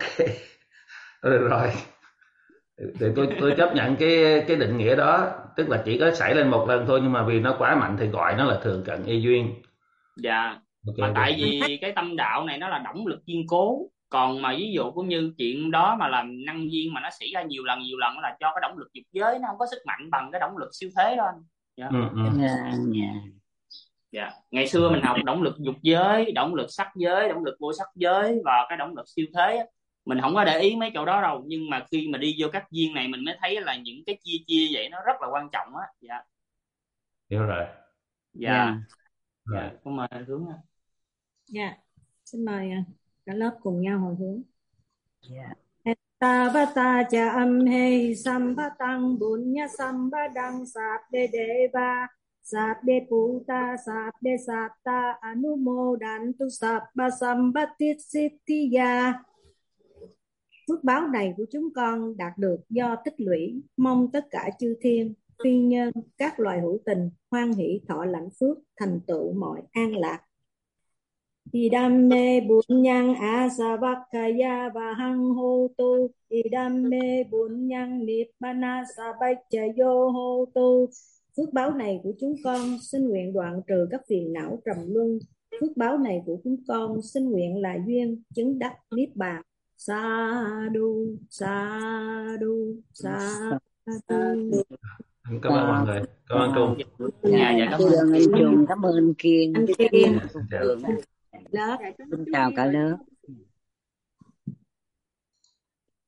rồi thì tôi chấp nhận cái định nghĩa đó, tức là chỉ có xảy lên một lần thôi, nhưng mà vì nó quá mạnh thì gọi nó là thường cận y duyên. Dạ. Ok, Mà ok. tại vì cái tâm đạo này nó là động lực kiên cố, còn mà ví dụ cũng như chuyện đó mà làm năng duyên mà nó xảy ra nhiều lần là cho cái động lực dục giới nó không có sức mạnh bằng cái động lực siêu thế đó anh. Dạ. Dạ. Dạ. Dạ. Ngày xưa mình học động lực dục giới, động lực sắc giới, động lực vô sắc giới và cái động lực siêu thế á, mình không có để ý mấy chỗ đó đâu, nhưng mà khi mà đi vô các duyên này mình mới thấy là những cái chia vậy nó rất là quan trọng á. Dạ. Hiểu rồi. Dạ. Dạ. Rồi. Dạ. Có mời hướng ạ. Dạ, xin mời cả lớp cùng nhau hồi hướng. Dạ. Tavata cha amhe sampatang bunya sampadang sabde deva sabde puta sabde satta anumodantu sabba sampatti siddhiya. Phước báo này của chúng con đạt được do tích lũy, mong tất cả chư thiên, phi nhân, các loài hữu tình hoan hỷ thọ lãnh phước, thành tựu mọi an lạc. Idamme bunyang asavakaya vahang hotu idamme bunyang nibbana sabachchayo hotu. Phước báo này của chúng con xin nguyện đoạn trừ các phiền não trầm luân. Phước báo này của chúng con xin nguyện là duyên chứng đắc niết bàn. Sa du sa du sa du. Cảm ơn mọi người, cảm ơn Trung. Dạ. Dạ. Cảm Tôi ơn. ơn anh Trung, cảm ơn anh Kiên. Anh Kiên, Xin chào. lớp. Xin chào cả lớp.